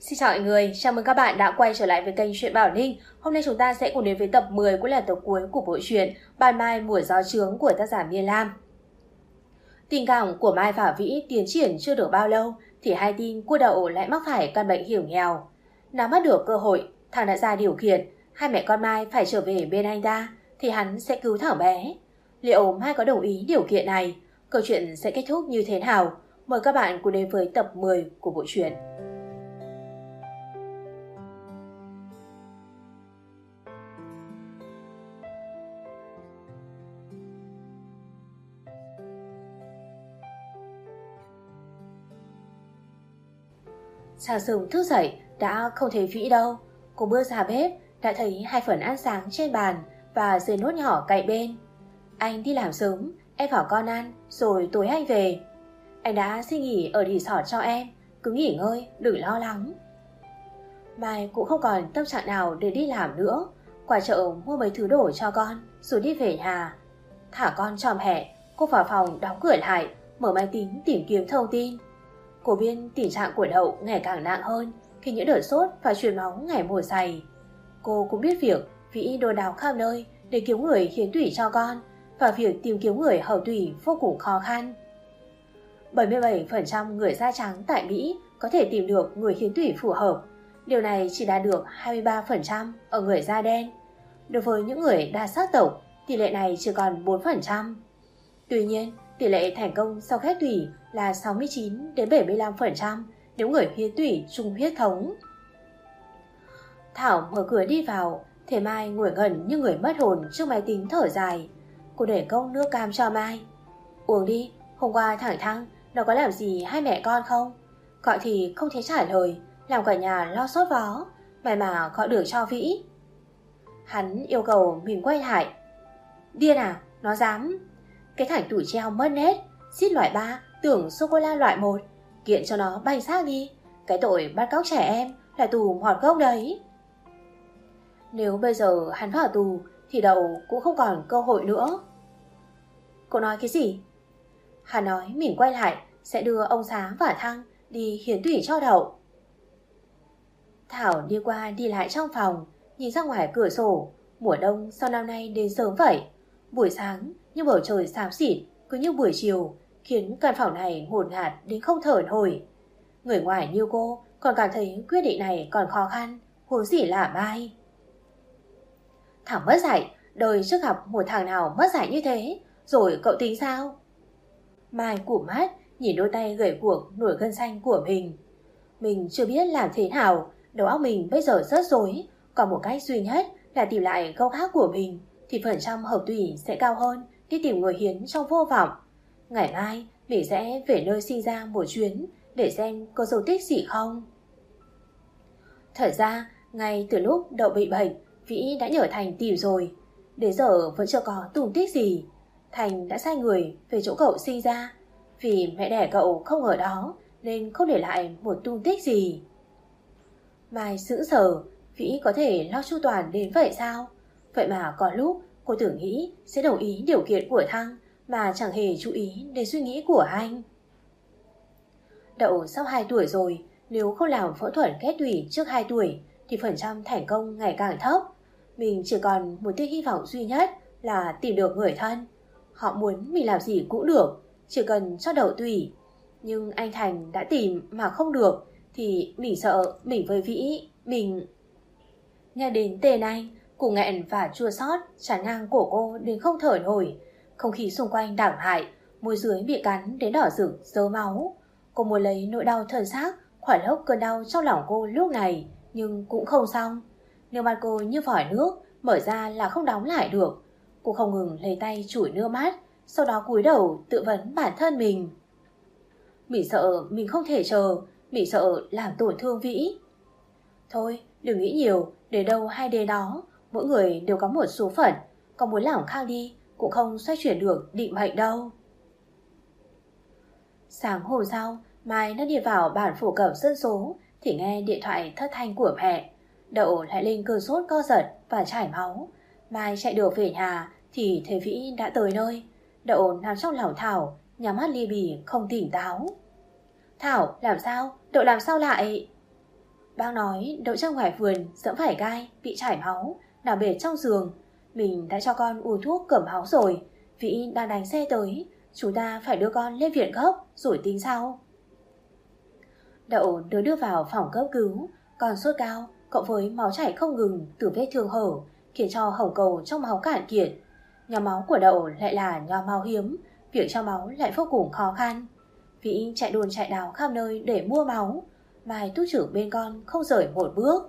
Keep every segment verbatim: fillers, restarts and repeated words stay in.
Xin chào mọi người, chào mừng các bạn đã quay trở lại với kênh Truyện Bảo Ninh. Hôm nay chúng ta sẽ cùng đến với tập mười cũng là tập cuối của bộ truyện Ban Mai Mùa Gió Trướng của tác giả Miên Lam. Tình cảm của Mai và Vĩ tiến triển chưa được bao lâu thì hai tin cô Đậu lại mắc phải căn bệnh hiểm nghèo. Nắm bắt được cơ hội, thằng đã ra điều kiện hai mẹ con Mai phải trở về bên anh ta thì hắn sẽ cứu thằng bé. Liệu Mai có đồng ý điều kiện này? Câu chuyện sẽ kết thúc như thế nào? Mời các bạn cùng đến với tập mười của bộ truyện. Sáng sớm thức dậy đã không thấy Vĩ đâu. Cô bước ra bếp đã thấy hai phần ăn sáng trên bàn và dưa nốt nhỏ cạnh bên. Anh đi làm sớm, em bảo con ăn rồi tối anh về. Anh đã xin nghỉ ở resort cho em, cứ nghỉ ngơi, đừng lo lắng. Mai cũng không còn tâm trạng nào để đi làm nữa. Qua chợ mua mấy thứ đồ cho con rồi đi về nhà. Thả con cho mẹ, cô vào phòng đóng cửa lại, mở máy tính tìm kiếm thông tin. Cô biết tình trạng của Đậu ngày càng nặng hơn khi những đợt sốt và truyền máu ngày một dày. Cô cũng biết việc Vĩ đôn đáo khắp nơi để cứu người hiến tủy cho con và việc tìm kiếm người hậu tủy vô cùng khó khăn. bảy mươi bảy phần trăm người da trắng tại Mỹ có thể tìm được người hiến tủy phù hợp. Điều này chỉ đạt được hai mươi ba phần trăm ở người da đen. Đối với những người đa sắc tộc, tỷ lệ này chỉ còn bốn phần trăm. Tuy nhiên, tỷ lệ thành công sau ghép tủy là sáu mươi chín đến bảy mươi lăm phần trăm nếu người hiến tủy chung huyết thống. Thảo mở cửa đi vào, thấy Mai ngồi ngẩn như người mất hồn trước máy tính thở dài. Cô để cốc nước cam cho Mai. Uống đi, hôm qua thằng Thăng nó có làm gì hai mẹ con không? Gọi thì không thấy trả lời, làm cả nhà lo sốt vó. May mà gọi được cho Vĩ. Hắn yêu cầu mình quay lại. Điên à, nó dám. Cái thằng tủi treo mất nết, xít loại ba, tưởng sô-cô-la loại một. Kiện cho nó bay xác đi. Cái tội bắt cóc trẻ em là tù ngọt gốc đấy. Nếu bây giờ hắn vào tù thì Đậu cũng không còn cơ hội nữa. Cô nói cái gì? Hắn nói mình quay lại sẽ đưa ông Xá và Thăng đi hiến tủy cho Đậu. Thảo đi qua đi lại trong phòng, nhìn ra ngoài cửa sổ. Mùa đông sao năm nay đến sớm vậy? Buổi sáng như bầu trời xám xịt, cứ như buổi chiều, khiến căn phòng này ngột ngạt đến không thở nổi. Người ngoài như cô còn cảm thấy quyết định này còn khó khăn, huống gì là Mai. Thằng mất dạy, đời trước gặp một thằng nào mất dạy như thế, rồi cậu tính sao? Mai cụp mắt nhìn đôi tay gầy guộc nổi gân xanh của mình. Mình chưa biết làm thế nào, đầu óc mình bây giờ rất rối. Còn một cách duy nhất là tìm lại gốc gác của mình, thì phần trăm hợp tủy sẽ cao hơn đi tìm người hiến trong vô vọng. Ngày mai mình sẽ về nơi sinh ra một chuyến để xem có dấu tích gì không. Thật ra ngay từ lúc Đậu bị bệnh, Vĩ đã nhờ Thành tìm rồi. Đến giờ vẫn chưa có tung tích gì. Thành đã sai người về chỗ cậu sinh ra, vì mẹ đẻ cậu không ở đó nên không để lại một tung tích gì. Mai sững sờ, Vĩ có thể lo chu toàn đến vậy sao? Vậy mà có lúc cô tưởng nghĩ sẽ đồng ý điều kiện của Thăng mà chẳng hề chú ý đến suy nghĩ của anh. Đậu sắp hai tuổi rồi, nếu không làm phẫu thuật ghép tủy trước hai tuổi thì phần trăm thành công ngày càng thấp. Mình chỉ còn một tia hy vọng duy nhất là tìm được người thân. Họ muốn mình làm gì cũng được, chỉ cần cho Đậu tủy. Nhưng anh Thành đã tìm mà không được thì mình sợ mình với Vĩ, mình... Nghe đến tên anh, củ nghẹn và chua xót tràn ngang cổ cô đến không thở nổi. Không khí xung quanh đảo hại, môi dưới bị cắn đến đỏ rực dớ máu. Cô muốn lấy nỗi đau thân xác khỏi lốc cơn đau trong lòng cô lúc này, nhưng cũng không xong. Nước mắt cô như vòi nước, mở ra là không đóng lại được. Cô không ngừng lấy tay chùi nước mắt, sau đó cúi đầu tự vấn bản thân mình. Mình sợ mình không thể chờ, mình sợ làm tổn thương Vĩ. Thôi, đừng nghĩ nhiều, đến đâu hay đến đó, mỗi người đều có một số phận, có muốn làm khác đi cũng không xoay chuyển được định mệnh đâu. Sáng hôm sau, Mai đã đi vào bản phổ cập dân số thì nghe điện thoại thất thanh của mẹ. Đậu lại lên cơn sốt co giật và chảy máu. Mai chạy được về nhà thì thấy Vĩ đã tới nơi. Đậu nằm trong lòng Thảo, nhắm mắt li bì không tỉnh táo. Thảo, làm sao? Đậu làm sao lại? Bác nói đậu ra ngoài vườn dẫm phải gai, bị chảy máu, nằm bệt trong giường. Mình đã cho con uống thuốc cầm máu rồi. Vĩ đang đánh xe tới, chúng ta phải đưa con lên viện gấp rồi tính sau. Đậu được đưa vào phòng cấp cứu, còn sốt cao cộng với máu chảy không ngừng từ vết thương hở khiến cho hồng cầu trong máu cạn kiệt. Nhóm máu của Đậu lại là nhóm máu hiếm, việc cho máu lại vô cùng khó khăn. Vĩ chạy đồn chạy đáo khắp nơi để mua máu. Mai túc trực bên con không rời một bước.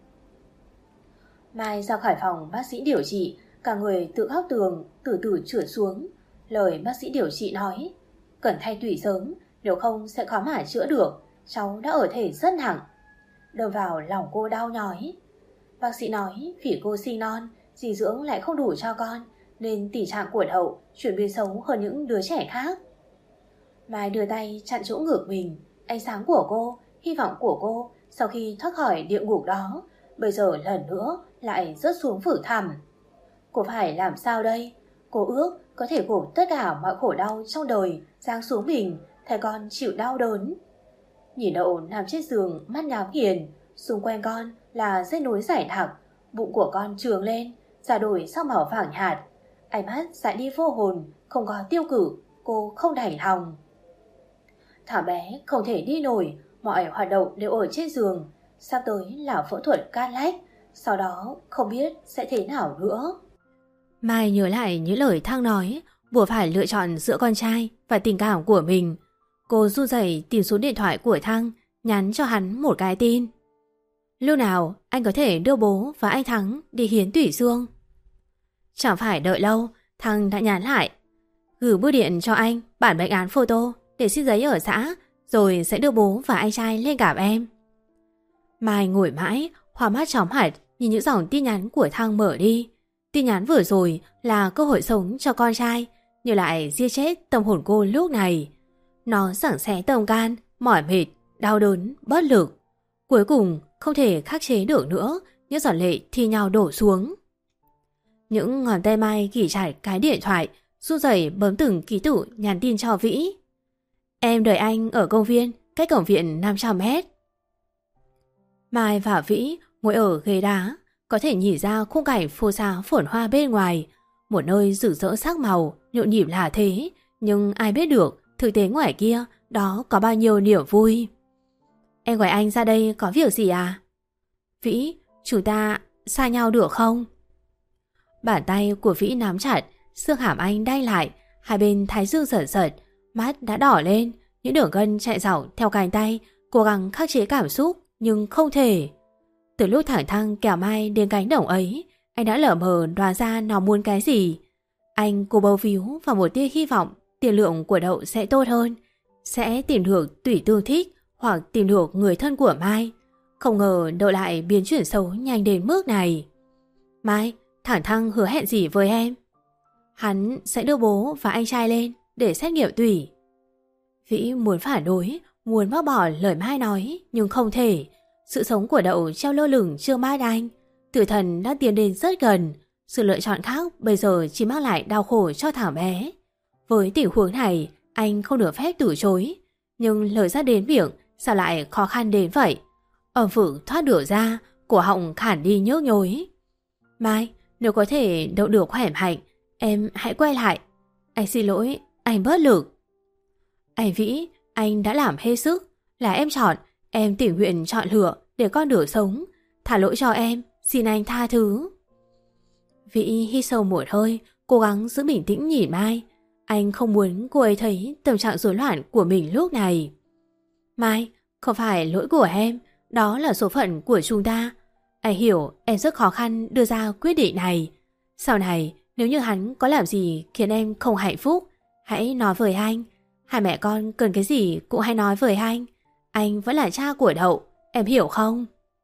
Mai ra khỏi phòng bác sĩ điều trị, cả người tự góc tường, từ từ trượt xuống. Lời bác sĩ điều trị nói: "Cần thay tủy sớm, nếu không sẽ khó mà chữa được, cháu đã ở thể rất nặng." Đâm vào lòng cô đau nhói. Bác sĩ nói vì cô sinh non, dinh dưỡng lại không đủ cho con, nên tình trạng của Đậu chuyển biến xấu hơn những đứa trẻ khác. Mai đưa tay chặn chỗ ngực mình. Ánh sáng của cô, hy vọng của cô sau khi thoát khỏi địa ngục đó, bây giờ lần nữa lại rớt xuống vực thẳm. Cô phải làm sao đây? Cô ước có thể gộp tất cả mọi khổ đau trong đời giáng xuống mình, thay con chịu đau đớn. Nhìn Đậu nằm trên giường mắt nhắm nghiền, xung quanh con là dây nối dày đặc, bụng của con trướng lên, da đổi sang màu vàng nhạt. Ánh mắt dại đi vô hồn, không có tiêu cử, cô không đành lòng. Thảo bé không thể đi nổi, mọi hoạt động đều ở trên giường. Sắp tới là phẫu thuật can lách, sau đó không biết sẽ thế nào nữa. Mai nhớ lại những lời Thăng nói, buộc phải lựa chọn giữa con trai và tình cảm của mình. Cô run rẩy tìm số điện thoại của Thăng, nhắn cho hắn một cái tin: "Lúc nào anh có thể đưa bố và anh Thắng đi hiến tủy xương?" Chẳng phải đợi lâu, Thăng đã nhắn lại: "Gửi bưu điện cho anh bản bệnh án photo để xin giấy ở xã, rồi sẽ đưa bố và anh trai lên gặp em." Mai ngồi mãi, hoa mắt chóng mặt nhìn những dòng tin nhắn của Thăng mở đi. Tin nhắn vừa rồi là cơ hội sống cho con trai, nhưng lại giết chết tâm hồn cô lúc này. Nó sẵn xé tâm can, mỏi mệt, đau đớn, bất lực. Cuối cùng không thể khắc chế được nữa, những giọt lệ thi nhau đổ xuống. Những ngón tay Mai gỉ chặt cái điện thoại, run rẩy bấm từng ký tự nhắn tin cho Vĩ: "Em đợi anh ở công viên, cách cổng viện năm trăm mét." Mai và Vĩ ngồi ở ghế đá, có thể nhìn ra khung cảnh phố xá phồn hoa bên ngoài, một nơi rực rỡ sắc màu, nhộn nhịp là thế, nhưng ai biết được thực tế ngoài kia đó có bao nhiêu niềm vui. "Em gọi anh ra đây có việc gì à?" "Vĩ, chúng ta xa nhau được không?" Bàn tay của Vĩ nắm chặt, xương hàm anh đay lại, hai bên thái dương giật giật, mắt đã đỏ lên, những đường gân chạy dọc theo cánh tay, cố gắng khắc chế cảm xúc nhưng không thể. Từ lúc thẳng thăng kéo Mai đến cánh đồng ấy, anh đã lờ mờ đoán ra nó muốn cái gì. Anh cố bấu víu vào một tia hy vọng tiền lượng của Đậu sẽ tốt hơn, sẽ tìm được tủy tương thích hoặc tìm được người thân của Mai. Không ngờ Đậu lại biến chuyển xấu nhanh đến mức này. "Mai, thẳng thăng hứa hẹn gì với em?" "Hắn sẽ đưa bố và anh trai lên để xét nghiệm tủy." Vĩ muốn phản đối, muốn bác bỏ lời Mai nói, nhưng không thể. Sự sống của Đậu treo lơ lửng trước mắt anh. Tử thần đã tiến đến rất gần. Sự lựa chọn khác bây giờ chỉ mang lại đau khổ cho thằng bé. Với tình huống này, anh không được phép từ chối. Nhưng lời ra đến miệng sao lại khó khăn đến vậy? Âm phủ thoát được ra, cổ họng khản đi nhức nhối. "Mai, nếu có thể Đậu được khỏe mạnh, em hãy quay lại. Anh xin lỗi, anh bất lực." "Anh Vĩ, anh đã làm hết sức. Là em chọn, em tình nguyện chọn lựa để con được sống. Thả lỗi cho em, xin anh tha thứ." Vĩ hít sâu một hơi, cố gắng giữ bình tĩnh nhìn Mai. Anh không muốn cô ấy thấy tâm trạng rối loạn của mình lúc này. "Mai, không phải lỗi của em, đó là số phận của chúng ta. Anh hiểu em rất khó khăn đưa ra quyết định này. Sau này, nếu như hắn có làm gì khiến em không hạnh phúc, hãy nói với anh. Hai mẹ con cần cái gì cũng hãy nói với anh. Anh vẫn là cha của Đậu, em hiểu không?"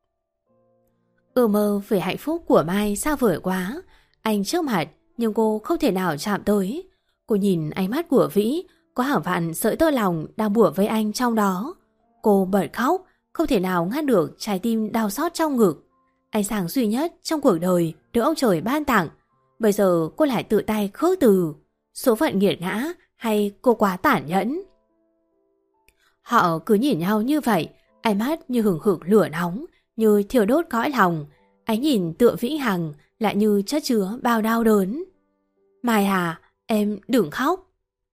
Ước mơ về hạnh phúc của Mai xa vời quá. Anh trước mặt nhưng cô không thể nào chạm tới. Cô nhìn ánh mắt của Vĩ, có hàng vạn sợi tơ lòng đang bủa với anh trong đó. Cô bật khóc, không thể nào ngăn được trái tim đau xót trong ngực. Ánh sáng duy nhất trong cuộc đời được ông trời ban tặng, bây giờ cô lại tự tay khước từ. Số phận nghiệt ngã hay cô quá tàn nhẫn? Họ cứ nhìn nhau như vậy, ánh mắt như hừng hực lửa nóng. như thiêu đốt cõi lòng. Ánh nhìn tựa vĩnh hằng lại như chất chứa bao đau đớn. Mai à, em đừng khóc.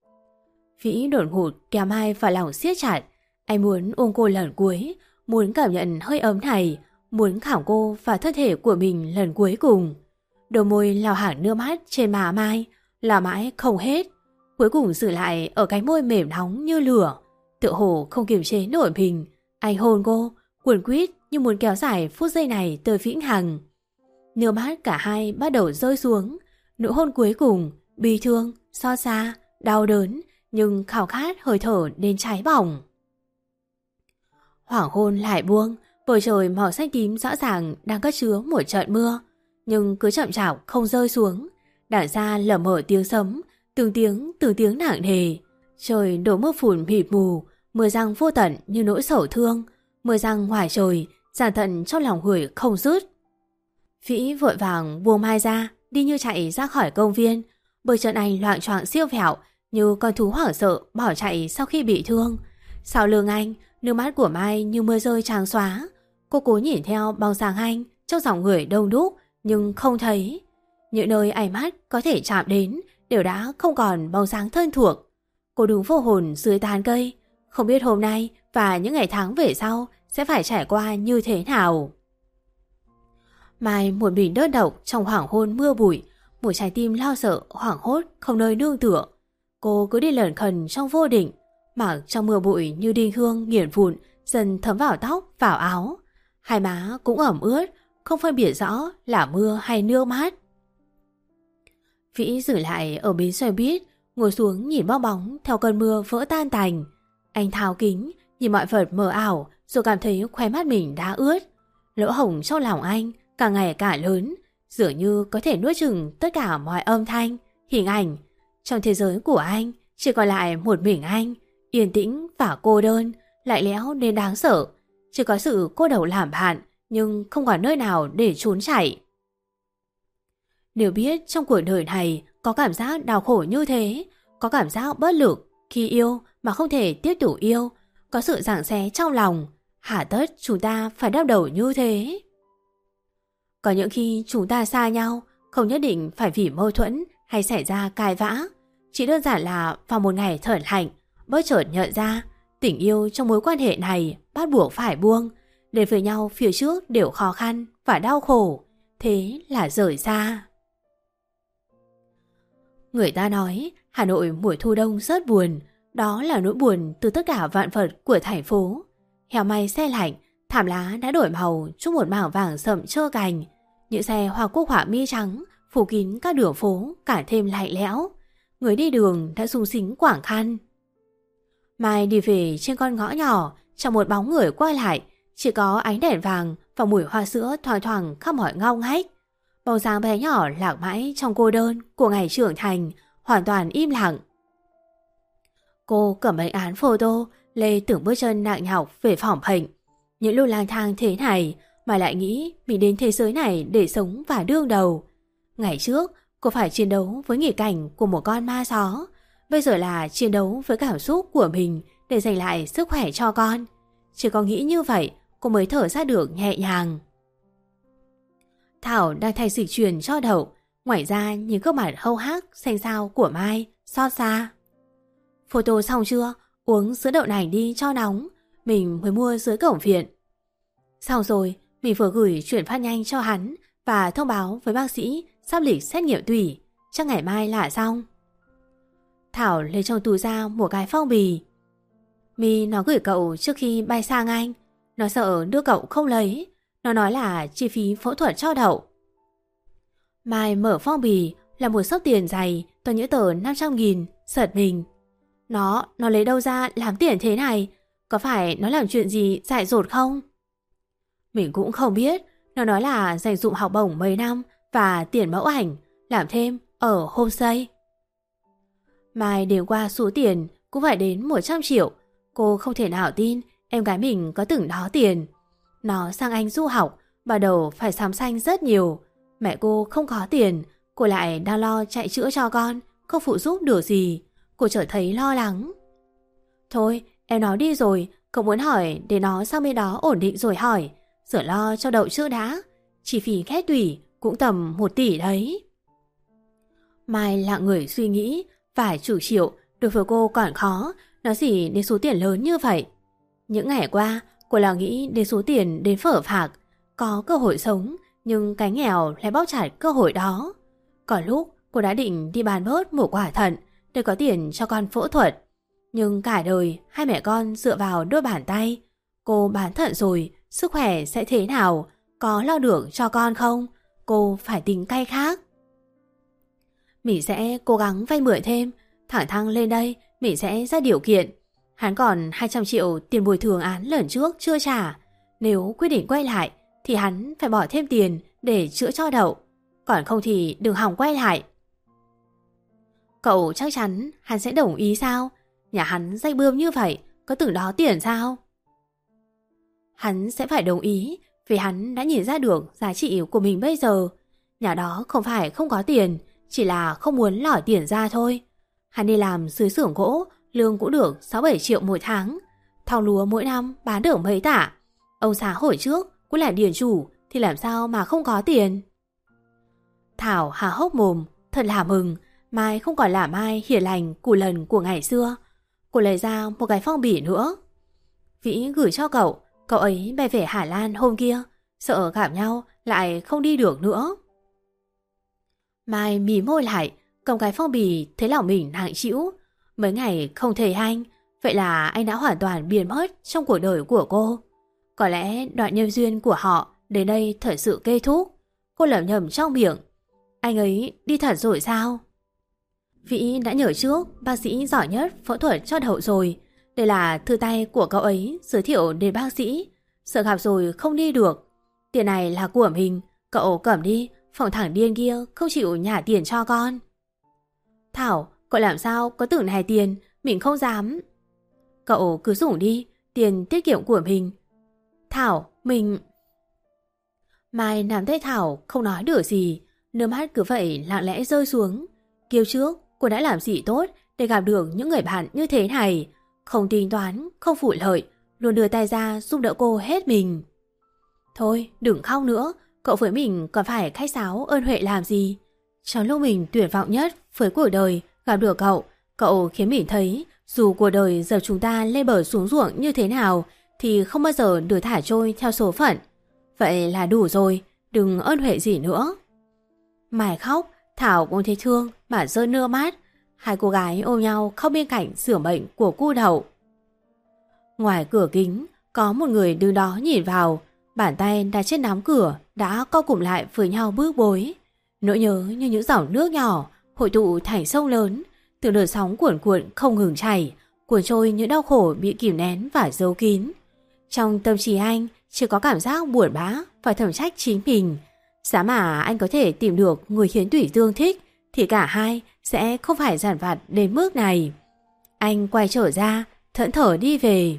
Vĩ đột ngột kéo Mai vào lòng siết chặt. Anh muốn ôm cô lần cuối, muốn cảm nhận hơi ấm này, muốn khảm cô vào thân thể của mình lần cuối cùng. Đôi môi lao hàng nước mắt trên má Mai, là mãi không hết. Cuối cùng dừng lại ở cánh môi mềm nóng như lửa. Tựa hồ không kiềm chế nổi mình. Anh hôn cô, cuồn quýt như muốn kéo dài phút giây này tới vĩnh hằng. Nước mắt cả hai bắt đầu rơi xuống. Nụ hôn cuối cùng, bi thương, xót xa, đau đớn, nhưng khao khát hơi thở đến cháy bỏng. Hoàng hôn lại buông, bầu trời màu xanh tím rõ ràng đang cất chứa một trận mưa, nhưng cứ chậm chạp không rơi xuống. Đằng xa lở mở tiếng sấm, từng tiếng từng tiếng nặng nề. Trời đổ mưa phùn mịt mù, mưa răng vô tận như nỗi sầu thương, mưa răng ngoài trời, giàn tận trong lòng người không dứt. Vĩ vội vàng buông Mai ra, đi như chạy ra khỏi công viên. Bước chân anh loạng choạng siêu vẹo như con thú hoảng sợ bỏ chạy sau khi bị thương. Sau lưng anh, nước mắt của Mai như mưa rơi trắng xóa. Cô cố nhìn theo bóng dáng anh trong dòng người đông đúc nhưng không thấy. Những nơi ánh mắt có thể chạm đến đều đã không còn bóng dáng thân thuộc. Cô đứng vô hồn dưới tán cây, không biết hôm nay và những ngày tháng về sau sẽ phải trải qua như thế nào. Mai một mình đơn độc trong hoàng hôn mưa bụi, một trái tim lo sợ hoảng hốt không nơi nương tựa. Cô cứ đi lẩn khẩn trong vô định, mặc trong mưa bụi như đinh hương nghiền vụn dần thấm vào tóc, vào áo. Hai má cũng ẩm ướt, không phân biệt rõ là mưa hay nước mắt. Vĩ dừng lại ở bến xe buýt, ngồi xuống nhìn bong bóng theo cơn mưa vỡ tan tành. Anh tháo kính, nhìn mọi vật mờ ảo rồi cảm thấy khóe mắt mình đã ướt. Lỗ hổng trong lòng anh càng ngày càng lớn, dường như có thể nuốt chửng tất cả mọi âm thanh, hình ảnh. Trong thế giới của anh chỉ còn lại một mình anh, yên tĩnh và cô đơn, lạnh lẽo đến đáng sợ. Chỉ có sự cô độc làm bạn, nhưng không còn nơi nào để trốn chạy. Nếu biết trong cuộc đời này có cảm giác đau khổ như thế, có cảm giác bất lực khi yêu mà không thể tiếp tục yêu, có sự giằng xé trong lòng, hà tất chúng ta phải đau đầu như thế. Có những khi chúng ta xa nhau, không nhất định phải vì mâu thuẫn hay xảy ra cãi vã. Chỉ đơn giản là vào một ngày thởn lạnh, bất chợt nhận ra tình yêu trong mối quan hệ này bắt buộc phải buông. Đến với nhau phía trước đều khó khăn và đau khổ, thế là rời xa. Người ta nói Hà Nội mùa thu đông rất buồn, đó là nỗi buồn từ tất cả vạn vật của thành phố. Heo may xe lạnh, thảm lá đã đổi màu chút một mảng vàng sậm trơ cành. Những xe hoa cúc họa mi trắng phủ kín các đường phố càng thêm lạnh lẽo. Người đi đường đã sung sính quảng khăn. Mai đi về trên con ngõ nhỏ, trong một bóng người qua lại, chỉ có ánh đèn vàng và mùi hoa sữa thoang thoảng khắp mọi ngóc ngách. Bóng dáng bé nhỏ lạc mãi trong cô đơn của ngày trưởng thành, hoàn toàn im lặng. Cô cầm mấy án photo, lê từng bước chân nặng nhọc về phòng bệnh. Những lúc lang thang thế này mà lại nghĩ mình đến thế giới này để sống và đương đầu. Ngày trước, cô phải chiến đấu với nghịch cảnh của một con ma gió. Bây giờ là chiến đấu với cảm xúc của mình để giành lại sức khỏe cho con. Chỉ có nghĩ như vậy, cô mới thở ra được nhẹ nhàng. Thảo đang thay dịch truyền cho Đậu. Ngoài ra nhìn gương mặt hâu hác xanh xao của Mai xót xa. Photo xong chưa? Uống sữa đậu nành đi cho nóng. Mình mới mua dưới cổng viện. Xong rồi, mình vừa gửi chuyển phát nhanh cho hắn và thông báo với bác sĩ sắp lịch xét nghiệm tủy. Chắc ngày mai là xong. Thảo lấy trong túi ra một cái phong bì. Mi nó gửi cậu trước khi bay sang Anh. Nó sợ đưa cậu không lấy. Nó nói là chi phí phẫu thuật cho Đậu. Mai mở phong bì là một xấp tiền dày toàn những tờ năm trăm nghìn, giật mình. Nó, nó lấy đâu ra làm tiền thế này? Có phải nó làm chuyện gì dại dột không? Mình cũng không biết. Nó nói là dành dụm học bổng mấy năm và tiền mẫu ảnh, làm thêm ở homestay. Mai đến qua số tiền cũng phải đến một trăm triệu. Cô không thể nào tin em gái mình có từng đó tiền. Nó sang Anh du học, bắt đầu phải sắm xanh rất nhiều. Mẹ cô không có tiền, cô lại đang lo chạy chữa cho con, không phụ giúp được gì. Cô trở thấy lo lắng. Thôi, em nói đi rồi, cậu muốn hỏi để nó sang bên đó ổn định rồi hỏi. Giờ lo cho đậu trước đã. Chi phí ghét tủy cũng tầm một tỷ đấy. Mai lặng người suy nghĩ. Vài chục triệu đối với cô còn khó, nói gì đến số tiền lớn như vậy. Những ngày qua cô là nghĩ đến số tiền đến phở phạc. Có cơ hội sống, nhưng cái nghèo lại bóp chặt cơ hội đó. Có lúc cô đã định đi bán bớt một quả thận để có tiền cho con phẫu thuật. Nhưng cả đời hai mẹ con dựa vào đôi bàn tay. Cô bán thận rồi, sức khỏe sẽ thế nào? Có lo được cho con không? Cô phải tính cay khác. Mình sẽ cố gắng vay mượn thêm. Thẳng thắn lên đây, mình sẽ ra điều kiện. Hắn còn hai trăm triệu tiền bồi thường án lần trước chưa trả. Nếu quyết định quay lại thì hắn phải bỏ thêm tiền để chữa cho đậu. Còn không thì đừng hòng quay lại. Cậu chắc chắn hắn sẽ đồng ý sao? Nhà hắn danh bươm như vậy, có từng đó tiền sao? Hắn sẽ phải đồng ý, vì hắn đã nhìn ra được giá trị của mình bây giờ. Nhà đó không phải không có tiền, chỉ là không muốn lỏi tiền ra thôi. Hắn đi làm dưới xưởng gỗ, lương cũng được sáu bảy triệu mỗi tháng. Thau lúa mỗi năm bán được mấy tả. Ông xã hồi trước cũng là điền chủ, thì làm sao mà không có tiền? Thảo há hốc mồm, thật là mừng. Mai không còn là Mai hiền lành củ lần của ngày xưa. Cô lấy ra một cái phong bì nữa. Vĩ gửi cho cậu. Cậu ấy bay về Hà Lan hôm kia, sợ gặp nhau lại không đi được nữa. Mai mí môi lại, cầm cái phong bì thấy lòng mình nặng trĩu. Mấy ngày không thấy anh, vậy là anh đã hoàn toàn biến mất trong cuộc đời của cô. Có lẽ đoạn nhân duyên của họ đến đây thật sự kết thúc. Cô lẩm nhẩm trong miệng. Anh ấy đi thật rồi sao? Vĩ đã nhờ trước bác sĩ giỏi nhất phẫu thuật cho đậu rồi. Đây là thư tay của cậu ấy giới thiệu đến bác sĩ. Sợ gặp rồi không đi được. Tiền này là của mình, cậu cầm đi. Phòng thẳng điên kia không chịu nhả tiền cho con. Thảo, cậu làm sao có tưởng này tiền, mình không dám. Cậu cứ dùng đi, tiền tiết kiệm của mình. Thảo, mình... Mai nắm tay Thảo không nói được gì. Nước mắt cứ vậy lặng lẽ rơi xuống. Kiêu trước cô đã làm gì tốt để gặp được những người bạn như thế này. Không tính toán, không phụ lợi, luôn đưa tay ra giúp đỡ cô hết mình. Thôi đừng khóc nữa. Cậu với mình còn phải khách sáo ơn huệ làm gì? Trong lúc mình tuyệt vọng nhất với cuộc đời gặp được cậu, cậu khiến mình thấy dù cuộc đời giờ chúng ta lên bờ xuống ruộng như thế nào thì không bao giờ được thả trôi theo số phận. Vậy là đủ rồi, đừng ơn huệ gì nữa. Mai khóc, Thảo cũng thấy thương mà rơi nước mắt. Hai cô gái ôm nhau khóc bên cạnh giường bệnh của cu Đậu. Ngoài cửa kính có một người đứng đó nhìn vào. Bàn tay đặt trên nắm cửa đã co cụm lại với nhau bước bối. Nỗi nhớ như những dòng nước nhỏ hội tụ thành sông lớn, từng đợt sóng cuồn cuộn không ngừng chảy, cuốn trôi những đau khổ bị kìm nén và giấu kín. Trong tâm trí anh chỉ có cảm giác buồn bã và thầm trách chính mình. Giá mà anh có thể tìm được người khiến Thủy Dương thích thì cả hai sẽ không phải giàn vặt đến mức này. Anh quay trở ra, thẫn thở đi về.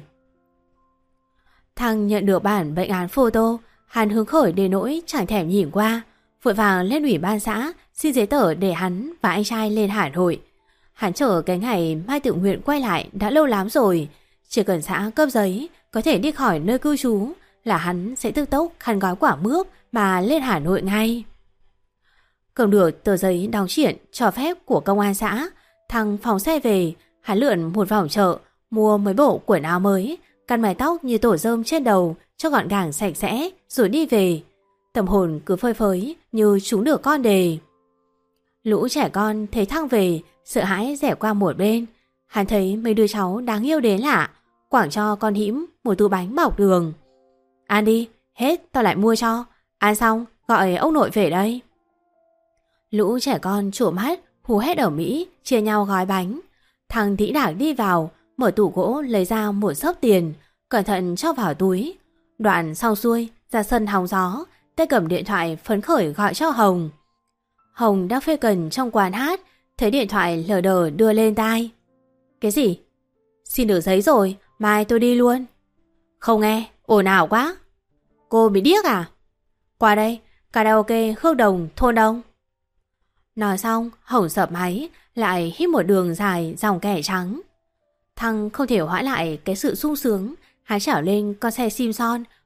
Thằng nhận được bản bệnh án photo, hắn hứng khởi đến nỗi chẳng thèm nhìn qua, vội vàng lên ủy ban xã xin giấy tờ để hắn và anh trai lên Hà Nội. Hắn chờ cái ngày Mai tự nguyện quay lại đã lâu lắm rồi, chỉ cần xã cấp giấy có thể đi khỏi nơi cư trú là hắn sẽ tức tốc khăn gói quả mướp mà lên Hà Nội ngay. Cầm được tờ giấy đóng triển cho phép của công an xã, thằng phóng xe về. Hắn lượn một vòng chợ, mua mấy bộ quần áo mới, cắt mái tóc như tổ rơm trên đầu cho gọn gàng sạch sẽ rồi đi về. Tâm hồn cứ phơi phới như trúng được con đề. Lũ trẻ con thấy Thăng về, sợ hãi rẽ qua một bên. Hắn thấy mấy đứa cháu đáng yêu đến lạ, quảng cho con hĩm một túi bánh bọc đường. Ăn đi, hết tao lại mua cho. Ăn xong gọi ông nội về đây. Lũ trẻ con trộm mắt hú hét ở Mỹ, chia nhau gói bánh. Thằng Thĩ Đảng đi vào, mở tủ gỗ lấy ra một xấp tiền, cẩn thận cho vào túi. Đoạn xong xuôi ra sân hóng gió, tay cầm điện thoại phấn khởi gọi cho Hồng. Hồng đang phê cần trong quán hát, thấy điện thoại lờ đờ đưa lên tai. Cái gì? Xin được giấy rồi, mai tôi đi luôn. Không nghe, ồn ào quá. Cô bị điếc à? Qua đây, karaoke Hương Đồng, thôn Đông. Nói xong, Hồng sập máy, lại hít một đường dài dòng kẻ trắng. Thăng không thể hoãn lại cái sự sung sướng, hắn trảo lên con xe Simpson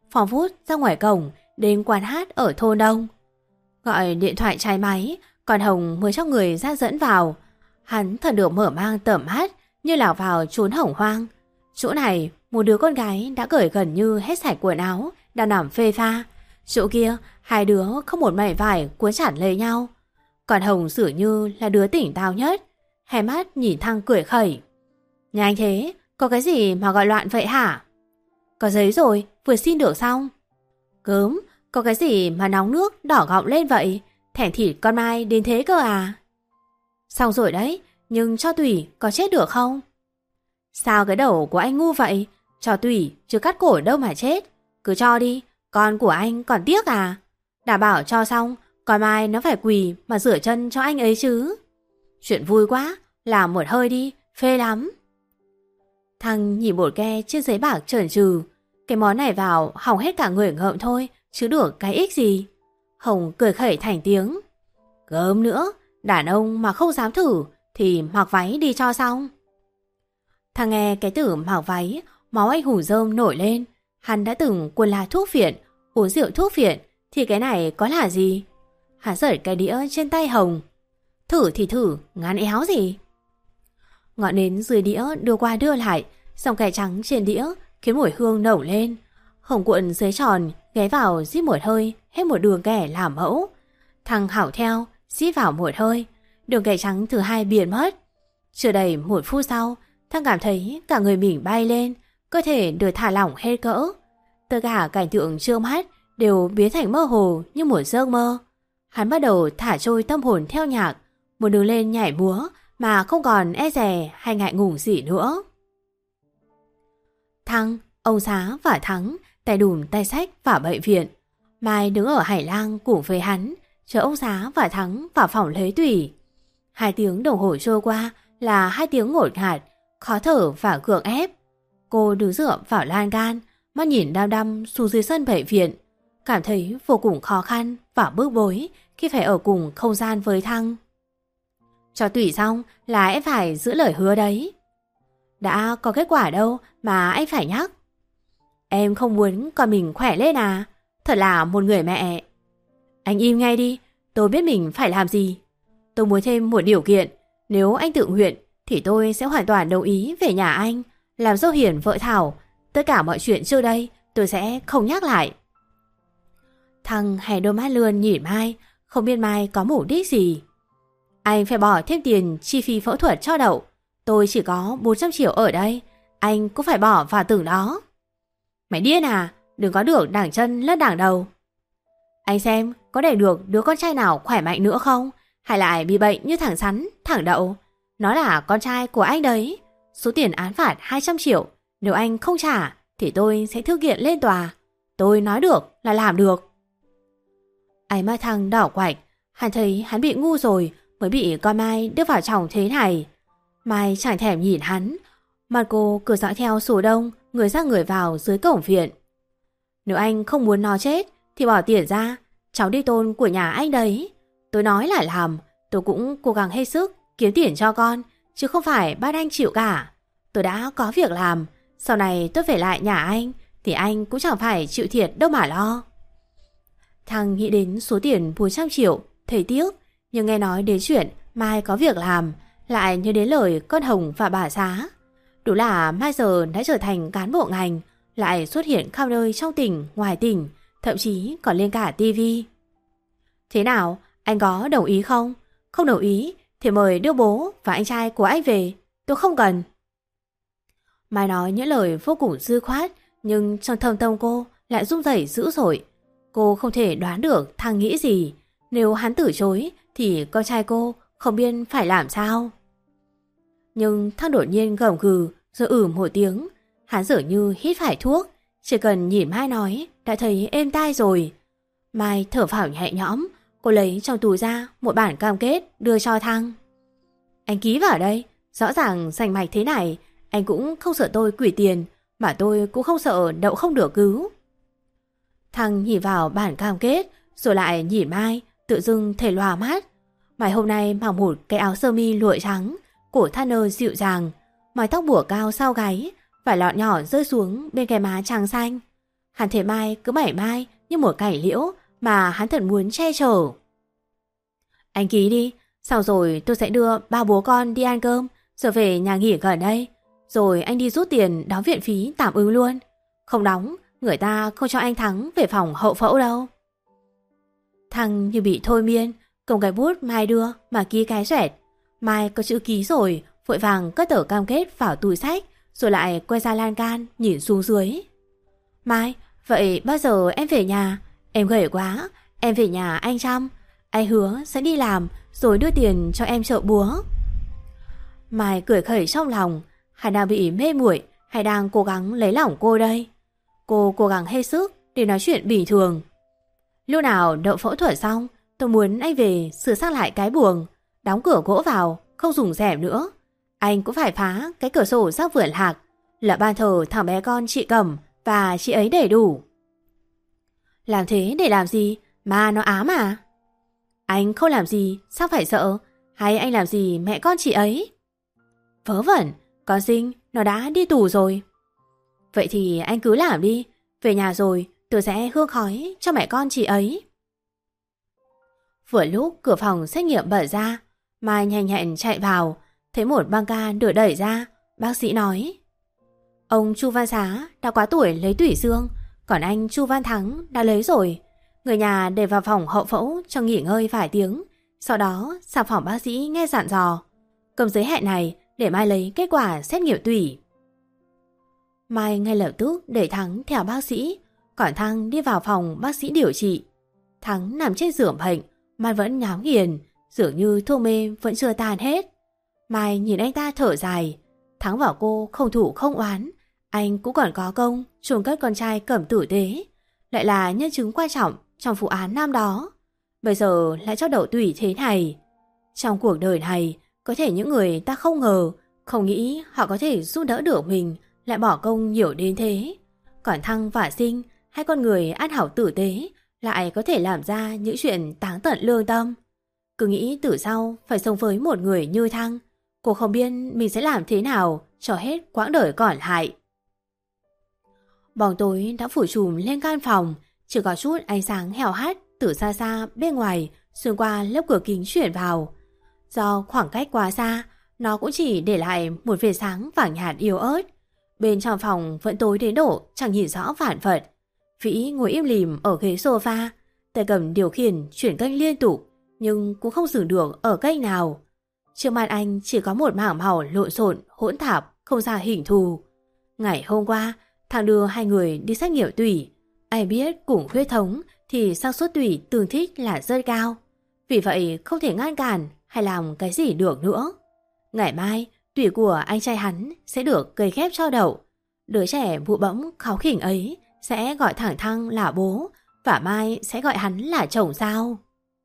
phóng vút ra ngoài cổng đến quán hát ở thôn đông. Gọi điện thoại trái máy, còn Hồng mới cho người ra dẫn vào. Hắn thật được mở mang tầm mắt như lạc vào chốn hồng hoang. Chỗ này một đứa con gái đã cởi gần như hết sạch quần áo, đang nằm phê pha. Chỗ kia hai đứa không một mảy vải cuốn chặt lấy nhau. Còn Hồng dường như là đứa tỉnh táo nhất, hai mắt nhìn Thăng cười khẩy. Nhanh thế, có cái gì mà gọi loạn vậy hả? Có giấy rồi, vừa xin được xong. Gớm, có cái gì mà nóng nước đỏ gọng lên vậy? Thẻn thịt con Mai đến thế cơ à? Xong rồi đấy, nhưng cho tủy có chết được không? Sao cái đầu của anh ngu vậy? Cho tủy chứ cắt cổ đâu mà chết. Cứ cho đi, con của anh còn tiếc à? Đảm bảo cho xong, con Mai nó phải quỳ mà rửa chân cho anh ấy chứ. Chuyện vui quá, làm một hơi đi, phê lắm. Thằng nhìn bột ke trên giấy bạc chần chừ. Cái món này vào hỏng hết cả người ngợm thôi, chứ được cái ích gì. Hồng cười khẩy thành tiếng. Gớm nữa, đàn ông mà không dám thử thì mặc váy đi cho xong. Thằng nghe cái từ mặc váy, máu anh hùng rơm nổi lên. Hắn đã từng quần là thuốc phiện, uống rượu thuốc phiện, thì cái này có là gì? Hắn giở cái đĩa trên tay Hồng. Thử thì thử, ngán éo gì? Ngọn nến dưới đĩa đưa qua đưa lại, dòng cải trắng trên đĩa khiến mùi hương nổi lên. Hồng cuộn dưới tròn, ghé vào rít một hơi, hết một đường kẻ làm mẫu. Thằng hảo theo, rít vào một hơi, đường kẻ trắng thứ hai biến mất. Chưa đầy một phút sau, thằng cảm thấy cả người mình bay lên, cơ thể được thả lỏng hết cỡ. Tất cả cảnh tượng trước mắt đều biến thành mơ hồ như một giấc mơ. Hắn bắt đầu thả trôi tâm hồn theo nhạc, muốn đứng lên nhảy múa mà không còn e dè hay ngại ngùng gì nữa. Thăng, ông Xá và Thắng tay đùm tay sách vào bệnh viện. Mai đứng ở hành lang cùng với hắn, chờ ông Xá và Thắng vào phòng lấy tủy. Hai tiếng đồng hồ trôi qua là hai tiếng ngột ngạt, khó thở và gượng ép. Cô đứng dựa vào lan can, mắt nhìn đăm đăm xuống dưới sân bệnh viện, cảm thấy vô cùng khó khăn và bức bối khi phải ở cùng không gian với Thăng. Cho tủy xong là em phải giữ lời hứa đấy. Đã có kết quả đâu mà anh phải nhắc. Em không muốn con mình khỏe lên à? Thật là một người mẹ. Anh im ngay đi, tôi biết mình phải làm gì. Tôi muốn thêm một điều kiện. Nếu anh tự nguyện thì tôi sẽ hoàn toàn đồng ý về nhà anh, làm dâu hiền vợ Thảo. Tất cả mọi chuyện trước đây tôi sẽ không nhắc lại. Thằng hé đôi mắt lươn nhìn Mai, không biết Mai có mục đích gì. Anh phải bỏ thêm tiền chi phí phẫu thuật cho Đậu. Tôi chỉ có bốn trăm triệu ở đây, anh cũng phải bỏ vào từng đó. Mày điên à? Đừng có được đảng chân lẫn đảng đầu. Anh xem có để được đứa con trai nào khỏe mạnh nữa không? Hay lại bị bệnh như thằng Sắn, thằng Đậu? Nó là con trai của anh đấy. Số tiền án phạt hai trăm triệu, nếu anh không trả thì tôi sẽ thư kiện lên tòa. Tôi nói được là làm được. Ánh mắt Thăng đỏ quạch, hắn thấy hắn bị ngu rồi mới bị con Mai đưa vào chồng thế này. Mai chẳng thèm nhìn hắn, mặt cô cứ dõi theo số đông người ra người vào dưới cổng viện. Nếu anh không muốn nó chết thì bỏ tiền ra, cháu đi tôn của nhà anh đấy. Tôi nói là làm, tôi cũng cố gắng hết sức kiếm tiền cho con, chứ không phải bắt anh chịu cả. Tôi đã có việc làm, sau này tôi về lại nhà anh thì anh cũng chẳng phải chịu thiệt đâu mà lo. Thằng nghĩ đến số tiền bốn trăm triệu, thấy tiếc, nhưng nghe nói đến chuyện Mai có việc làm, lại nhớ đến lời con Hồng và bà Xá. Đúng là Mai giờ đã trở thành cán bộ ngành, lại xuất hiện khắp nơi trong tỉnh, ngoài tỉnh, thậm chí còn lên cả tivi. Thế nào, anh có đồng ý không? Không đồng ý thì mời đưa bố và anh trai của anh về, tôi không cần. Mai nói những lời vô cùng dư khoát, nhưng trong thâm tâm cô lại run rẩy dữ dội. Cô không thể đoán được Thăng nghĩ gì. Nếu hắn từ chối thì con trai cô không biết phải làm sao. Nhưng Thăng đột nhiên gầm gừ rồi ử một tiếng. Hắn dường như hít phải thuốc, chỉ cần nhìn Mai nói đã thấy êm tai rồi. Mai thở phào nhẹ nhõm, cô lấy trong tủ ra một bản cam kết đưa cho Thăng. Anh ký vào đây, rõ ràng rành mạch thế này, anh cũng không sợ tôi quỷ tiền, mà tôi cũng không sợ Đậu không được cứu. Thăng nhìn vào bản cam kết rồi lại nhìn Mai, tự dưng thấy lòa mắt. Mai hôm nay mặc một cái áo sơ mi lụa trắng, cổ thắt nơ dịu dàng, mái tóc bủa cao sau gáy, vải lọn nhỏ rơi xuống bên cái má trắng xanh. Hắn thấy Mai cứ mảy mai như một cành liễu mà hắn thật muốn che chở. Anh ký đi, sau rồi tôi sẽ đưa ba bố con đi ăn cơm, rồi về nhà nghỉ gần đây. Rồi anh đi rút tiền đóng viện phí tạm ứng luôn. Không đóng, người ta không cho anh Thắng về phòng hậu phẫu đâu. Thằng như bị thôi miên, cầm cái bút Mai đưa mà ký cái xoẹt. Mai có chữ ký rồi, vội vàng cất tờ cam kết vào túi sách, rồi lại quay ra lan can nhìn xuống dưới. Mai, vậy bao giờ em về nhà? Em gầy quá, em về nhà anh chăm. Anh hứa sẽ đi làm rồi đưa tiền cho em trợ búa. Mai cười khẩy trong lòng, hay đang bị mê muội hay đang cố gắng lấy lòng cô đây? Cô cố gắng hết sức để nói chuyện bình thường. Lúc nào đậu phẫu thuật xong, tôi muốn anh về sửa sang lại cái buồng, đóng cửa gỗ vào, không dùng rèm nữa. Anh cũng phải phá cái cửa sổ rác vườn hạc, là ban thờ thằng bé con chị Cẩm và chị ấy đầy đủ. Làm thế để làm gì? Mà nó ám à? Anh không làm gì, sao phải sợ? Hay anh làm gì mẹ con chị ấy? Vớ vẩn, con Sinh nó đã đi tù rồi. Vậy thì anh cứ làm đi, về nhà rồi tôi sẽ hương khói cho mẹ con chị ấy. Vừa lúc cửa phòng xét nghiệm mở ra, Mai nhanh nhẹn chạy vào, thấy một băng ca được đẩy ra. Bác sĩ nói: ông Chu Văn Xá đã quá tuổi lấy tủy xương, còn anh Chu Văn Thắng đã lấy rồi. Người nhà để vào phòng hậu phẫu cho nghỉ ngơi vài tiếng, sau đó sang phòng bác sĩ nghe dặn dò cầm giấy hẹn này để mai lấy kết quả xét nghiệm tủy. Mai ngay lập tức để Thắng theo bác sĩ, còn Thăng đi vào phòng bác sĩ điều trị. Thắng nằm trên giường bệnh, mặt vẫn nhắm nghiền, dường như thuốc mê vẫn chưa tan hết. Mai nhìn anh ta thở dài. Thắng bảo cô không thủ không oán, anh cũng còn có công chôn cất con trai Cẩm tử tế, lại là nhân chứng quan trọng trong vụ án năm đó. Bây giờ lại cho đậu tủy thế này. Trong cuộc đời này, có thể những người ta không ngờ, không nghĩ họ có thể giúp đỡ được mình lại bỏ công nhiều đến thế. Còn Thăng và Sinh, hai con người ăn hảo tử tế, lại có thể làm ra những chuyện táng tận lương tâm. Cứ nghĩ từ sau phải sống với một người như Thăng, cô không biết mình sẽ làm thế nào cho hết quãng đời còn lại. Bóng tối đã phủ trùm lên căn phòng, chỉ có chút ánh sáng heo hắt từ xa xa bên ngoài xuyên qua lớp cửa kính chuyển vào. Do khoảng cách quá xa, nó cũng chỉ để lại một vệt sáng vàng nhạt yếu ớt. Bên trong phòng vẫn tối đến độ chẳng nhìn rõ vạn vật. Vĩ ngồi im lìm ở ghế sofa, tay cầm điều khiển chuyển kênh liên tục, nhưng cũng không dừng được ở kênh nào. Trước mặt anh chỉ có một mảng màu lộn xộn, hỗn tạp, không ra hình thù. Ngày hôm qua, thằng đưa hai người đi xét nghiệm tủy. Anh biết cùng huyết thống thì xác suất tủy tương thích là rất cao. Vì vậy không thể ngăn cản hay làm cái gì được nữa. Ngày mai, tủy của anh trai hắn sẽ được cấy ghép cho đậu. Đứa trẻ bụ bẫm kháu khỉnh ấy sẽ gọi thẳng Thăng là bố, và Mai sẽ gọi hắn là chồng sao?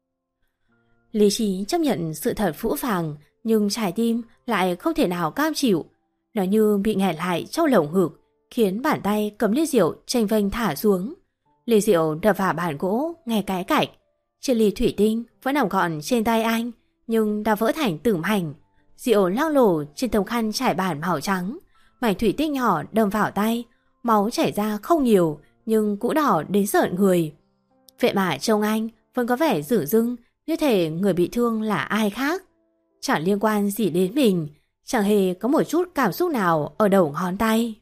Lý trí chấp nhận sự thật phũ phàng, nhưng trái tim lại không thể nào cam chịu. Nó như bị nghẹn lại trong lồng ngực, khiến bàn tay cầm ly rượu chênh vênh thả xuống. Ly rượu đập vào bàn gỗ nghe cái cạch. Chiếc ly thủy tinh vẫn nằm gọn trên tay anh, nhưng đã vỡ thành từng mảnh. Rượu loang lổ trên tấm khăn trải bàn màu trắng. Mảnh thủy tinh nhỏ đâm vào tay, máu chảy ra không nhiều nhưng cũng đỏ đến rợn người. Vậy mà trông anh vẫn có vẻ dửng dưng, như thể người bị thương là ai khác. Chẳng liên quan gì đến mình, chẳng hề có một chút cảm xúc nào ở đầu ngón tay.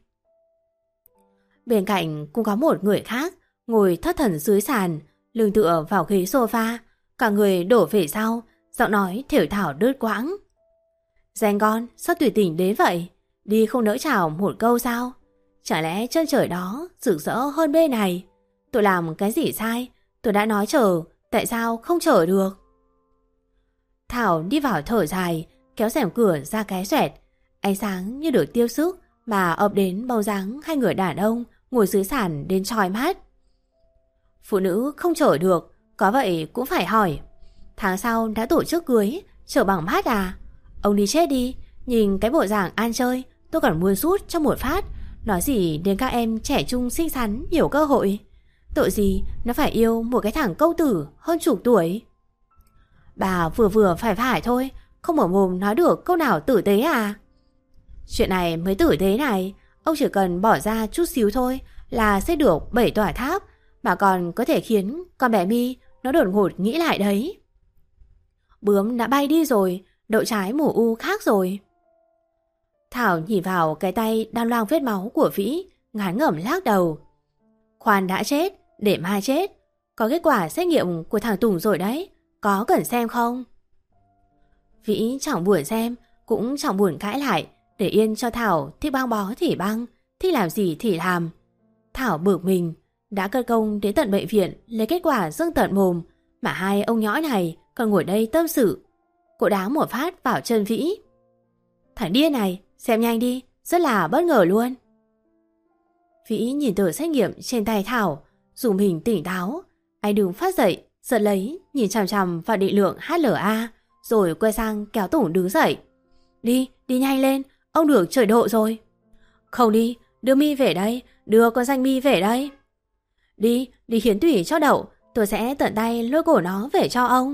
Bên cạnh cũng có một người khác ngồi thất thần dưới sàn, lưng tựa vào ghế sofa, cả người đổ về sau, giọng nói thều thào đứt quãng. Danh con, sao tùy tình đến vậy? Đi không nỡ chào một câu sao? Chả lẽ chân trời đó rực rỡ hơn bên này? Tôi làm cái gì sai? Tôi đã nói chờ, tại sao không chờ được? Thảo đi vào thở dài, kéo rèm cửa ra cái xoẹt. Ánh sáng như được tiêu sức mà ập đến bóng dáng hai người đàn ông ngồi dưới sàn đến chói mắt. Phụ nữ không chở được, có vậy cũng phải hỏi. Tháng sau đã tổ chức cưới, chở bằng mát à? Ông đi chết đi, nhìn cái bộ dạng ăn chơi, tôi còn muốn rút cho một phát. Nói gì đến các em trẻ trung xinh xắn nhiều cơ hội. Tội gì nó phải yêu một cái thằng công tử hơn chục tuổi. Bà vừa vừa phải phải thôi, không mở mồm nói được câu nào tử tế à? Chuyện này mới tử tế này, ông chỉ cần bỏ ra chút xíu thôi là xây được bảy tòa tháp, mà còn có thể khiến con bé My nó đột ngột nghĩ lại đấy. Bướm đã bay đi rồi, đậu trái mù u khác rồi. Thảo nhìn vào cái tay đang loang vết máu của Vĩ, ngán ngẩm lắc đầu. Khoan đã chết, để mai chết. Có kết quả xét nghiệm của thằng Tùng rồi đấy, có cần xem không? Vĩ chẳng buồn xem, cũng chẳng buồn cãi lại, để yên cho Thảo thích băng bó thì băng, thích làm gì thì làm. Thảo bực mình, đã cất công đến tận bệnh viện lấy kết quả dương tận mồm, mà hai ông nhõi này còn ngồi đây tâm sự. Cô đá một phát vào chân Vĩ. Thằng điên này, xem nhanh đi, rất là bất ngờ luôn. Vĩ nhìn tờ xét nghiệm trên tay Thảo, dùng mình tỉnh táo. Anh đứng phát dậy, giật lấy, nhìn chằm chằm vào định lượng hát lờ a, rồi quay sang kéo Tùng đứng dậy. Đi, đi nhanh lên, ông được trời độ rồi. Không đi, đưa My về đây, đưa con danh My về đây. Đi, đi hiến tủy cho đậu, tôi sẽ tận tay lôi cổ nó về cho ông.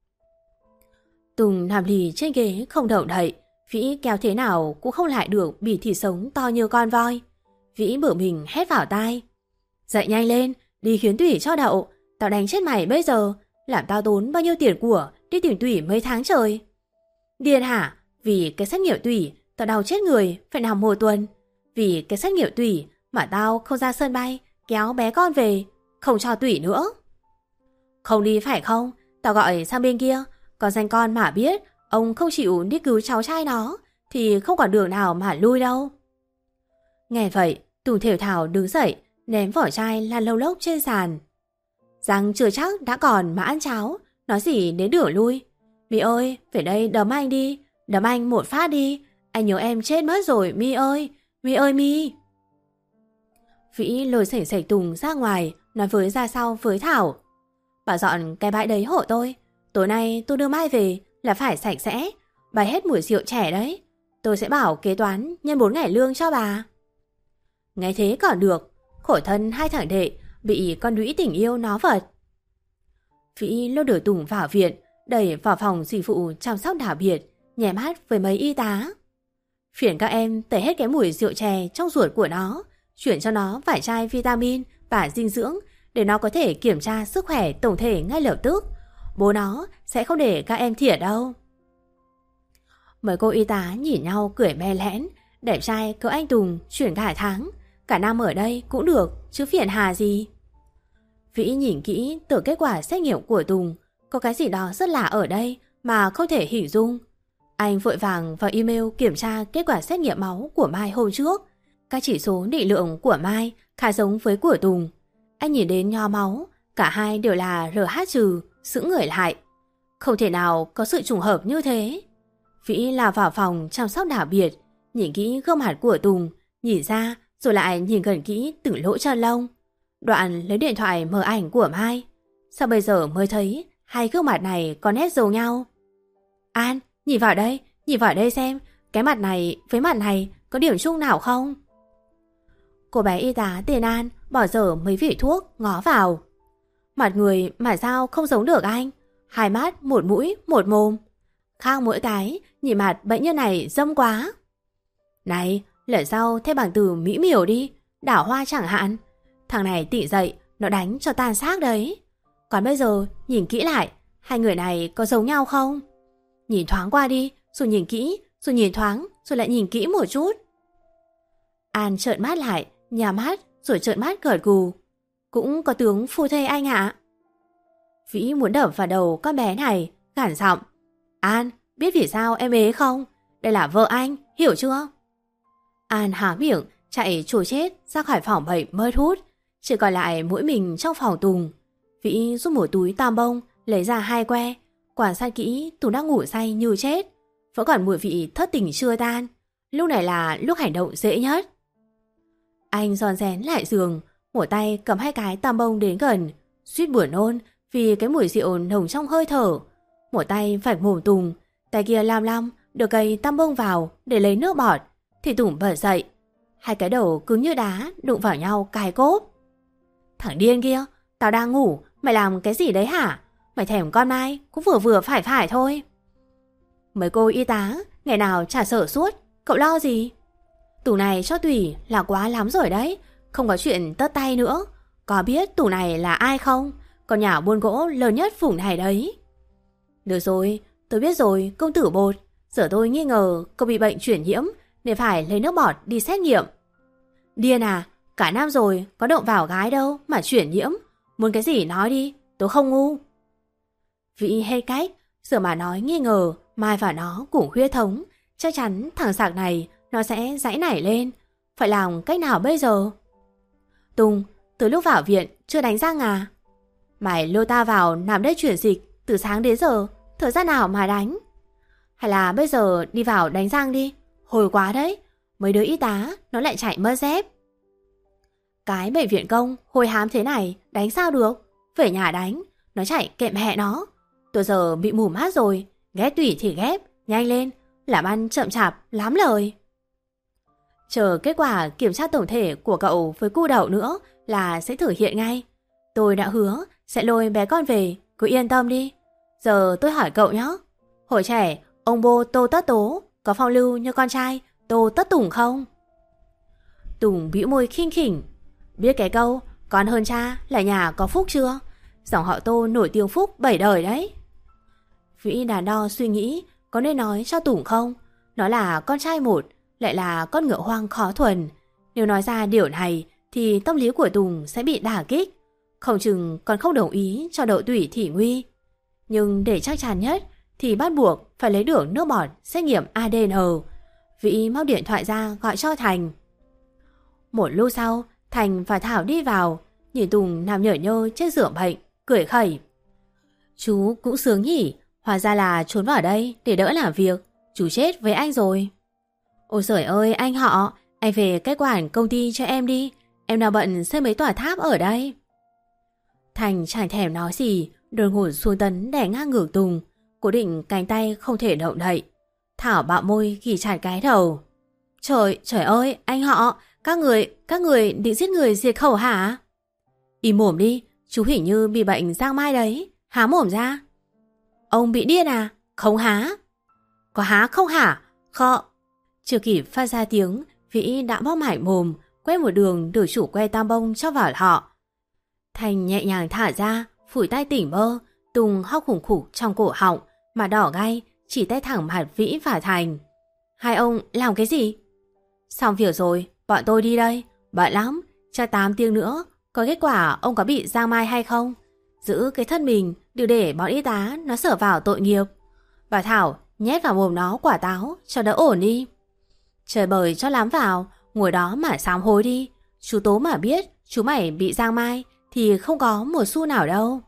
Tùng nằm lì trên ghế không động đậy. Vĩ kéo thế nào cũng không lại được bì thịt sống to như con voi. Vĩ bở mình hét vào tai. Dậy nhanh lên, đi hiến tủy cho đậu. Tao đánh chết mày bây giờ. Làm tao tốn bao nhiêu tiền của đi tìm tủy mấy tháng trời. Điên hả? Vì cái xét nghiệm tủy tao đau chết người, phải nằm một tuần. Vì cái xét nghiệm tủy mà tao không ra sân bay kéo bé con về, không cho tủy nữa. Không đi phải không? Tao gọi sang bên kia. Còn danh con mà biết ông không chịu đi cứu cháu trai nó thì không còn đường nào mà lui đâu. Nghe vậy, Tùng thều thào đứng dậy, ném vỏ chai lan lâu lốc trên sàn. Răng chưa chắc đã còn mà ăn cháo, nói gì đến đường lui. My ơi, về đây đấm anh đi, đấm anh một phát đi. Anh nhớ em chết mất rồi, My ơi, My ơi My. Vĩ lôi sảnh sạch Tùng ra ngoài, nói với ra sau với Thảo. Bà dọn cái bãi đấy hộ tôi. Tối nay tôi đưa Mai về là phải sạch sẽ, bà hết mùi rượu trẻ đấy. Tôi sẽ bảo kế toán nhân bốn ngày lương cho bà. Nghe thế còn được, khổ thân hai thằng đệ bị con đũy tình yêu nó vật. Vĩ lôi đưa Tùng vào viện, đẩy vào phòng dịch vụ chăm sóc đặc biệt, nhè mắt với mấy y tá. Phiền các em tẩy hết cái mùi rượu chè trong ruột của nó, chuyển cho nó vài chai vitamin và dinh dưỡng để nó có thể kiểm tra sức khỏe tổng thể ngay lập tức. Bố nó sẽ không để các em thiệt đâu. Mấy cô y tá nhìn nhau cười me lẽn. Đẹp trai cỡ anh Tùng chuyển cả tháng, cả năm ở đây cũng được, chứ phiền hà gì. Vĩ nhìn kỹ từ kết quả xét nghiệm của Tùng, có cái gì đó rất lạ ở đây mà không thể hình dung. Anh vội vàng vào email kiểm tra kết quả xét nghiệm máu của Mai hôm trước. Các chỉ số định lượng của Mai khá giống với của Tùng. Anh nhìn đến nho máu, cả hai đều là rờ hát trừ, sững người lại. Không thể nào có sự trùng hợp như thế. Vĩ là vào phòng chăm sóc đặc biệt, nhìn kỹ gương mặt của Tùng, nhìn ra rồi lại nhìn gần kỹ từng lỗ chân lông. Đoạn lấy điện thoại mở ảnh của Mai. Sao bây giờ mới thấy hai gương mặt này có nét giống nhau? An, nhìn vào đây, nhìn vào đây xem, cái mặt này với mặt này có điểm chung nào không? Cô bé y tá tên An bỏ dở mấy vỉ thuốc ngó vào. Mặt người mà sao không giống được anh? Hai mắt, một mũi, một mồm. Khác mỗi cái, nhìn mặt bệnh nhân này dâm quá. Này, lần sau thay bằng từ mỹ miều đi, đảo hoa chẳng hạn. Thằng này tỉnh dậy, nó đánh cho tan xác đấy. Còn bây giờ, nhìn kỹ lại, hai người này có giống nhau không? Nhìn thoáng qua đi, rồi nhìn kỹ, rồi nhìn thoáng, rồi lại nhìn kỹ một chút. An trợn mắt lại, nhắm mắt, rồi trợn mắt gật gù. Cũng có tướng phu thê anh ạ. Vĩ muốn đập vào đầu con bé này, gằn giọng. An, biết vì sao em ế không? Đây là vợ anh, hiểu chưa? An há miệng, chạy trôi chết ra khỏi phòng bệnh mới hút. Chỉ còn lại mỗi mình trong phòng Tùng. Vĩ rút một túi tam bông, lấy ra hai que. Quan sát kỹ, Tùng đang ngủ say như chết. Vẫn còn mùi vị thất tình chưa tan. Lúc này là lúc hành động dễ nhất. Anh giòn rén lại giường, một tay cầm hai cái tam bông đến gần, suýt buồn nôn vì cái mùi rượu nồng trong hơi thở. Một tay vạch mồm Tùng, tay kia lam lam được cây tam bông vào để lấy nước bọt. Thì Tùng bật dậy, hai cái đầu cứng như đá đụng vào nhau cài cốp. Thằng điên kia, tao đang ngủ, mày làm cái gì đấy hả? Mày thèm con Mai cũng vừa vừa phải phải thôi. Mấy cô y tá ngày nào chả sợ suốt, cậu lo gì? Tủ này cho Tùy là quá lắm rồi đấy, không có chuyện tất tay nữa. Có biết Tùng này là ai không? Con nhà buôn gỗ lớn nhất vùng này đấy. Được rồi, tôi biết rồi công tử Bột. Giờ tôi nghi ngờ cậu bị bệnh truyền nhiễm nên phải lấy nước bọt đi xét nghiệm. Điên à, cả năm rồi có động vào gái đâu mà truyền nhiễm. Muốn cái gì nói đi, tôi không ngu. Vĩ hay cách, giờ mà nói nghi ngờ Mai và nó cũng huyết thống, chắc chắn thằng sạc này nó sẽ giãy nảy lên. Phải làm cách nào bây giờ? Tùng, từ lúc vào viện chưa đánh răng à? Mày lôi ta vào nằm đây chuyển dịch từ sáng đến giờ, thời gian nào mà đánh? Hay là bây giờ đi vào đánh răng đi, hồi quá đấy. Mấy đứa y tá nó lại chạy mất dép. Cái bệnh viện công hôi hám thế này đánh sao được? Về nhà đánh, nó chạy kệ mẹ nó. Tôi giờ bị mù mắt rồi, ghét tủy thì ghép, nhanh lên, làm ăn chậm chạp lắm lời. Chờ kết quả kiểm tra tổng thể của cậu với cu đậu nữa là sẽ thử hiện ngay. Tôi đã hứa sẽ lôi bé con về, cứ yên tâm đi. Giờ tôi hỏi cậu nhé, hồi trẻ ông bô Tô Tất Tố có phong lưu như con trai Tô Tất Tùng không? Tùng bĩu môi khinh khỉnh. Biết cái câu con hơn cha là nhà có phúc chưa? Dòng họ Tô nổi tiếng phúc bảy đời đấy. Vĩ đàn đo suy nghĩ có nên nói cho Tùng không? Nó là con trai một, lại là con ngựa hoang khó thuần. Nếu nói ra điều này thì tâm lý của Tùng sẽ bị đả kích. Không chừng còn không đồng ý cho đậu tủy thị nguy. Nhưng để chắc chắn nhất thì bắt buộc phải lấy được nước bọt xét nghiệm a đê en. Vĩ móc điện thoại ra gọi cho Thành. Một lúc sau, Thành và Thảo đi vào, nhìn Tùng nằm nhở nhơ trên giường bệnh, cười khẩy. Chú cũng sướng nhỉ, hóa ra là trốn vào đây để đỡ làm việc. Chú chết với anh rồi. Ôi giời ơi anh họ, anh về kết quản công ty cho em đi. Em nào bận xây mấy tòa tháp ở đây. Thành chẳng thèm nói gì, đột ngột xuống tấn đè ngang ngược Tùng, cố định cánh tay không thể động đậy. Thảo bạo môi ghì chặt cái đầu. Trời, trời ơi, anh họ, các người, các người định giết người diệt khẩu hả? Im mồm đi, chú hình như bị bệnh giang mai đấy, há mồm ra. Ông bị điên à? Không há. Có há không hả? Khọ. Chưa kịp phát ra tiếng, Vĩ đã bóp mạnh mồm, quét một đường đổi chủ que tam bông cho vào họ. Thành nhẹ nhàng thả ra, phủi tay tỉnh bơ. Tùng hóc khủng khủng trong cổ họng, mà đỏ gay, chỉ tay thẳng mặt Vĩ và Thành. Hai ông làm cái gì? Xong việc rồi, bọn tôi đi đây. Bận lắm, chắc tám tiếng nữa. Có kết quả ông có bị giang mai hay không? Giữ cái thân mình, đừng để bọn y tá nó sở vào tội nghiệp. Bà Thảo nhét vào mồm nó quả táo cho đỡ ổn đi. Trời bời cho lắm vào, ngồi đó mà sám hối đi. Chú Tố mà biết chú mày bị giang mai thì không có một xu nào đâu.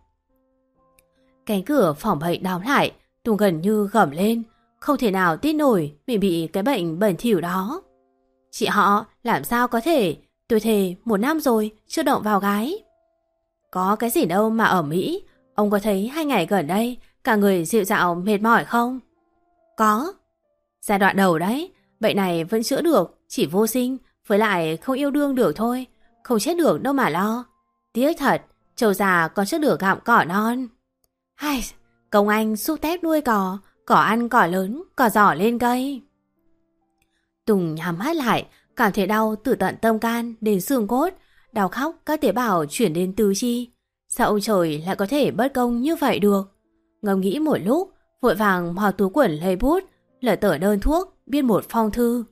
Cánh cửa phòng bệnh đóng lại, Tùng gần như gầm lên, không thể nào tin nổi mình bị cái bệnh bẩn thỉu đó. Chị họ, làm sao có thể? Tôi thề một năm rồi chưa động vào gái. Có cái gì đâu mà ở Mỹ. Ông có thấy hai ngày gần đây cả người dịu dạo mệt mỏi không? Có. Giai đoạn đầu đấy, bệnh này vẫn chữa được, chỉ vô sinh, với lại không yêu đương được thôi. Không chết được đâu mà lo. Tiếc thật, trâu già còn chưa được gặm cỏ non. Hai, công anh xúc tép nuôi cỏ, cỏ ăn cỏ lớn, cỏ giỏ lên cây. Tùng nhắm mắt lại, cảm thấy đau từ tận tâm can đến xương cốt, đau khóc các tế bào chuyển đến tứ chi. Sao ông trời lại có thể bất công như vậy được? Ngẫm nghĩ một lúc, vội vàng mò túi quần lấy bút, lật tờ đơn thuốc, viết một phong thư.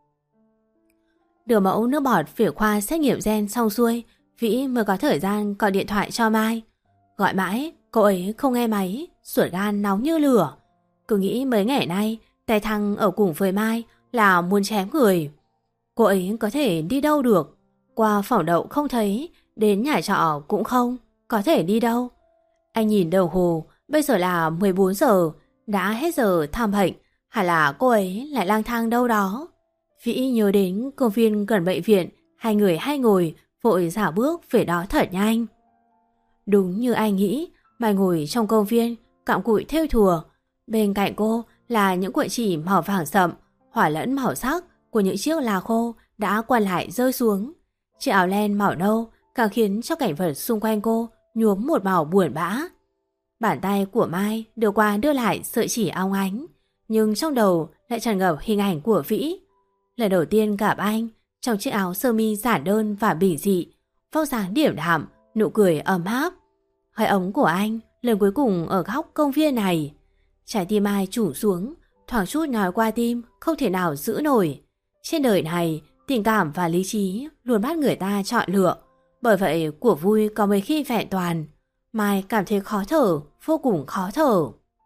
Đưa mẫu nước bọt về khoa xét nghiệm gen xong xuôi, Vĩ mới có thời gian gọi điện thoại cho Mai. Gọi mãi, cô ấy không nghe máy, ruột gan nóng như lửa. Cứ nghĩ mấy ngày nay, tay thăng ở cùng với Mai là muốn chém người. Cô ấy có thể đi đâu được? Qua phòng đậu không thấy, đến nhà trọ cũng không, có thể đi đâu? Anh nhìn đồng hồ, bây giờ là mười bốn giờ, đã hết giờ thăm bệnh, hay là cô ấy lại lang thang đâu đó? Vĩ nhớ đến công viên gần bệnh viện, hai người hay ngồi, vội dạo bước về đó thật nhanh. Đúng như anh nghĩ, Mai ngồi trong công viên, cặm cụi thêu thùa. Bên cạnh cô là những cuộn chỉ màu vàng sậm, hòa lẫn màu sắc của những chiếc lá khô đã quằn lại rơi xuống. Chiếc áo len màu nâu càng khiến cho cảnh vật xung quanh cô nhuốm một màu buồn bã. Bàn tay của Mai đưa qua đưa lại sợi chỉ óng ánh, nhưng trong đầu lại tràn ngập hình ảnh của Vĩ. Lần đầu tiên gặp anh, trong chiếc áo sơ mi giản đơn và bình dị, vóc dáng điểm đạm, nụ cười ấm áp. Hơi ống của anh lần cuối cùng ở góc công viên này. Trái tim Mai trùng xuống, thoáng chút nói qua tim không thể nào giữ nổi. Trên đời này, tình cảm và lý trí luôn bắt người ta chọn lựa. Bởi vậy của vui có mấy khi vẹn toàn. Mai cảm thấy khó thở, vô cùng khó thở.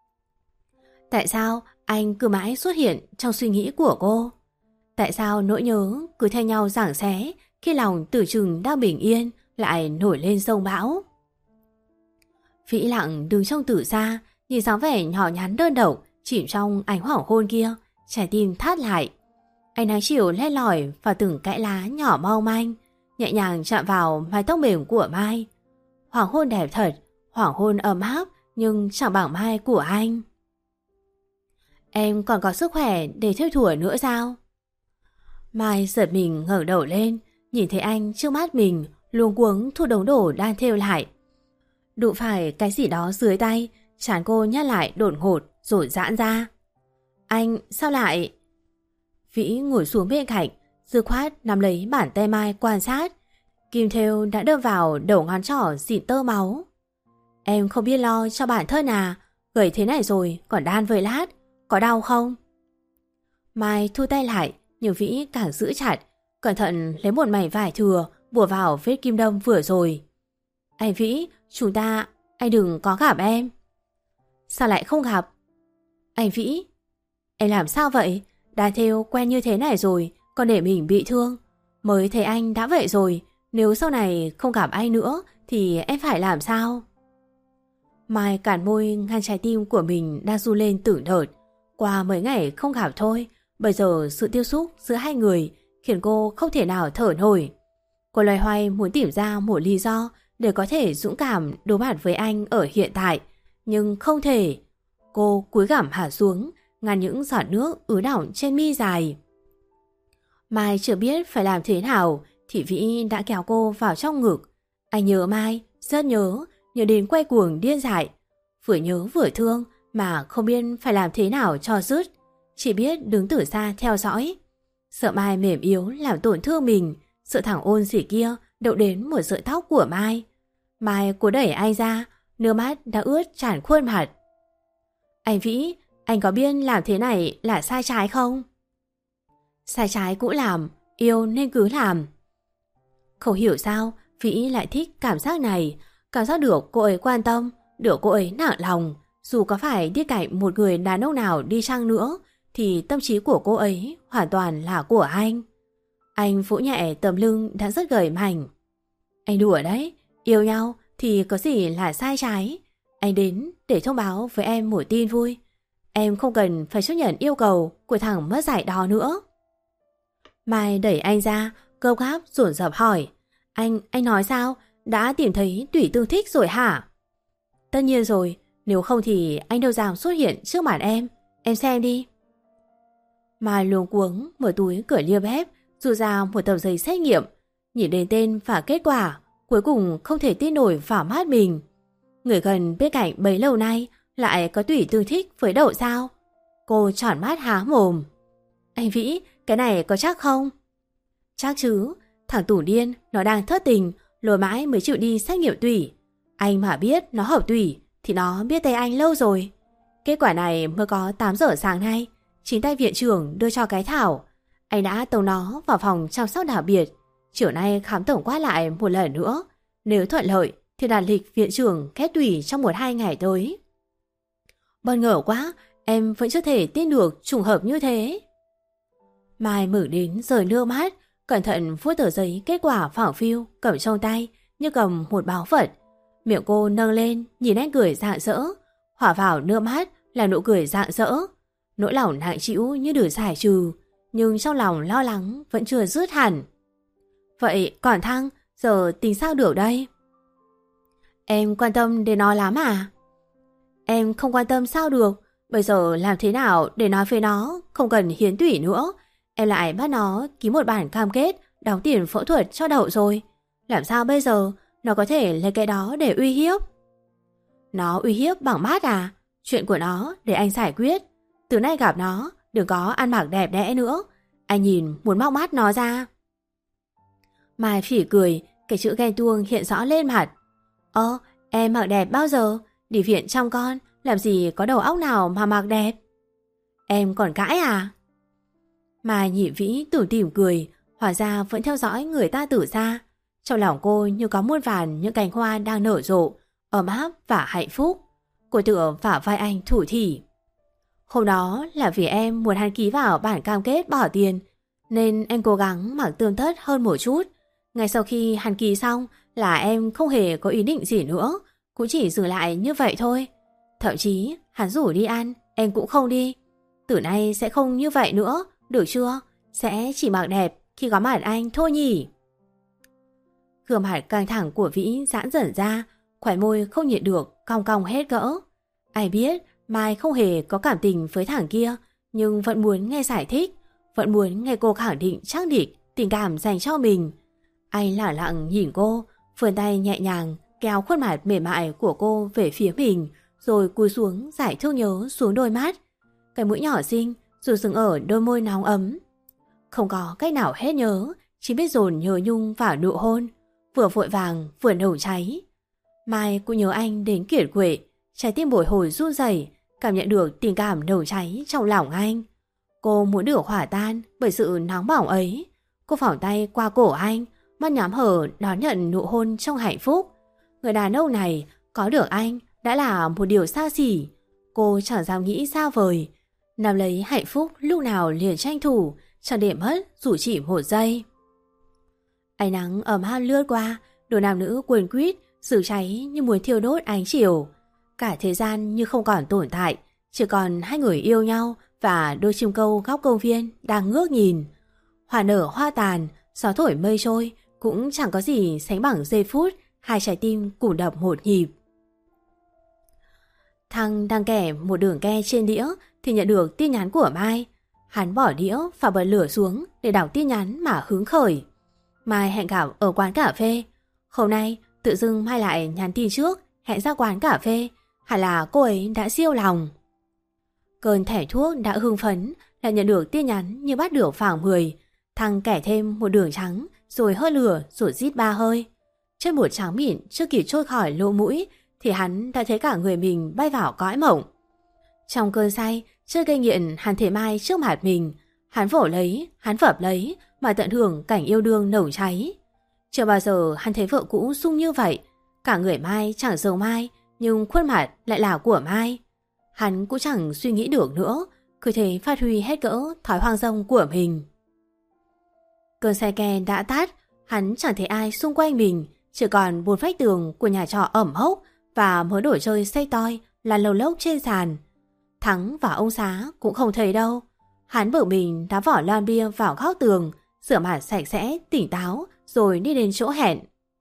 Tại sao anh cứ mãi xuất hiện trong suy nghĩ của cô? Tại sao nỗi nhớ cứ theo nhau giằng xé khi lòng tưởng chừng đang bình yên lại nổi lên sông bão? Vĩ Lặng đứng trong từ xa, nhìn dáng vẻ nhỏ nhắn đơn độc chìm trong ánh hoàng hôn kia, trái tim thắt lại. Ánh nắng chiều len lỏi vào từng kẽ lá nhỏ mong manh, nhẹ nhàng chạm vào mái tóc mềm của Mai. Hoàng hôn đẹp thật, hoàng hôn ấm áp nhưng chẳng bằng Mai của anh. Em còn có sức khỏe để theo thủa nữa sao? Mai giật mình ngẩng đầu lên, nhìn thấy anh trước mắt mình, luống cuống thu đống đổ đang thêu lại. Đụng phải cái gì đó dưới tay, trán cô nhát lại đột ngột rồi giãn ra. Anh sao lại? Vĩ ngồi xuống bên cạnh, dứt khoát nắm lấy bàn tay Mai quan sát. Kim thêu đã đâm vào đầu ngón trỏ dịn tơ máu. Em không biết lo cho bản thân à? Gầy thế này rồi còn đan với lát, có đau không? Mai thu tay lại, nhưng Vĩ càng giữ chặt, cẩn thận lấy một mảnh vải thừa bùa vào vết kim đâm vừa rồi. Anh Vĩ, chúng ta, anh đừng có gặp em. Sao lại không gặp? Anh Vĩ, em làm sao vậy? Đan thêu quen như thế này rồi, còn để mình bị thương. Mới thấy anh đã vậy rồi, nếu sau này không gặp anh nữa thì em phải làm sao? Mai cản môi ngăn trái tim của mình đang run lên từng đợt. Qua mấy ngày không gặp thôi, bây giờ sự tiếp xúc giữa hai người khiến cô không thể nào thở nổi. Cô loay hoay muốn tìm ra một lý do để có thể dũng cảm đối mặt với anh ở hiện tại, nhưng không thể. Cô cúi gằm hạ xuống, ngăn những giọt nước ứ đọng trên mi dài. Mai chưa biết phải làm thế nào thì Vĩ đã kéo cô vào trong ngực. Anh nhớ Mai, rất nhớ, nhớ đến quay cuồng điên dại. Vừa nhớ vừa thương mà không biết phải làm thế nào cho dứt, chỉ biết đứng từ xa theo dõi. Sợ Mai mềm yếu làm tổn thương mình, sợ thằng ôn gì kia đậu đến một sợi tóc của Mai. Mai cố đẩy anh ra, nước mắt đã ướt tràn khuôn mặt. Anh Vĩ, anh có biết làm thế này là sai trái không? Sai trái cũng làm, yêu nên cứ làm. Không hiểu sao Vĩ lại thích cảm giác này, cảm giác được cô ấy quan tâm, được cô ấy nặng lòng. Dù có phải đi cạnh một người đàn ông nào đi chăng nữa thì tâm trí của cô ấy hoàn toàn là của anh. Anh vỗ nhẹ tấm lưng đã rất gầy mảnh. Anh đùa đấy, yêu nhau thì có gì là sai trái. Anh đến để thông báo với em một tin vui. Em không cần phải chấp nhận yêu cầu của thằng mất dạy đó nữa. Mai đẩy anh ra, gấp gáp dồn dập hỏi. Anh, anh nói sao? Đã tìm thấy tủy tương thích rồi hả? Tất nhiên rồi, nếu không thì anh đâu dám xuất hiện trước mặt em. Em xem đi. Mai luống cuống mở túi cửa lia bếp, rút ra một tờ giấy xét nghiệm. Nhìn đến tên và kết quả, cuối cùng không thể tin nổi vào mắt mình. Người gần bên cạnh bấy lâu nay lại có tủy tương thích với đậu sao? Cô tròn mắt há mồm. Anh Vĩ, cái này có chắc không? Chắc chứ, thằng tủ điên nó đang thất tình, lôi mãi mới chịu đi xét nghiệm tủy. Anh mà biết nó hợp tủy thì nó biết tay anh lâu rồi. Kết quả này mới có tám giờ sáng nay, chính tay viện trưởng đưa cho cái thảo. Anh đã tống nó vào phòng chăm sóc đặc biệt. Chiều nay khám tổng quát lại một lần nữa. Nếu thuận lợi thì đặt lịch viện trưởng kết tủy trong một hai ngày tới. Bất ngờ quá, em vẫn chưa thể tin được trùng hợp như thế. Mai mở đến rời nước mắt, cẩn thận vuốt tờ giấy kết quả phẳng phiu cầm trong tay như cầm một báu vật. Miệng cô nâng lên nhìn anh cười rạng rỡ, hòa vào nước mắt là nụ cười rạng rỡ. Nỗi lòng nặng trĩu như được giải trừ, nhưng trong lòng lo lắng vẫn chưa dứt hẳn. Vậy còn Thăng, giờ tính sao được đây? Em quan tâm đến nó lắm à? Em không quan tâm sao được. Bây giờ làm thế nào để nói với nó không cần hiến tủy nữa? Em lại bắt nó ký một bản cam kết đóng tiền phẫu thuật cho đậu rồi. Làm sao bây giờ nó có thể lấy cái đó để uy hiếp? Nó uy hiếp bằng mát à? Chuyện của nó để anh giải quyết. Từ nay gặp nó đừng có ăn mặc đẹp đẽ nữa. Anh nhìn muốn móc mắt nó ra. Mai phỉ cười, cái chữ ghen tuông hiện rõ lên mặt. Ơ, em mặc đẹp bao giờ? Đi viện chăm con, làm gì có đầu óc nào mà mặc đẹp? Em còn cãi à? Mai Nhị Vĩ tủm tỉm cười, hóa ra vẫn theo dõi người ta từ xa. Trong lòng cô như có muôn vàn những cành hoa đang nở rộ, ấm áp và hạnh phúc. Cô tựa vào vai anh thủ thỉ. Hôm đó là vì em muốn hắn ký vào bản cam kết bỏ tiền, nên anh cố gắng mặc tươm tất hơn một chút. Ngay sau khi hắn ký xong là em không hề có ý định gì nữa, cũng chỉ dừng lại như vậy thôi. Thậm chí hắn rủ đi ăn, em cũng không đi. Từ nay sẽ không như vậy nữa, được chưa? Sẽ chỉ mặc đẹp khi có mặt anh thôi nhỉ? Gương mặt căng thẳng của Vĩ giãn dần ra, khóe môi không nhịn được cong cong hết cỡ. Ai biết Mai không hề có cảm tình với thằng kia, nhưng vẫn muốn nghe giải thích, vẫn muốn nghe cô khẳng định chắc địch tình cảm dành cho mình. Anh lẳng lặng nhìn cô, vươn tay nhẹ nhàng kéo khuôn mặt mềm mại của cô về phía mình, rồi cúi xuống giải thương nhớ xuống đôi mắt. Cái mũi nhỏ xinh rồi dừng ở đôi môi nóng ấm. Không có cách nào hết nhớ, chỉ biết dồn nhớ nhung vào nụ hôn, vừa vội vàng vừa nổ cháy. Mai cũng nhớ anh đến kiệt quệ, trái tim bồi hồi run rẩy, cảm nhận được tình cảm nổ cháy trong lòng anh. Cô muốn được hỏa tan bởi sự nóng bỏng ấy. Cô phỏng tay qua cổ anh, mắt nhắm hở đón nhận nụ hôn trong hạnh phúc. Người đàn ông này có được anh đã là một điều xa xỉ. Cô chẳng dám nghĩ xa vời, nắm lấy hạnh phúc lúc nào liền tranh thủ, chẳng để mất dù chỉ một giây. Ánh nắng ấm áp lướt qua, đôi nam nữ quần quýt sự cháy như muốn thiêu đốt ánh chiều. Cả thế gian như không còn tồn tại, chỉ còn hai người yêu nhau và đôi chim câu góc công viên đang ngước nhìn. Hoa nở hoa tàn, gió thổi mây trôi, cũng chẳng có gì sánh bằng giây phút hai trái tim cùng đập một nhịp. Thăng đang kẻ một đường ke trên đĩa thì nhận được tin nhắn của Mai. Hắn bỏ đĩa và bật lửa xuống để đọc tin nhắn mà hứng khởi. Mai hẹn gặp ở quán cà phê. Hôm nay tự dưng Mai lại nhắn tin trước hẹn ra quán cà phê. Hẳn là cô ấy đã siêu lòng. Cơn thẻ thuốc đã hưng phấn là nhận được tin nhắn như bắt được phảng mười. Thăng kẻ thêm một đường trắng rồi hơi lửa rồi rít ba hơi. Trên một trắng mịn chưa kịp trôi khỏi lỗ mũi thì hắn đã thấy cả người mình bay vào cõi mộng. Trong cơn say, chưa gây nghiện hắn thấy Mai trước mặt mình. Hắn vỗ lấy, hắn vập lấy mà tận hưởng cảnh yêu đương nồng cháy. Chưa bao giờ hắn thấy vợ cũ sung như vậy. Cả người Mai chẳng giống Mai, nhưng khuôn mặt lại là của Mai. Hắn cũng chẳng suy nghĩ được nữa, cứ thế phát huy hết cỡ thói hoang dông của mình. Cơn say ke đã tắt, hắn chẳng thấy ai xung quanh mình, chỉ còn bốn vách tường của nhà trọ ẩm hốc và mớ đồ chơi xây toi là lầu lốc trên sàn. Thắng và ông Xá cũng không thấy đâu. Hắn bực mình đá vỏ lon bia vào góc tường, rửa mặt sạch sẽ, tỉnh táo rồi đi đến chỗ hẹn.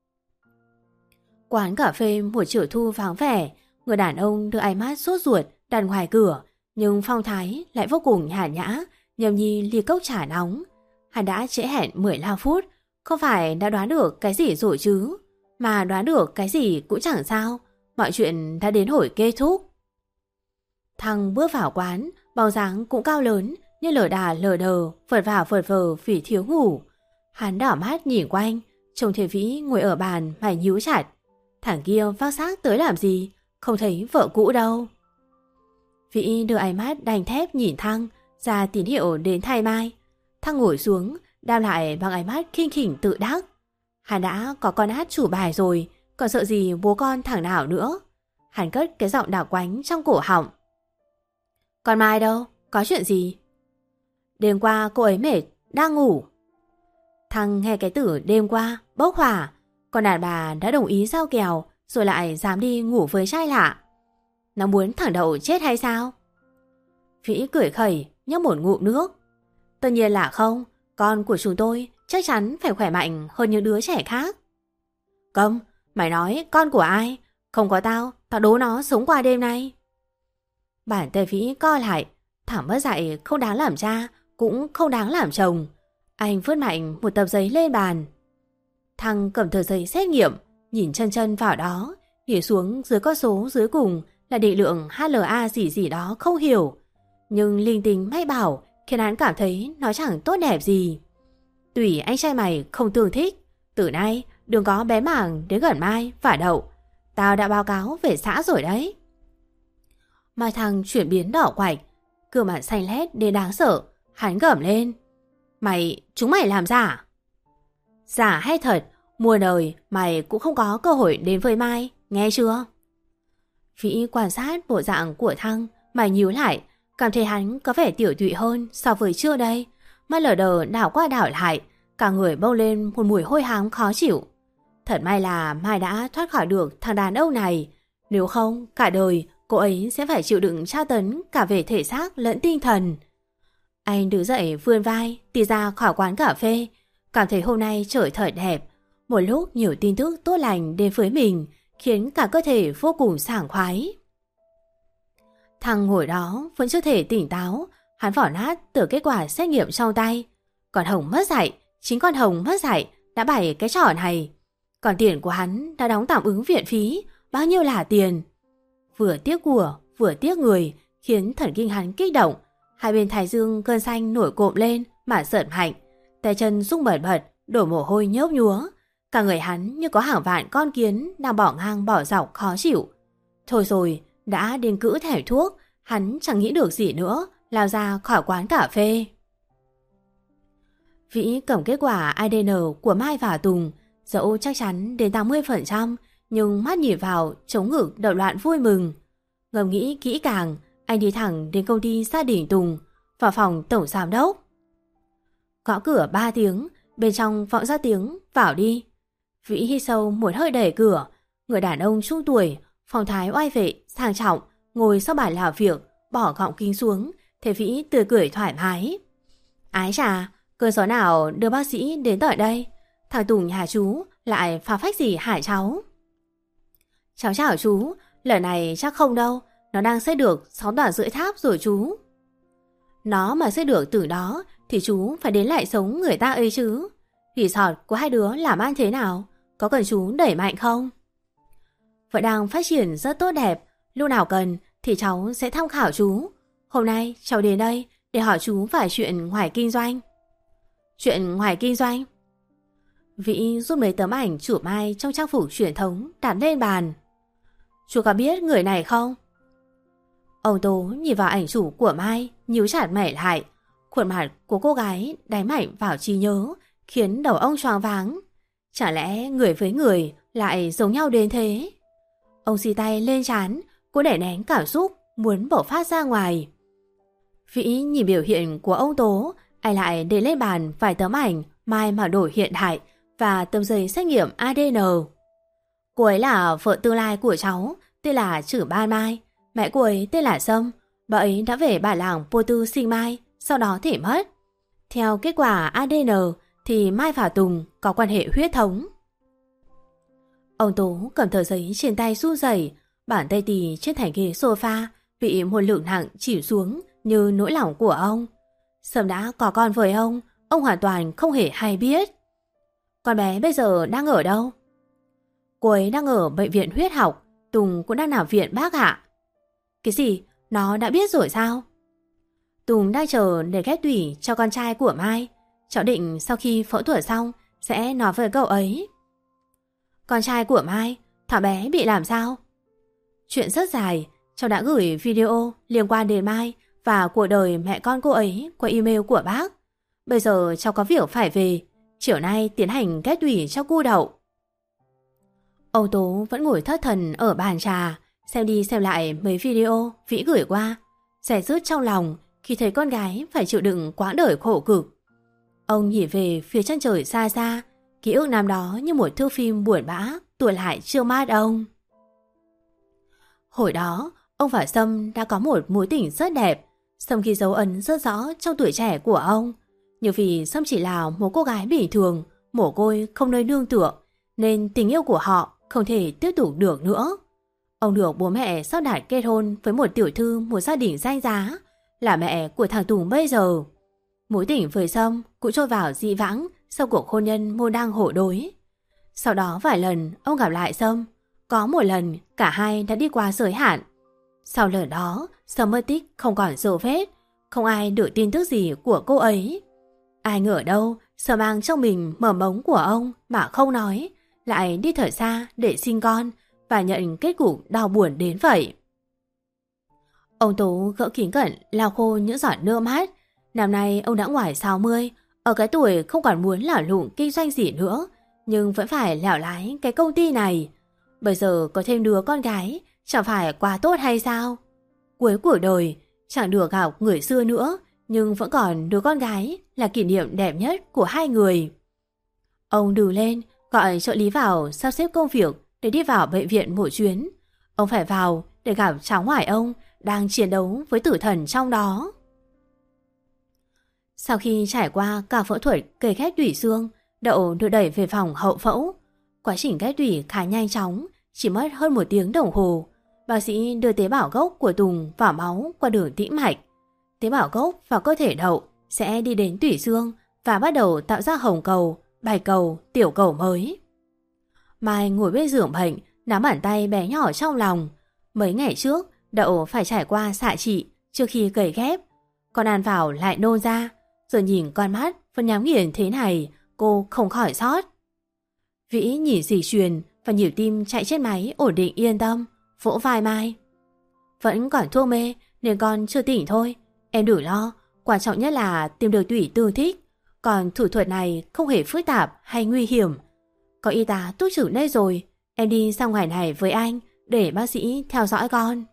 Quán cà phê một chiều thu vắng vẻ, người đàn ông đưa ánh mắt sốt ruột đặt ngoài cửa, nhưng phong thái lại vô cùng nhàn nhã, nhâm nhi ly cốc trà nóng. Hắn đã trễ hẹn mười lăm phút, không phải đã đoán được cái gì rồi chứ, mà đoán được cái gì cũng chẳng sao, mọi chuyện đã đến hồi kết thúc. Thăng bước vào quán, bóng dáng cũng cao lớn, như lờ đà lờ đờ, vật vả vật vờ vì thiếu ngủ. Hắn đảo mắt nhìn quanh, trông thấy Vĩ ngồi ở bàn mày nhíu chặt. Thằng kia vác xác tới làm gì, không thấy vợ cũ đâu. Vĩ đưa ánh mắt đành thép nhìn Thăng, ra tín hiệu đến thay Mai. Thăng ngồi xuống, đáp lại bằng ánh mắt khinh khỉnh tự đắc. Hắn đã có con át chủ bài rồi, còn sợ gì bố con thằng nào nữa. Hắn cất cái giọng đảo quánh trong cổ họng. Còn Mai đâu, có chuyện gì? Đêm qua cô ấy mệt, đang ngủ. Thăng nghe cái từ đêm qua, bốc hỏa. Còn đàn bà đã đồng ý giao kèo, rồi lại dám đi ngủ với trai lạ. Nó muốn thằng đậu chết hay sao? Vĩ cười khẩy, nhấp một ngụm nước. Tất nhiên là không, con của chúng tôi chắc chắn phải khỏe mạnh hơn những đứa trẻ khác. Câm, mày nói con của ai? Không có tao, tao đố nó sống qua đêm nay. Bản tay Vĩ co lại, thảm mất dạy không đáng làm cha, cũng không đáng làm chồng. Anh vứt mạnh một tập giấy lên bàn. Thăng cầm tờ giấy xét nghiệm, nhìn chân chân vào đó, nhìn xuống dưới con số dưới cùng là định lượng hát lờ a gì gì đó không hiểu. Nhưng linh tính mách bảo khiến hắn cảm thấy nó chẳng tốt đẹp gì. Tùy anh trai mày không tương thích, Từ nay đừng có bé mảng đến gần Mai và Đậu. Tao đã báo cáo về xã rồi đấy. Mai Thăng chuyển biến đỏ quạch, gương mặt xanh lét đến đáng sợ. Hắn gầm lên. Mày, chúng mày làm giả? Giả hay thật, muôn đời mày cũng không có cơ hội đến với Mai, nghe chưa? Vĩ quan sát bộ dạng của Thăng, mày nhíu lại, cảm thấy hắn có vẻ tiểu tụy hơn so với trước đây. Mắt lờ đờ đảo qua đảo lại, cả người bốc lên một mùi hôi hám khó chịu. Thật may là Mai đã thoát khỏi được thằng đàn ông này. Nếu không, cả đời cô ấy sẽ phải chịu đựng tra tấn cả về thể xác lẫn tinh thần. Anh đứng dậy vươn vai, đi ra khỏi quán cà phê, cảm thấy hôm nay trời thật đẹp. Một lúc nhiều tin tức tốt lành đến với mình, khiến cả cơ thể vô cùng sảng khoái. Thằng ngồi đó vẫn chưa thể tỉnh táo, hắn vỏ nát từ kết quả xét nghiệm trong tay. Còn Hồng mất dạy, chính con Hồng mất dạy đã bày cái trò này. Còn tiền của hắn đã đóng tạm ứng viện phí, bao nhiêu là tiền. Vừa tiếc của, vừa tiếc người, khiến thần kinh hắn kích động. Hai bên thái dương cơn xanh nổi cộm lên mà giận hạnh, tay chân rung bẩn bật, đổ mồ hôi nhớp nhúa. Cả người hắn như có hàng vạn con kiến đang bỏ ngang bỏ dọc khó chịu. Thôi rồi, đã đến cữ thẻ thuốc, hắn chẳng nghĩ được gì nữa, lao ra khỏi quán cà phê. Vĩ cầm kết quả a đê en của Mai và Tùng, dẫu chắc chắn đến tám mươi phần trăm, nhưng mắt nhìn vào chống ngực đập loạn vui mừng. Ngầm nghĩ kỹ càng, anh đi thẳng đến công ty gia đình Tùng, vào phòng tổng giám đốc. Gõ cửa ba tiếng, bên trong vọng ra tiếng vào đi. Vĩ hít sâu một hơi đẩy cửa. Người đàn ông trung tuổi, phong thái oai vệ, sang trọng, ngồi sau bàn làm việc, bỏ gọng kính xuống, thấy Vĩ tươi cười thoải mái. Ái chà, cơn gió nào đưa bác sĩ đến tận đây? Thằng Tùng nhà chú lại phá phách gì hả cháu? Cháu chào chú, lần này chắc không đâu, nó đang xây được sáu tòa rưỡi tháp rồi chú. Nó mà xây được từ đó thì chú phải đến lại sống người ta ấy chứ. Resort của hai đứa làm ăn thế nào? Có cần chú đẩy mạnh không? Vẫn đang phát triển rất tốt đẹp. Lúc nào cần thì cháu sẽ tham khảo chú. Hôm nay cháu đến đây để hỏi chú vài chuyện ngoài kinh doanh. Chuyện ngoài kinh doanh? Vĩ rút mấy tấm ảnh chụp Mai trong trang phục truyền thống đặt lên bàn. Chú có biết người này không? Ông Tố nhìn vào ảnh chụp của Mai, nhíu chặt mày lại. Khuôn mặt của cô gái đánh mạnh vào trí nhớ, khiến đầu ông choáng váng. Chả lẽ người với người lại giống nhau đến thế? Ông xì tay lên trán, cố để nén cảm xúc, muốn bộc phát ra ngoài. Vĩ nhìn biểu hiện của ông Tố, anh lại để lên bàn vài tấm ảnh Mai mà đổi hiện đại và tấm giấy xét nghiệm a đê en. Cô ấy là vợ tương lai của cháu, tên là Chử Ban Mai. Mẹ cô ấy tên là Sâm. Bà ấy đã về bản làng Pô Tư sinh Mai, sau đó thì mất. Theo kết quả a đê en thì Mai và Tùng có quan hệ huyết thống. Ông Tố cầm tờ giấy trên tay run rẩy, bàn tay tì trên thành ghế sofa bị một lượng nặng chìm xuống như nỗi lòng của ông. Sâm đã có con với ông, ông hoàn toàn không hề hay biết. Con bé bây giờ đang ở đâu? Cô ấy đang ở bệnh viện huyết học, Tùng cũng đang nằm viện bác ạ. Cái gì? Nó đã biết rồi sao? Tùng đang chờ để ghép tủy cho con trai của Mai. Cháu định sau khi phẫu thuật xong sẽ nói với cậu ấy. Con trai của Mai, thằng bé bị làm sao? Chuyện rất dài, cháu đã gửi video liên quan đến Mai và cuộc đời mẹ con cô ấy qua email của bác. Bây giờ cháu có việc phải về, chiều nay tiến hành ghép tủy cho cu Đậu. Ông Tố vẫn ngồi thất thần ở bàn trà, xem đi xem lại mấy video Vĩ gửi qua, xẻ rứt trong lòng khi thấy con gái phải chịu đựng quãng đời khổ cực. Ông nhìn về phía chân trời xa xa, ký ức năm đó như một thước phim buồn bã tuột lại trước mắt ông. Hồi đó, ông và Sâm đã có một mối tình rất đẹp, Sâm ghi dấu ấn rất rõ trong tuổi trẻ của ông. Nhưng vì Sâm chỉ là một cô gái bình thường, mồ côi không nơi nương tựa, nên tình yêu của họ không thể tiếp tục được nữa. Ông được bố mẹ sắp đặt kết hôn với một tiểu thư một gia đình danh giá, là mẹ của thằng Tùng bây giờ. Mối tình với Sâm cũng trôi vào dị vãng sau cuộc hôn nhân môn đăng hộ đối. Sau đó vài lần ông gặp lại Sâm, có một lần cả hai đã đi qua giới hạn. Sau lần đó, Sâm mất tích không còn dấu vết, không ai được tin tức gì của cô ấy. Ai ngờ đâu, sợ mang trong mình mầm mống của ông mà không nói, lại đi thở xa để sinh con và nhận kết cục đau buồn đến vậy. Ông Tú gỡ kính cẩn lau khô những giọt nước mắt. Năm nay ông đã ngoài sáu mươi, ở cái tuổi không còn muốn lảo lụng kinh doanh gì nữa, nhưng vẫn phải lẻo lái cái công ty này. Bây giờ có thêm đứa con gái, chẳng phải quá tốt hay sao? Cuối cuộc đời, chẳng được gặp người xưa nữa, nhưng vẫn còn đứa con gái là kỷ niệm đẹp nhất của hai người. Ông đứng lên, gọi trợ lý vào sắp xếp công việc để đi vào bệnh viện một chuyến. Ông phải vào để gặp cháu ngoại ông đang chiến đấu với tử thần trong đó. Sau khi trải qua cả phẫu thuật cấy ghép tủy xương, Đậu được đẩy về phòng hậu phẫu. Quá trình ghép tủy khá nhanh chóng, chỉ mất hơn một tiếng đồng hồ. Bác sĩ đưa tế bào gốc của Tùng vào máu qua đường tĩnh mạch. Tế bào gốc vào cơ thể Đậu sẽ đi đến tủy xương và bắt đầu tạo ra hồng cầu, bạch cầu, tiểu cầu mới. Mai ngồi bên giường bệnh, nắm bàn tay bé nhỏ trong lòng. Mấy ngày trước, Đậu phải trải qua xạ trị trước khi cấy ghép. Con ăn vào lại nôn ra, rồi nhìn con mắt vẫn nhắm nghiền thế này, cô không khỏi sót. Vĩ nhìn dịch truyền và nhịp tim chạy trên máy ổn định yên tâm, vỗ vai Mai. Vẫn còn thuốc mê nên con chưa tỉnh thôi, em đừng lo, quan trọng nhất là tìm được tủy tương thích. Còn thủ thuật này không hề phức tạp hay nguy hiểm. Có y tá túc trực đây rồi, em đi ra ngoài này với anh để bác sĩ theo dõi con.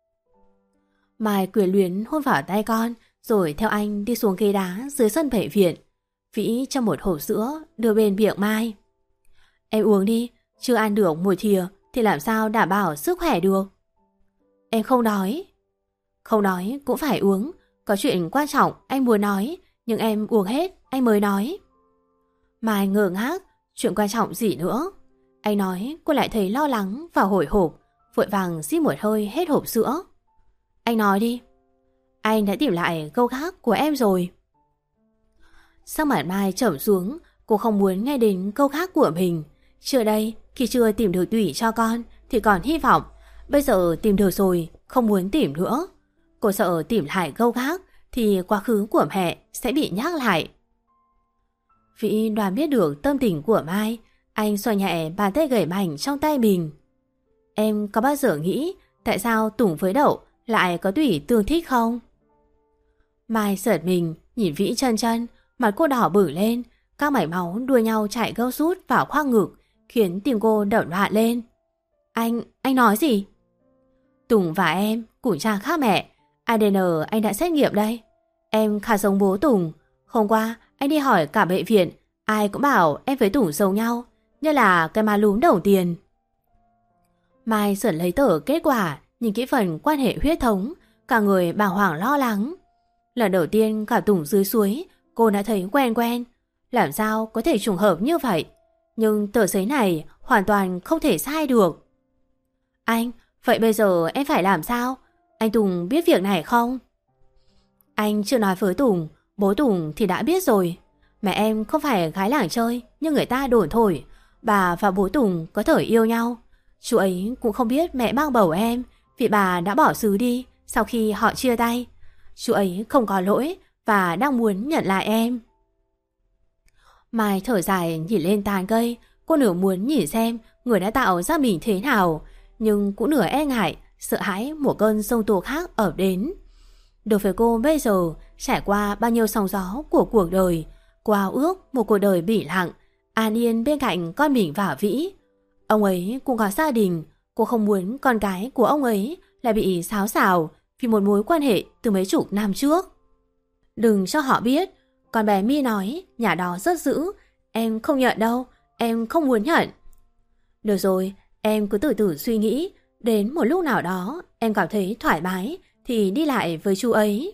Mai quyền luyến hôn vào tay con, rồi theo anh đi xuống ghế đá dưới sân bệnh viện. Vĩ cho một hộp sữa đưa bên miệng Mai. Em uống đi, chưa ăn được một thìa thì làm sao đảm bảo sức khỏe được. Em không đói. Không đói cũng phải uống, có chuyện quan trọng anh muốn nói, nhưng em uống hết anh mới nói. Mai ngơ ngác, chuyện quan trọng gì nữa? Anh nói cô lại thấy lo lắng và hồi hộp, vội vàng xít một hơi hết hộp sữa. Anh nói đi. Anh đã tìm lại câu khác của em rồi. Sắc mặt Mai trầm xuống, cô không muốn nghe đến câu khác của mình. Trước đây, khi chưa tìm được tủy cho con thì còn hy vọng, bây giờ tìm được rồi, không muốn tìm nữa. Cô sợ tìm lại câu khác thì quá khứ của mẹ sẽ bị nhắc lại. Vĩ đoán biết được tâm tình của Mai, anh xoa nhẹ bàn tay gầy mảnh trong tay mình. Em có bao giờ nghĩ tại sao Tùng với Đậu lại có tủy tương thích không? Mai giật mình, nhìn Vĩ chân chân, mặt cô đỏ bừng lên, các mảy máu đua nhau chạy gâu rút vào khoang ngực, khiến tim cô đẩu loạn lên. Anh, anh nói gì? Tùng và em cùng cha khác mẹ, a đê en anh đã xét nghiệm đây. Em khá giống bố Tùng. Hôm qua anh đi hỏi cả bệnh viện, ai cũng bảo em với Tùng giống nhau, như là cái má lúm đầu tiền. Mai sửa lấy tờ kết quả, nhìn kỹ phần quan hệ huyết thống, cả người bàng hoàng lo lắng. Lần đầu tiên gặp Tùng dưới suối, cô đã thấy quen quen. Làm sao có thể trùng hợp như vậy? Nhưng tờ giấy này hoàn toàn không thể sai được. Anh, vậy bây giờ em phải làm sao? Anh Tùng biết việc này không? Anh chưa nói với Tùng, bố Tùng thì đã biết rồi. Mẹ em không phải gái làng chơi như người ta đồn thổi. Bà và bố Tùng có thể yêu nhau. Chú ấy cũng không biết mẹ mang bầu em, vì bà đã bỏ xứ đi sau khi họ chia tay. Chú ấy không có lỗi và đang muốn nhận lại em. Mai thở dài nhìn lên tàn cây, cô nửa muốn nhìn xem người đã tạo ra mình thế nào, nhưng cũng nửa e ngại, sợ hãi một cơn sông tố khác ập đến. Đối với cô bây giờ, trải qua bao nhiêu sóng gió của cuộc đời, cô ao ước một cuộc đời bỉ lặng, an yên bên cạnh con mình và Vĩ. Ông ấy cũng có gia đình, cô không muốn con cái của ông ấy lại bị xáo xào vì một mối quan hệ từ mấy chục năm trước. Đừng cho họ biết. Con bé My nói nhà đó rất dữ. Em không nhận đâu, em không muốn nhận. Được rồi, em cứ từ từ suy nghĩ. Đến một lúc nào đó em cảm thấy thoải mái thì đi lại với chú ấy.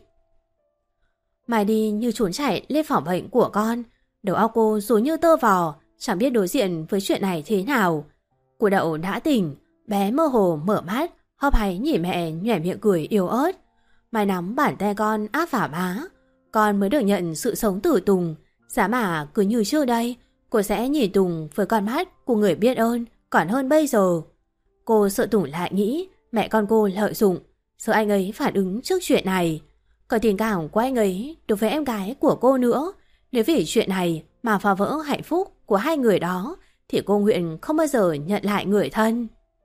Mai đi như trốn chạy lên phòng bệnh của con. Đầu óc cô rối như tơ vò, chẳng biết đối diện với chuyện này thế nào. Cô Đậu đã tỉnh, bé mơ hồ mở mắt, hấp háy nhìn mẹ nhoẻn miệng cười yếu ớt. Mai nắm bàn tay con áp vào má. Con mới được nhận sự sống từ Tùng. Giá mà cứ như trước đây, cô sẽ nhìn Tùng với con mắt của người biết ơn còn hơn bây giờ. Cô sợ Tùng lại nghĩ mẹ con cô lợi dụng, sợ anh ấy phản ứng trước chuyện này. Còn tình cảm của anh ấy đối với em gái của cô nữa. Nếu vì chuyện này mà phá vỡ hạnh phúc của hai người đó thì cô nguyện không bao giờ nhận lại người thân.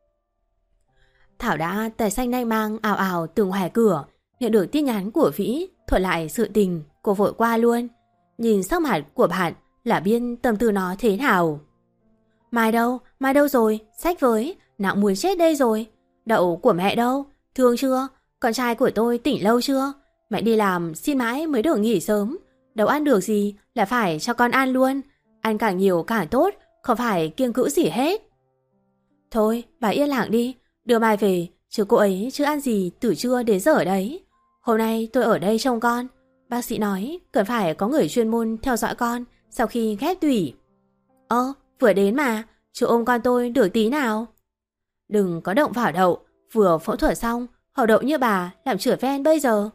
Thảo đã tay xanh nanh mang ào ào từ ngoài cửa, nhận được tin nhắn của Vĩ thuật lại sự tình, cô vội qua luôn. Nhìn sắc mặt của bạn là biết tâm tư nó thế nào. Mai đâu, Mai đâu rồi, sách với, nặng muốn chết đây rồi. Đậu của mẹ đâu, thương chưa, con trai của tôi tỉnh lâu chưa? Mẹ đi làm xin mãi mới được nghỉ sớm, đâu ăn được gì là phải cho con ăn luôn. Ăn càng nhiều càng tốt, không phải kiêng cữ gì hết. Thôi, bà yên lặng đi, đưa Mai về, chứ cô ấy chưa ăn gì từ trưa đến giờ đấy. Hôm nay tôi ở đây trông con. Bác sĩ nói cần phải có người chuyên môn theo dõi con sau khi ghép tủy. Ơ, vừa đến mà, chú ôm con tôi được tí nào. Đừng có động vào đậu, vừa phẫu thuật xong, hậu đậu như bà làm chửa ven bây giờ.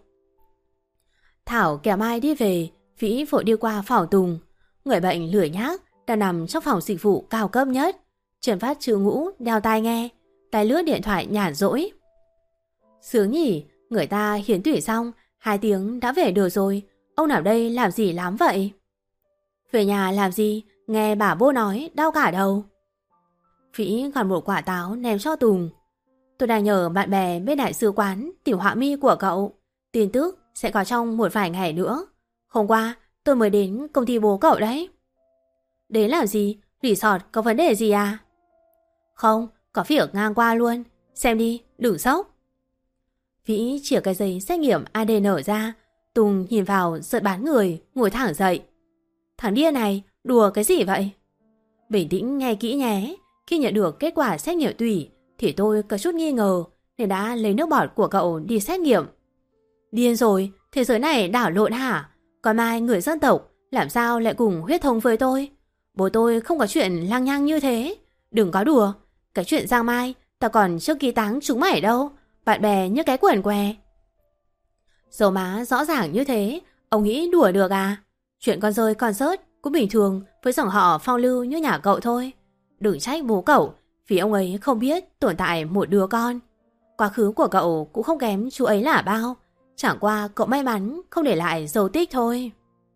Thảo kéo Mai đi về, Vĩ vội đi qua phòng Tùng. Người bệnh lười nhác đang nằm trong phòng dịch vụ cao cấp nhất. Trần Phát trừ ngũ đeo tai nghe, tay lướt điện thoại nhàn rỗi. Sướng nhỉ, người ta hiến tủy xong hai tiếng đã về được rồi. Ông nào đây làm gì lắm vậy? Về nhà làm gì? Nghe bà bố nói đau cả đầu. Vĩ còn một quả táo ném cho Tùng. Tôi đang nhờ bạn bè bên đại sứ quán tìm họa mi của cậu. Tin tức sẽ có trong một vài ngày nữa. Hôm qua tôi mới đến công ty bố cậu đấy. Đến làm gì? Resort có vấn đề gì à? Không, có việc ngang qua luôn. Xem đi, đừng sốc. Vĩ chìa cái giấy xét nghiệm a đê en ra. Tùng nhìn vào giật bắn người, ngồi thẳng dậy. Thằng điên này, đùa cái gì vậy? Bình tĩnh nghe kỹ nhé. Khi nhận được kết quả xét nghiệm tủy thì tôi có chút nghi ngờ nên đã lấy nước bọt của cậu đi xét nghiệm. Điên rồi, thế giới này đảo lộn hả? Còn Mai người dân tộc làm sao lại cùng huyết thống với tôi? Bố tôi không có chuyện lăng nhăng như thế. Đừng có đùa. Cái chuyện Giang Mai tao còn chưa ký táng chúng mày đâu. Bạn bè như cái quần què. Dầu má rõ ràng như thế, ông nghĩ đùa được à? Chuyện con rơi con rớt cũng bình thường với dòng họ phong lưu như nhà cậu thôi. Đừng trách bố cậu vì ông ấy không biết tồn tại một đứa con. Quá khứ của cậu cũng không kém chú ấy là bao. Chẳng qua cậu may mắn không để lại dấu tích thôi.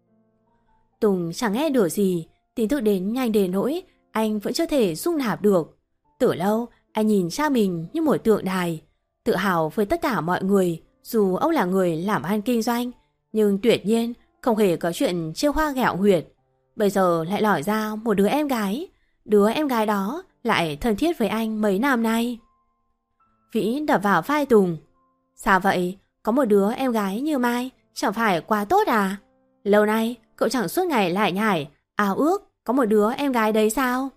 Tùng chẳng nghe được gì. Tin tức đến nhanh đến nỗi anh vẫn chưa thể dung nạp được. Từ lâu anh nhìn cha mình như một tượng đài, tự hào với tất cả mọi người. Dù ông là người làm ăn kinh doanh, nhưng tuyệt nhiên không hề có chuyện chiêu hoa ghẹo huyệt. Bây giờ lại lòi ra một đứa em gái. Đứa em gái đó lại thân thiết với anh mấy năm nay. Vĩ đập vào vai Tùng. Sao vậy? Có một đứa em gái như Mai chẳng phải quá tốt à? Lâu nay cậu chẳng suốt ngày lại nhải ao ước có một đứa em gái đấy sao?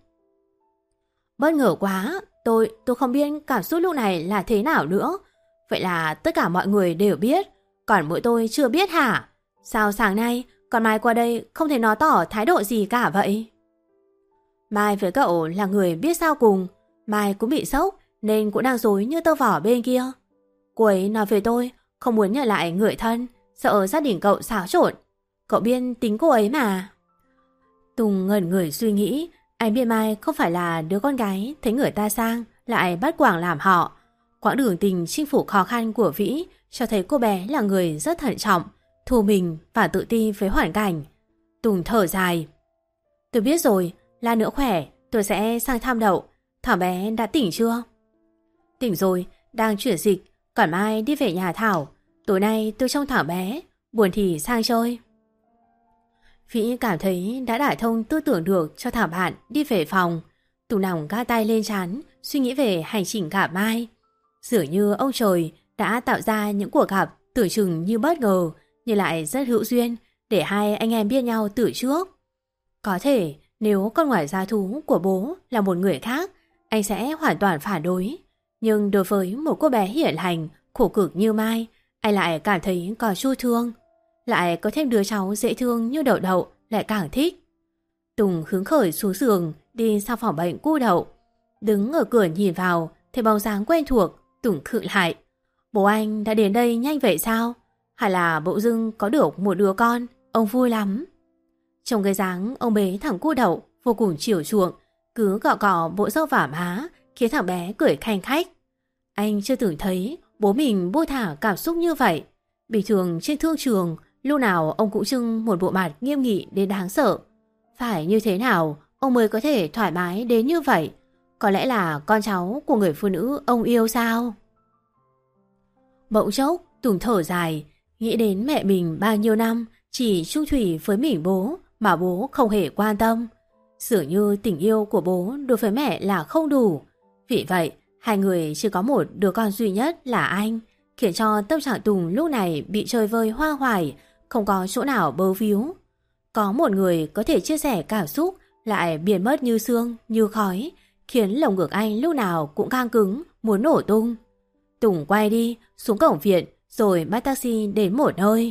Bất ngờ quá. Tôi tôi không biết cảm xúc lúc này là thế nào nữa. Vậy là tất cả mọi người đều biết, còn mỗi tôi chưa biết hả? Sao sáng nay còn Mai qua đây không thấy nó tỏ thái độ gì cả vậy? Mai với cậu là người biết sao cùng. Mai cũng bị sốc nên cũng đang dối như tơ vỏ bên kia. Cô ấy nói với tôi không muốn nhờ lại người thân, sợ gia đình cậu xáo trộn. Cậu biết tính cô ấy mà. Tùng ngẩn người suy nghĩ. Anh biết Mai không phải là đứa con gái thấy người ta sang lại bắt quảng làm họ. Quãng đường tình chinh phục khó khăn của Vĩ cho thấy cô bé là người rất thận trọng, thu mình và tự tin với hoàn cảnh. Tùng thở dài. Tôi biết rồi, lát nữa khỏe tôi sẽ sang thăm Đậu. Thảo bé đã tỉnh chưa? Tỉnh rồi, đang chuyển dịch. Còn Mai đi về nhà Thảo. Tối nay tôi trông Thảo bé, buồn thì sang chơi. Vĩ cảm thấy đã đả thông tư tưởng được cho Thảo bạn đi về phòng. Tùng nòng gác tay lên trán, suy nghĩ về hành trình gặp Mai. Dường như ông trời đã tạo ra những cuộc gặp tưởng chừng như bất ngờ, nhưng lại rất hữu duyên để hai anh em biết nhau từ trước. Có thể nếu con ngoại gia thú của bố là một người khác, anh sẽ hoàn toàn phản đối. Nhưng đối với một cô bé hiển hành, khổ cực như Mai, anh lại cảm thấy có chu thương. Lại có thêm đứa cháu dễ thương như Đậu Đậu lại càng thích. Tùng hứng khởi xuống giường đi sang phòng bệnh cu Đậu. Đứng ở cửa nhìn vào, thấy bóng dáng quen thuộc. Tùng khựng lại. Bố anh đã đến đây nhanh vậy sao? Hay là bỗng dưng có được một đứa con? Ông vui lắm. Trong cái dáng ông bế thằng cu Đậu vô cùng chiều chuộng, cứ cọ cọ bộ râu vả má, khiến thằng bé cười khanh khách. Anh chưa từng thấy bố mình buông thả cảm xúc như vậy. Bình thường trên thương trường, lúc nào ông cũng trưng một bộ mặt nghiêm nghị đến đáng sợ. Phải như thế nào ông mới có thể thoải mái đến như vậy? Có lẽ là con cháu của người phụ nữ ông yêu sao? Bỗng chốc Tùng thở dài, nghĩ đến mẹ mình bao nhiêu năm chỉ chung thủy với mình bố mà bố không hề quan tâm. Dường như tình yêu của bố đối với mẹ là không đủ. Vì vậy hai người chỉ có một đứa con duy nhất là anh, khiến cho tâm trạng Tùng lúc này bị chơi vơi hoa hoài, không có chỗ nào bấu víu. Có một người có thể chia sẻ cảm xúc lại biến mất như sương, như khói, khiến lồng ngực anh lúc nào cũng căng cứng, muốn nổ tung. Tùng quay đi, xuống cổng viện, rồi bắt taxi đến một nơi.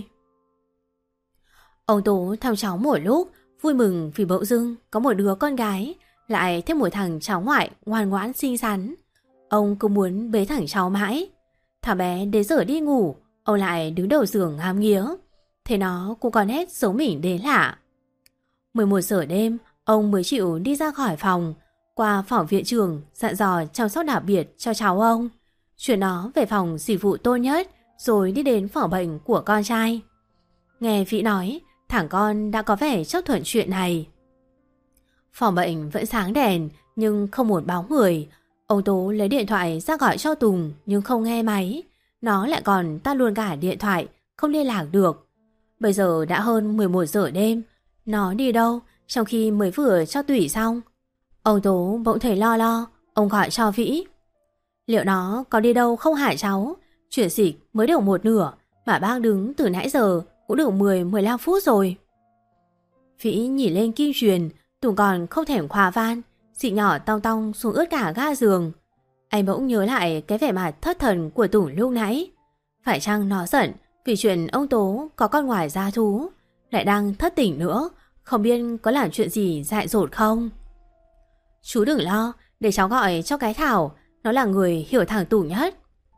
Ông Tố thăm cháu một lúc, vui mừng vì bỗng dưng có một đứa con gái, lại thêm một thằng cháu ngoại ngoan ngoãn xinh xắn. Ông cứ muốn bế thẳng cháu mãi. Thằng bé đến giờ đi ngủ, ông lại đứng đầu giường ngắm nghía. Thế nó cũng còn hết giống mình đến lạ. mười một giờ đêm, ông mới chịu đi ra khỏi phòng, qua phòng viện trưởng dặn dò chăm sóc đặc biệt cho cháu ông, chuyển nó về phòng dịch vụ tốt nhất, rồi đi đến phòng bệnh của con trai. Nghe Vĩ nói, thằng con đã có vẻ chấp thuận chuyện này. Phòng bệnh vẫn sáng đèn, nhưng không một bóng người. Ông Tố lấy điện thoại ra gọi cho Tùng, nhưng không nghe máy. Nó lại còn tắt luôn cả điện thoại, không liên lạc được. Bây giờ đã hơn mười một giờ đêm, nó đi đâu trong khi mới vừa cho tủy xong? Ông Tố bỗng thấy lo lo, ông gọi cho Vĩ. Liệu nó có đi đâu không hả cháu? Chuyển dịch mới được một nửa, mà bác đứng từ nãy giờ cũng được mười mười lăm phút rồi. Vĩ nhìn lên kim truyền, Tùng còn không thèm khóa van, xị nhỏ tong tong xuống ướt cả ga giường. Anh bỗng nhớ lại cái vẻ mặt thất thần của Tùng lúc nãy. Phải chăng nó giận vì chuyện ông Tố có con ngoài giá thú, lại đang thất tỉnh nữa, không biết có làm chuyện gì dại dột không? Chú đừng lo, để cháu gọi cho cái Thảo, nó là người hiểu thằng Tùng nhất.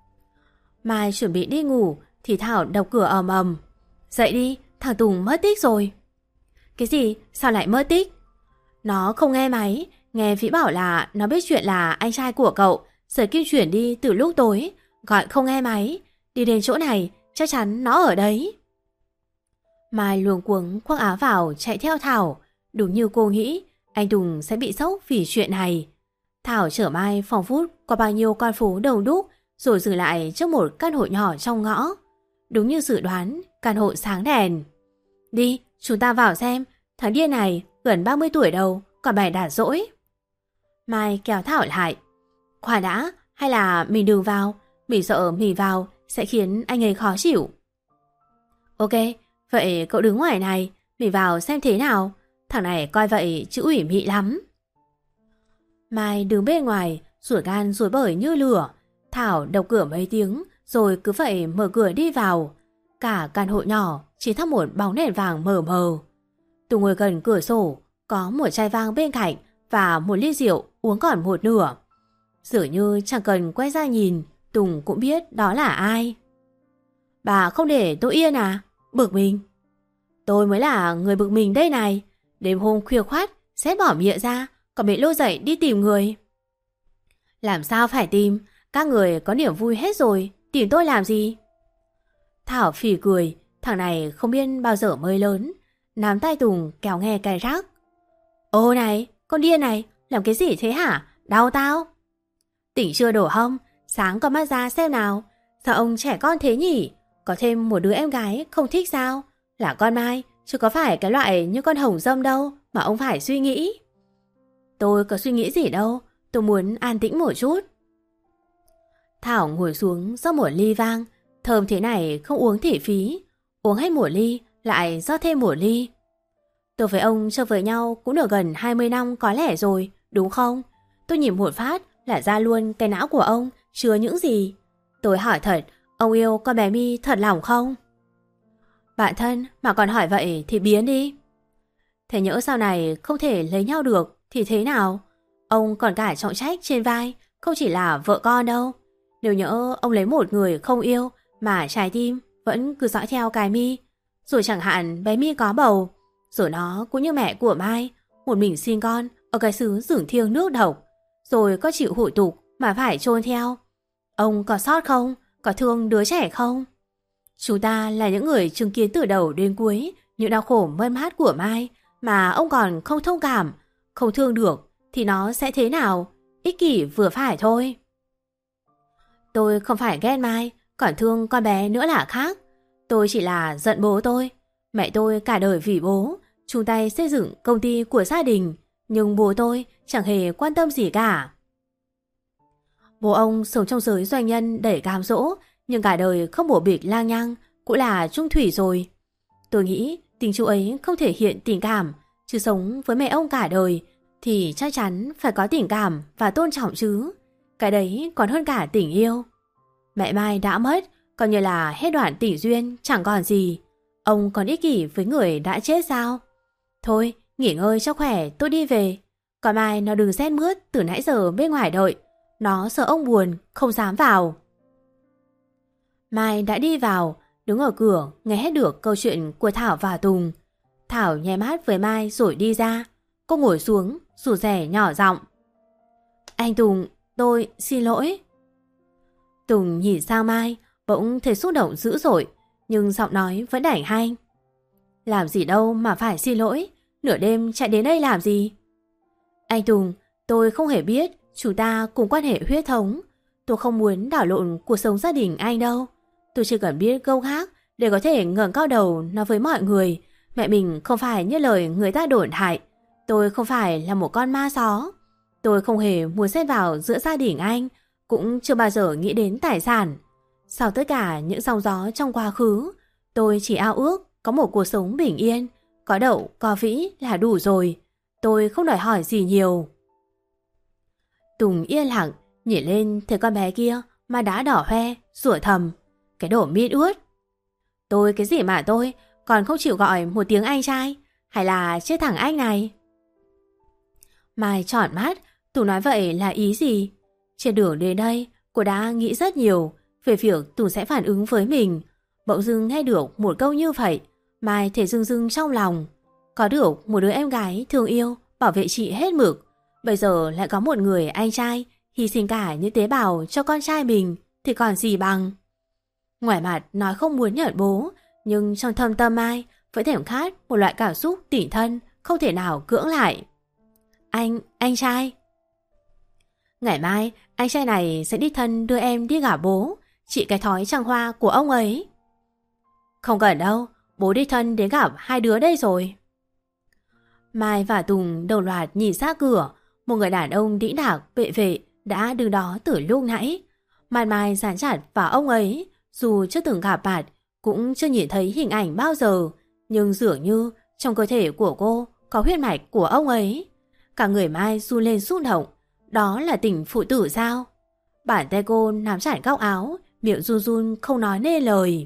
Mai chuẩn bị đi ngủ thì Thảo đập cửa ầm ầm. Dậy đi, thằng Tùng mất tích rồi. Cái gì? Sao lại mất tích? Nó không nghe máy, nghe Vĩ bảo là nó biết chuyện là anh trai của cậu rời kim chuyển đi từ lúc tối, gọi không nghe máy. Đi đến chỗ này, chắc chắn nó ở đấy. Mai luống cuống khoác áo vào chạy theo Thảo. Đúng như cô nghĩ, anh Tùng sẽ bị sốc vì chuyện này. Thảo chở Mai phòng phút qua bao nhiêu con phố đông đúc, rồi dừng lại trước một căn hộ nhỏ trong ngõ. Đúng như dự đoán, căn hộ sáng đèn. Đi, chúng ta vào xem, thằng điên này gần ba mươi tuổi đầu, còn bày đả dỗi. Mai kéo Thảo lại. Khoan đã, hay là mình đừng vào, mình sợ mình vào sẽ khiến anh ấy khó chịu. Ok, vậy cậu đứng ngoài này, mình vào xem thế nào. Thằng này coi vậy chữ ủy mị lắm. Mai đứng bên ngoài, ruột gan ruột bởi như lửa. Thảo đập cửa mấy tiếng, rồi cứ vậy mở cửa đi vào. Cả căn hộ nhỏ chỉ thắp một bóng đèn vàng mờ mờ. Tùng ngồi gần cửa sổ, có một chai vang bên cạnh và một ly rượu uống còn một nửa. Dường như chẳng cần quay ra nhìn, Tùng cũng biết đó là ai. Bà không để tôi yên à? Bực mình. Tôi mới là người bực mình đây này. Đêm hôm khuya khoắt, xét bỏ miệng ra, còn bị lôi dậy đi tìm người. Làm sao phải tìm? Các người có niềm vui hết rồi, tìm tôi làm gì? Thảo phì cười, thằng này không biết bao giờ mới lớn. Nắm tay Tùng kéo nghe cái rắc. Ô này, con điên này, làm cái gì thế hả? Đau tao. Tỉnh chưa đổ hông? Sáng con mắt ra xem nào. Sao ông trẻ con thế nhỉ? Có thêm một đứa em gái không thích sao? Là con Mai, chứ có phải cái loại như con hồng dâm đâu mà ông phải suy nghĩ. Tôi có suy nghĩ gì đâu, tôi muốn an tĩnh một chút. Thảo ngồi xuống rót một ly vang. Thơm thế này không uống thì phí. Uống hết một ly, lại rót thêm một ly. Tôi với ông chơi với nhau cũng được gần hai mươi năm có lẽ rồi, đúng không? Tôi nhìn một phát là ra luôn cái não của ông chứa những gì. Tôi hỏi thật, ông yêu con bé My thật lòng không? Bạn thân mà còn hỏi vậy thì biến đi. Thế nhỡ sau này không thể lấy nhau được thì thế nào? Ông còn cả trọng trách trên vai, không chỉ là vợ con đâu. Nếu nhỡ ông lấy một người không yêu mà trái tim vẫn cứ dõi theo cái My, rồi chẳng hạn bé My có bầu, rồi nó cũng như mẹ của Mai, một mình sinh con ở cái xứ dưỡng thiêng nước độc, rồi có chịu hủ tục mà phải chôn theo. Ông có sót không? Có thương đứa trẻ không? Chúng ta là những người chứng kiến từ đầu đến cuối những đau khổ mất mát của Mai, mà ông còn không thông cảm, không thương được thì nó sẽ thế nào? Ích kỷ vừa phải thôi. Tôi không phải ghen Mai, còn thương con bé nữa là khác. Tôi chỉ là giận bố tôi. Mẹ tôi cả đời vì bố chung tay xây dựng công ty của gia đình, nhưng bố tôi chẳng hề quan tâm gì cả. Bố ông sống trong giới doanh nhân đầy cám dỗ, nhưng cả đời không bổ bịch lang nhăng, cũng là trung thủy rồi. Tôi nghĩ tình chú ấy không thể hiện tình cảm, chứ sống với mẹ ông cả đời thì chắc chắn phải có tình cảm và tôn trọng chứ. Cái đấy còn hơn cả tình yêu. Mẹ Mai đã mất, coi như là hết đoạn tình duyên, chẳng còn gì. Ông còn ích kỷ với người đã chết sao? Thôi, nghỉ ngơi cho khỏe, tôi đi về. Còn Mai nó đừng rét mướt từ nãy giờ bên ngoài đợi. Nó sợ ông buồn, không dám vào. Mai đã đi vào, đứng ở cửa, nghe hết được câu chuyện của Thảo và Tùng. Thảo nháy mắt với Mai rồi đi ra. Cô ngồi xuống, rụt rè nhỏ giọng. Anh Tùng, tôi xin lỗi. Tùng nhìn sang Mai, bỗng thấy xúc động dữ dội, nhưng giọng nói vẫn đảnh hanh. Làm gì đâu mà phải xin lỗi, nửa đêm chạy đến đây làm gì? Anh Tùng, tôi không hề biết chúng ta cùng quan hệ huyết thống. Tôi không muốn đảo lộn cuộc sống gia đình anh đâu. Tôi chỉ cần biết câu khác để có thể ngẩng cao đầu nói với mọi người. Mẹ mình không phải như lời người ta đồn hại. Tôi không phải là một con ma só. Tôi không hề muốn xen vào giữa gia đình anh, cũng chưa bao giờ nghĩ đến tài sản. Sau tất cả những sóng gió trong quá khứ, tôi chỉ ao ước có một cuộc sống bình yên, có đậu, có vĩ là đủ rồi. Tôi không đòi hỏi gì nhiều. Tùng yên lặng, nhìn lên thấy con bé kia mà đã đỏ hoe, rủa thầm. Cái đồ miết ướt. Tôi cái gì mà tôi, còn không chịu gọi một tiếng anh trai, hay là chết thằng anh này? Mai tròn mắt, Tùng nói vậy là ý gì? Trên đường đến đây, cô đã nghĩ rất nhiều về việc Tùng sẽ phản ứng với mình. Bỗng dưng nghe được một câu như vậy, Mai thấy rưng rưng trong lòng. Có được một đứa em gái thương yêu, bảo vệ chị hết mực. Bây giờ lại có một người anh trai hy sinh cả những tế bào cho con trai mình thì còn gì bằng. Ngoài mặt nói không muốn nhận bố, nhưng trong thâm tâm Mai vẫn thèm khát một loại cảm xúc tỉ thân không thể nào cưỡng lại. Anh, anh trai. Ngày mai, anh trai này sẽ đích thân đưa em đi gặp bố, trị cái thói trăng hoa của ông ấy. Không cần đâu, bố đích thân đến gặp hai đứa đây rồi. Mai và Tùng đồng loạt nhìn ra cửa, một người đàn ông đĩnh đạc vệ vệ đã đứng đó từ lúc nãy. Mặt Mai dán chặt vào ông ấy, dù chưa từng gặp mặt, cũng chưa nhìn thấy hình ảnh bao giờ, nhưng dường như trong cơ thể của cô có huyết mạch của ông ấy. Cả người Mai run lên xúc động. Đó là tình phụ tử sao? Bàn tay cô nắm chặt góc áo, miệng run run không nói nên lời.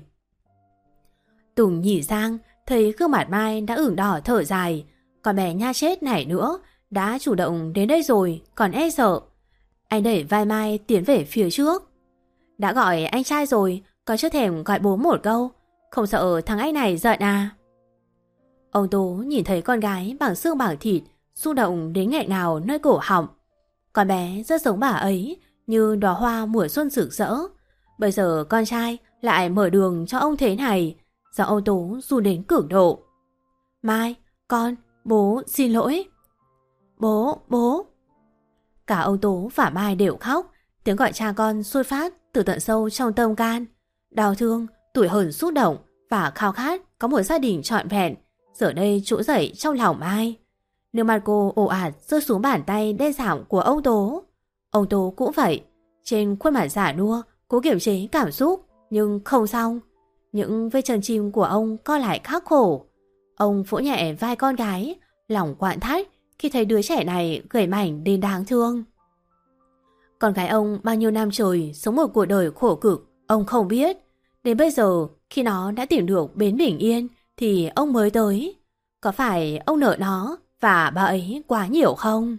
Tùng nhìn sang, thấy gương mặt Mai đã ửng đỏ thở dài. Con bé nha chết này nữa, đã chủ động đến đây rồi, còn e sợ. Anh đẩy vai Mai tiến về phía trước. Đã gọi anh trai rồi, còn chưa thèm gọi bố một câu. Không sợ thằng anh này giận à? Ông Tố nhìn thấy con gái bằng xương bằng thịt, xúc động đến nghẹn ngào nơi cổ họng. Con bé rất giống bà ấy, như đóa hoa mùa xuân rực rỡ. Bây giờ con trai lại mở đường cho ông thế này, giọng ông Tố run đến cực độ. Mai, con, bố xin lỗi. Bố, bố. Cả ông Tố và Mai đều khóc, tiếng gọi cha con xuất phát từ tận sâu trong tâm can. Đau thương, tủi hờn xúc động và khao khát có một gia đình trọn vẹn giờ đây trỗi dậy trong lòng Mai. Nước mắt cô ồ ạt rơi xuống bàn tay đen sạm của ông Tố. Ông Tố cũng vậy, trên khuôn mặt giả nua cố kiềm chế cảm xúc, nhưng không xong. Những vết chân chim của ông co lại khắc khổ. Ông vỗ nhẹ vai con gái, lòng quặn thắt khi thấy đứa trẻ này gầy mảnh đến đáng thương. Con gái ông bao nhiêu năm trời sống một cuộc đời khổ cực, ông không biết. Đến bây giờ, khi nó đã tìm được bến bình yên thì ông mới tới. Có phải ông nợ nó và bà ấy quá nhiều không?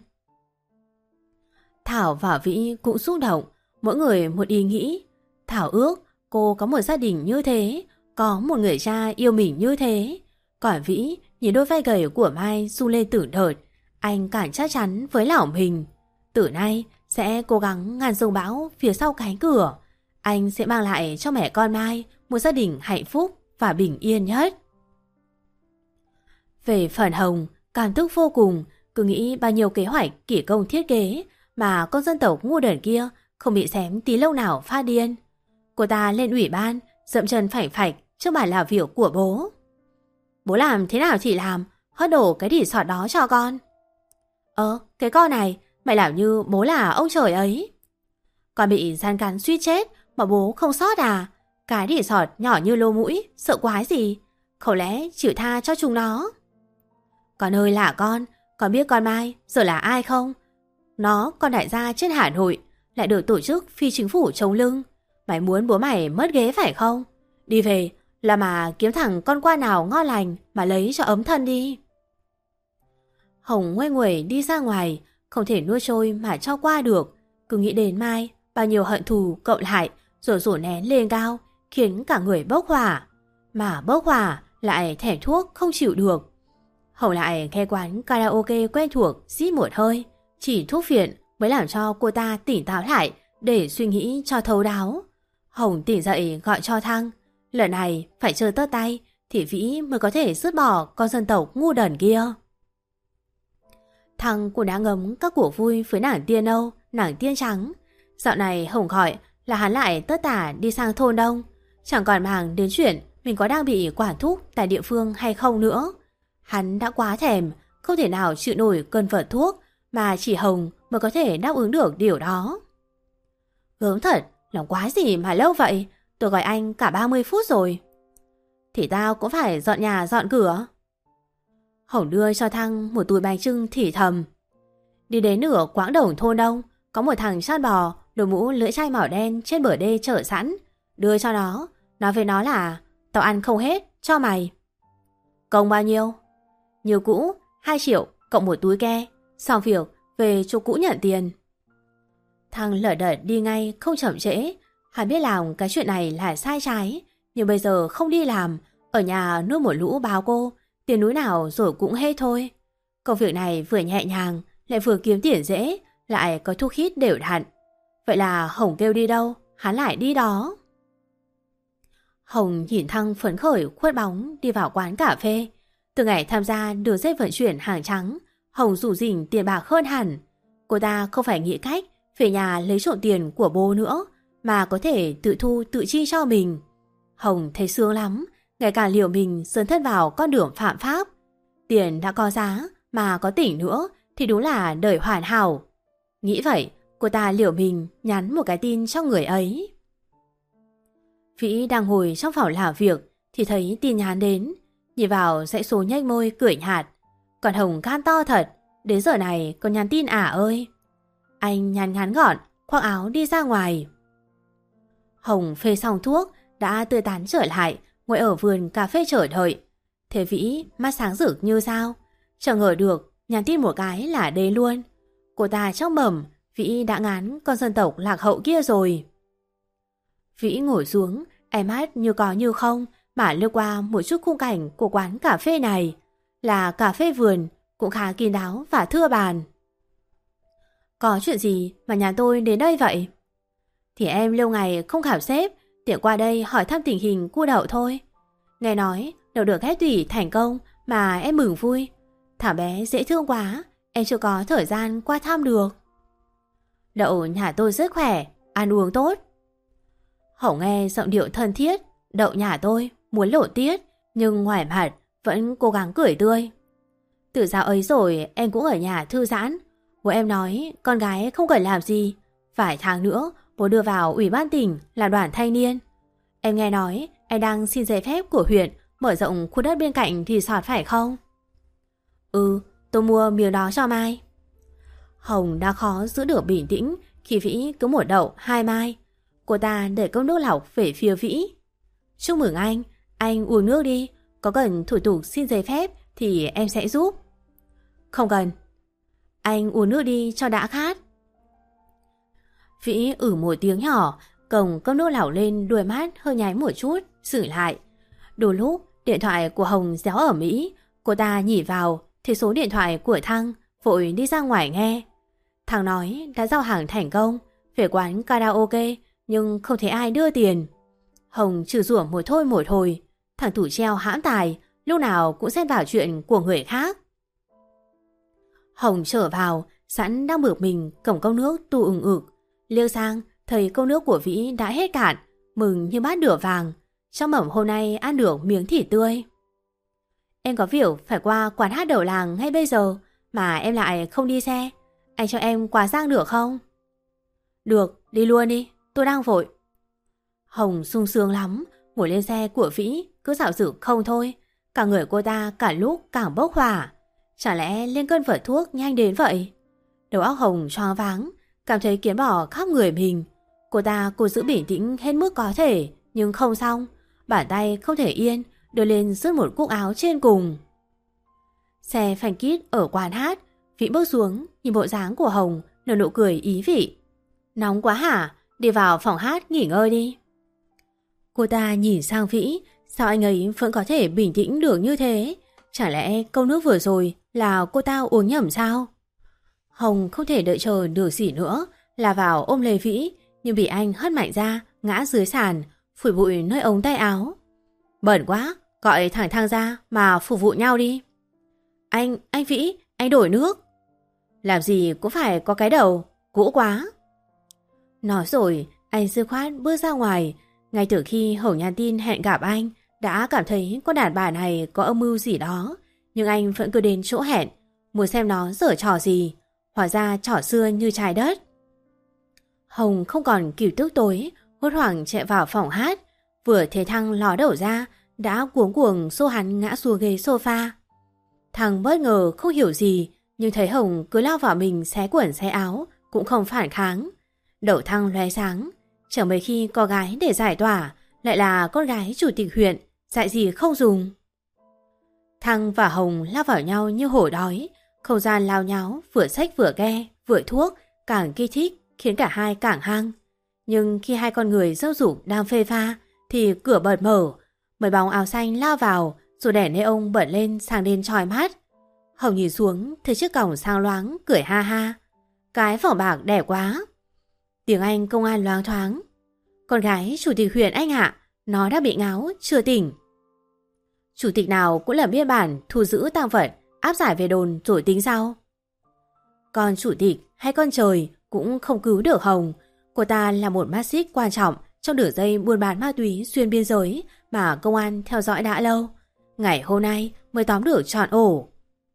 Thảo và Vĩ cũng xúc động, mỗi người một ý nghĩ. Thảo ước cô có một gia đình như thế, có một người cha yêu mình như thế. Còn Vĩ nhìn đôi vai gầy của Mai run lên từng đợt, anh càng chắc chắn với lòng mình. Từ nay sẽ cố gắng ngăn dông bão phía sau cánh cửa. Anh sẽ mang lại cho mẹ con Mai một gia đình hạnh phúc và bình yên nhất. Về phần Hồng, cảm thức vô cùng, cứ nghĩ bao nhiêu kế hoạch kỷ công thiết kế mà con dân tộc ngu đần kia không bị xém tí lâu nào phát điên. Cô ta lên ủy ban, dậm chân phảnh phạch trước bàn làm việc của bố. Bố làm thế nào thì làm, hất đổ cái đỉ sọt đó cho con. Ờ, cái con này, mày làm như bố là ông trời ấy. Con bị gian cắn suýt chết mà bố không sót à? Cái đỉ sọt nhỏ như lô mũi, sợ quái gì? Không lẽ chịu tha cho chúng nó? Con ơi là con, con biết con Mai giờ là ai không? Nó con đại gia trên Hà Nội, lại được tổ chức phi chính phủ chống lưng. Mày muốn bố mày mất ghế phải không? Đi về là mà kiếm thằng con qua nào ngon lành mà lấy cho ấm thân đi. Hồng ngoe nguẩy đi ra ngoài, không thể nuốt trôi mà cho qua được. Cứ nghĩ đến Mai, bao nhiêu hận thù cộng lại rồi rủ nén lên cao, khiến cả người bốc hỏa. Mà bốc hỏa lại thèm thuốc không chịu được. Hồng lại nghe quán karaoke quen thuộc xít một hơi. Chỉ thuốc phiện mới làm cho cô ta tỉnh táo lại để suy nghĩ cho thấu đáo. Hồng tỉnh dậy gọi cho Thăng. Lần này phải chơi tất tay thì Vĩ mới có thể dứt bỏ con dân tộc ngu đần kia. Thăng cũng đã ngấm các cuộc vui với nàng tiên Âu, nàng tiên trắng. Dạo này Hồng gọi là hắn lại tất tả đi sang thôn đông, chẳng còn màng đến chuyện mình có đang bị quản thúc tại địa phương hay không nữa. Hắn đã quá thèm, không thể nào chịu nổi cơn vật thuốc mà chỉ Hồng mới có thể đáp ứng được điều đó. Gớm thật, làm quái gì mà lâu vậy? Tôi gọi anh cả ba mươi phút rồi. Thì tao cũng phải dọn nhà dọn cửa. Hồng đưa cho Thăng một túi bánh chưng thì thầm. Đi đến nửa quãng đồng thôn đông, có một thằng chăn bò, đội mũ lưỡi chai màu đen trên bờ đê chở sẵn. Đưa cho nó, nói với nó là tao ăn không hết, cho mày. Công bao nhiêu? Như cũ, hai triệu cộng một túi ke. Xong việc, về chỗ cũ nhận tiền. Thằng lở đợt đi ngay, không chậm trễ. Hắn biết làm cái chuyện này là sai trái, nhưng bây giờ không đi làm, ở nhà nuôi một lũ báo cô, tiền núi nào rồi cũng hết thôi. Công việc này vừa nhẹ nhàng, lại vừa kiếm tiền dễ, lại có thuốc hít đều đặn. Vậy là Hồng kêu đi đâu, hắn lại đi đó. Hồng nhìn Thăng phấn khởi khuất bóng đi vào quán cà phê. Từ ngày tham gia đường dây vận chuyển hàng trắng, Hồng rủ rỉnh tiền bạc hơn hẳn. Cô ta không phải nghĩ cách về nhà lấy trộm tiền của bố nữa, mà có thể tự thu tự chi cho mình. Hồng thấy sướng lắm, ngày càng liều mình dấn thân vào con đường phạm pháp. Tiền đã có giá mà có tỉnh nữa thì đúng là đời hoàn hảo. Nghĩ vậy, cô ta liều mình nhắn một cái tin cho người ấy. Vĩ đang ngồi trong phòng làm việc thì thấy tin nhắn đến. Nhìn vào dãy số nhếch môi cười nhạt. Còn Hồng gan to thật, đến giờ này còn nhắn tin à ơi. Anh nhắn ngắn gọn, khoác áo đi ra ngoài. Hồng phê xong thuốc, đã tươi tắn trở lại, ngồi ở vườn cà phê chờ đợi. Thế Vĩ mắt sáng rực như sao, chẳng ngờ được nhắn tin một cái là đến luôn. Cô ta trong mầm, Vĩ đã ngán con dân tộc lạc hậu kia rồi. Vĩ ngồi xuống, ánh mắt như có như không mà lướt qua một chút khung cảnh của quán cà phê này. Là cà phê vườn, cũng khá kín đáo và thưa bàn. Có chuyện gì mà nhà tôi đến đây vậy? Thì em lâu ngày không khảo xếp, tiện qua đây hỏi thăm tình hình cu Đậu thôi. Nghe nói Đậu được ghép tủy thành công mà em mừng vui. Thảo bé dễ thương quá, em chưa có thời gian qua thăm được. Đậu nhà tôi rất khỏe, ăn uống tốt. Hổng nghe giọng điệu thân thiết. Đậu nhà tôi muốn lộ tiết, nhưng ngoài mặt vẫn cố gắng cười tươi. Từ dạo ấy rồi em cũng ở nhà thư giãn. Bố em nói con gái không cần làm gì. Vài tháng nữa bố đưa vào ủy ban tỉnh là đoàn thanh niên. Em nghe nói em đang xin giấy phép của huyện mở rộng khu đất bên cạnh thì sọt phải không? Ừ, tôi mua miếng đó cho Mai. Hồng đã khó giữ được bình tĩnh khi Vĩ cứ một đậu hai mai. Cô ta đẩy cốc nước lọc về phía Vĩ. Chúc mừng anh, anh uống nước đi. Có cần thủ tục xin giấy phép thì em sẽ giúp. Không cần. Anh uống nước đi cho đã khát. Vĩ ử một tiếng nhỏ, cổng cốc nước lọc lên, đuôi mắt hơi nháy một chút, xử lại. Đôi lúc điện thoại của Hồng réo ở Mỹ. Cô ta nhỉ vào thì số điện thoại của Thăng, vội đi ra ngoài nghe. Thằng nói đã giao hàng thành công, về quán karaoke nhưng không thấy ai đưa tiền. Hồng trừ rủa một thôi một hồi. Thằng thủ treo hãm tài lúc nào cũng xen vào chuyện của người khác. Hồng trở vào, sẵn đang bực mình cầm cốc nước tu ừng ực. Liếc sang, thấy cốc nước của Vĩ đã hết cạn, mừng như bát nửa vàng. Trong mẩm hôm nay ăn được miếng thịt tươi. Em có việc phải qua quán hát đầu làng ngay bây giờ, mà em lại không đi xe. Anh cho em qua Giang được không? Được, đi luôn đi, tôi đang vội. Hồng sung sướng lắm, ngồi lên xe của Vĩ, cứ dạo dực không thôi. Cả người cô ta cả lúc càng bốc hỏa. Chả lẽ lên cơn vật thuốc nhanh đến vậy? Đầu óc Hồng choáng váng, cảm thấy kiến bỏ khắp người mình. Cô ta cố giữ bình tĩnh hết mức có thể, nhưng không xong. Bàn tay không thể yên, đưa lên rứt một cúc áo trên cùng. Xe phanh kít ở quán hát, Vĩ bước xuống, nhìn bộ dáng của Hồng, nở nụ cười ý vị. Nóng quá hả? Đi vào phòng hát nghỉ ngơi đi. Cô ta nhìn sang Vĩ, sao anh ấy vẫn có thể bình tĩnh được như thế? Chả lẽ câu nước vừa rồi là cô ta uống nhầm sao? Hồng không thể đợi chờ được gì nữa, là vào ôm lấy Vĩ, nhưng bị anh hất mạnh ra, ngã dưới sàn, phủi bụi nơi ống tay áo. Bẩn quá, gọi thẳng thang ra mà phục vụ nhau đi. Anh, anh Vĩ, anh đổi nước. Làm gì cũng phải có cái đầu, cũ quá. Nói rồi, anh dứt khoát bước ra ngoài. Ngay từ khi Hồng nhắn tin hẹn gặp anh, đã cảm thấy con đàn bà này có âm mưu gì đó. Nhưng anh vẫn cứ đến chỗ hẹn, muốn xem nó giở trò gì. Hóa ra trò xưa như trái đất. Hồng không còn kịp tức tối, hốt hoảng chạy vào phòng hát. Vừa thấy Thăng ló đầu ra, đã cuống cuồng xô hắn ngã xuống ghế sofa. Thăng bất ngờ không hiểu gì, nhưng thấy Hồng cứ lao vào mình xé quần xé áo, cũng không phản kháng. Đầu Thăng lóe sáng, chẳng mấy khi có gái để giải tỏa, lại là con gái chủ tịch huyện, dạy gì không dùng. Thăng và Hồng lao vào nhau như hổ đói, không gian lao nháo, vừa xách vừa ghe, vừa thuốc, càng kích thích, khiến cả hai càng hăng. Nhưng khi hai con người dâu dục đang phê pha, thì cửa bật mở, mấy bóng áo xanh lao vào, rồi đèn neon bật lên sang đến chói mắt. Hồng nhìn xuống, thấy chiếc cổng sang loáng, cười ha ha. Cái vỏ bạc đẹp quá. Tiếng Anh công an loáng thoáng. Con gái chủ tịch huyện anh ạ, nó đã bị ngáo, chưa tỉnh. Chủ tịch nào cũng là biên bản thu giữ tang vật, áp giải về đồn rồi tính sau. Con chủ tịch hay con trời cũng không cứu được Hồng. Cô ta là một mắt xích quan trọng trong đường dây buôn bán ma túy xuyên biên giới mà công an theo dõi đã lâu. Ngày hôm nay mới tóm được trọn ổ.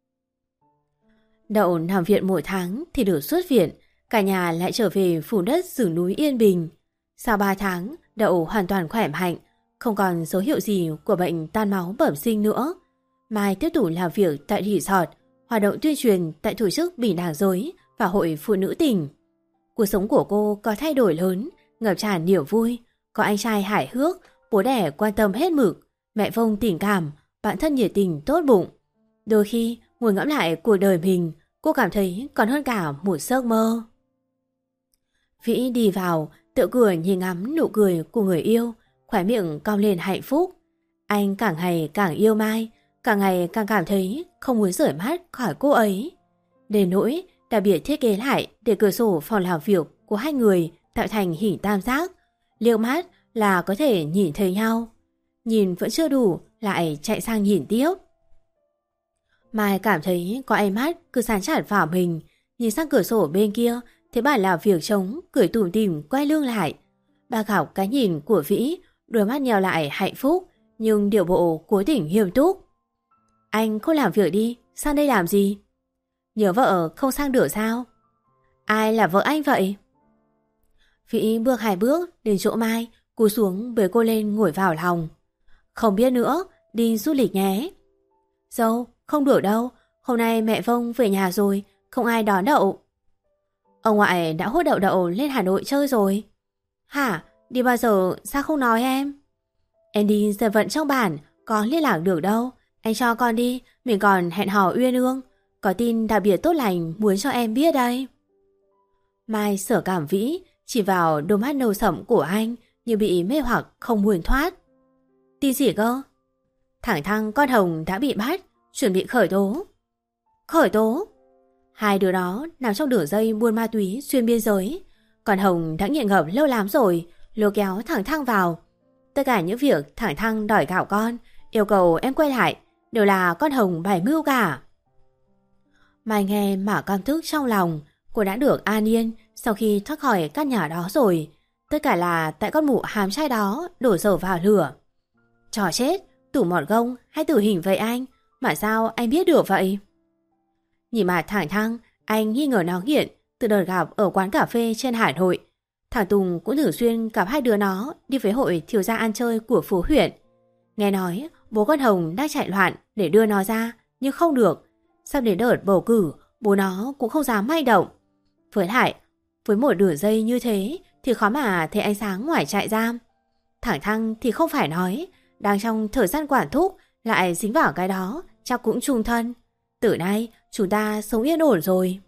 Đậu nằm viện một tháng thì được xuất viện, cả nhà lại trở về phủ đất rừng núi yên bình. Sau ba tháng, Đậu hoàn toàn khỏe mạnh, không còn dấu hiệu gì của bệnh tan máu bẩm sinh nữa. Mai tiếp tục làm việc tại resort, hoạt động tuyên truyền tại tổ chức bình đẳng giới và hội phụ nữ tỉnh. Cuộc sống của cô có thay đổi lớn, ngập tràn niềm vui. Có anh trai hài hước, bố đẻ quan tâm hết mực, mẹ Vông tình cảm, bạn thân nhiệt tình tốt bụng. Đôi khi ngồi ngẫm lại cuộc đời mình, cô cảm thấy còn hơn cả một giấc mơ. Vĩ đi vào, tự cười nhìn ngắm nụ cười của người yêu, khóe miệng cong lên hạnh phúc. Anh càng ngày càng yêu Mai, càng ngày càng cảm thấy không muốn rời mắt khỏi cô ấy. Đến nỗi đặc biệt thiết kế lại để cửa sổ phòng làm việc của hai người tạo thành hình tam giác, liếc mắt là có thể nhìn thấy nhau. Nhìn vẫn chưa đủ, lại chạy sang nhìn tiếp. Mai cảm thấy có ánh mắt cứ dán chặt vào mình, nhìn sang cửa sổ bên kia, thấy bà làm việc trống, cười tủm tỉm quay lưng lại. Bà gặp cái nhìn của Vĩ, đôi mắt nheo lại hạnh phúc, nhưng điệu bộ cố tình nghiêm túc. Anh không làm việc đi, sang đây làm gì? Nhớ vợ không sang được sao? Ai là vợ anh vậy? Vĩ bước hai bước đến chỗ Mai, cúi xuống bế cô lên ngồi vào lòng. Không biết nữa, đi du lịch nhé. Dâu, không được đâu, hôm nay mẹ Vông về nhà rồi, không ai đón Đậu. Ông ngoại đã hút Đậu Đậu lên Hà Nội chơi rồi. Hả? Đi bao giờ, sao không nói em? Em đi giờ vận trong bản, có liên lạc được đâu. Anh cho con đi, mình còn hẹn hò uyên ương. Có tin đặc biệt tốt lành muốn cho em biết đây. Mai sở cảm Vĩ, chỉ vào đôi mắt nâu sẫm của anh như bị mê hoặc không muốn thoát. Tin gì cơ? Thẳng thăng con Hồng đã bị bắt, chuẩn bị khởi tố. Khởi tố? Hai đứa đó nằm trong đường dây buôn ma túy xuyên biên giới. Còn Hồng đã nghiện ngập lâu lắm rồi, lôi kéo thẳng thăng vào. Tất cả những việc thẳng thăng đòi gạo con, yêu cầu em quay lại, đều là con Hồng bày mưu cả. Mai nghe mà căm tức trong lòng. Cô đã được an yên sau khi thoát khỏi căn nhà đó rồi. Tất cả là tại con mụ hám trai đó đổ dầu vào lửa. Trò chết, tủ mọt gông hay tử hình vậy anh? Mà sao anh biết được vậy? Nhìn mà thẳng thăng, anh nghi ngờ nó nghiện từ đợt gặp ở quán cà phê trên Hà Nội. Thằng Tùng cũng thường xuyên gặp hai đứa nó đi với hội thiếu gia ăn chơi của phố huyện. Nghe nói bố con Hồng đang chạy loạn để đưa nó ra, nhưng không được. Sắp đến đợt bầu cử, bố nó cũng không dám manh động. Với lại, với một đường dây như thế thì khó mà thấy ánh sáng ngoài trại giam. Thẳng thăng thì không phải nói, đang trong thời gian quản thúc lại dính vào cái đó, chắc cũng chung thân. Từ nay chúng ta sống yên ổn rồi.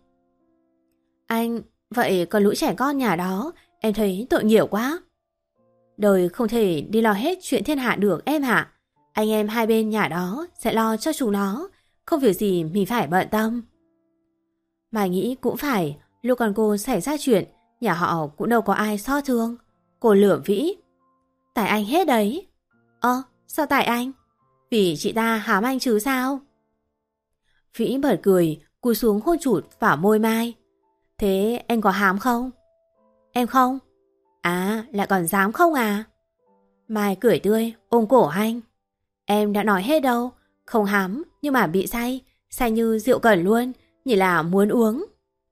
Anh, vậy còn lũ trẻ con nhà đó, em thấy tội nghiệp quá. Đời không thể đi lo hết chuyện thiên hạ được em ạ. Anh em hai bên nhà đó sẽ lo cho chúng nó, không việc gì mình phải bận tâm. Mà nghĩ cũng phải, lúc con cô xảy ra chuyện, nhà họ cũng đâu có ai so thương. Cô lườm Vĩ. Tại anh hết đấy. Ơ, sao tại anh? Vì chị ta hám anh chứ sao? Vĩ bật cười, cúi xuống hôn chụt vào môi Mai. Thế em có hám không? Em không. À, lại còn dám không à? Mai cười tươi, ôm cổ anh. Em đã nói hết đâu, không hám nhưng mà bị say, say như rượu cần luôn, nhìn là muốn uống.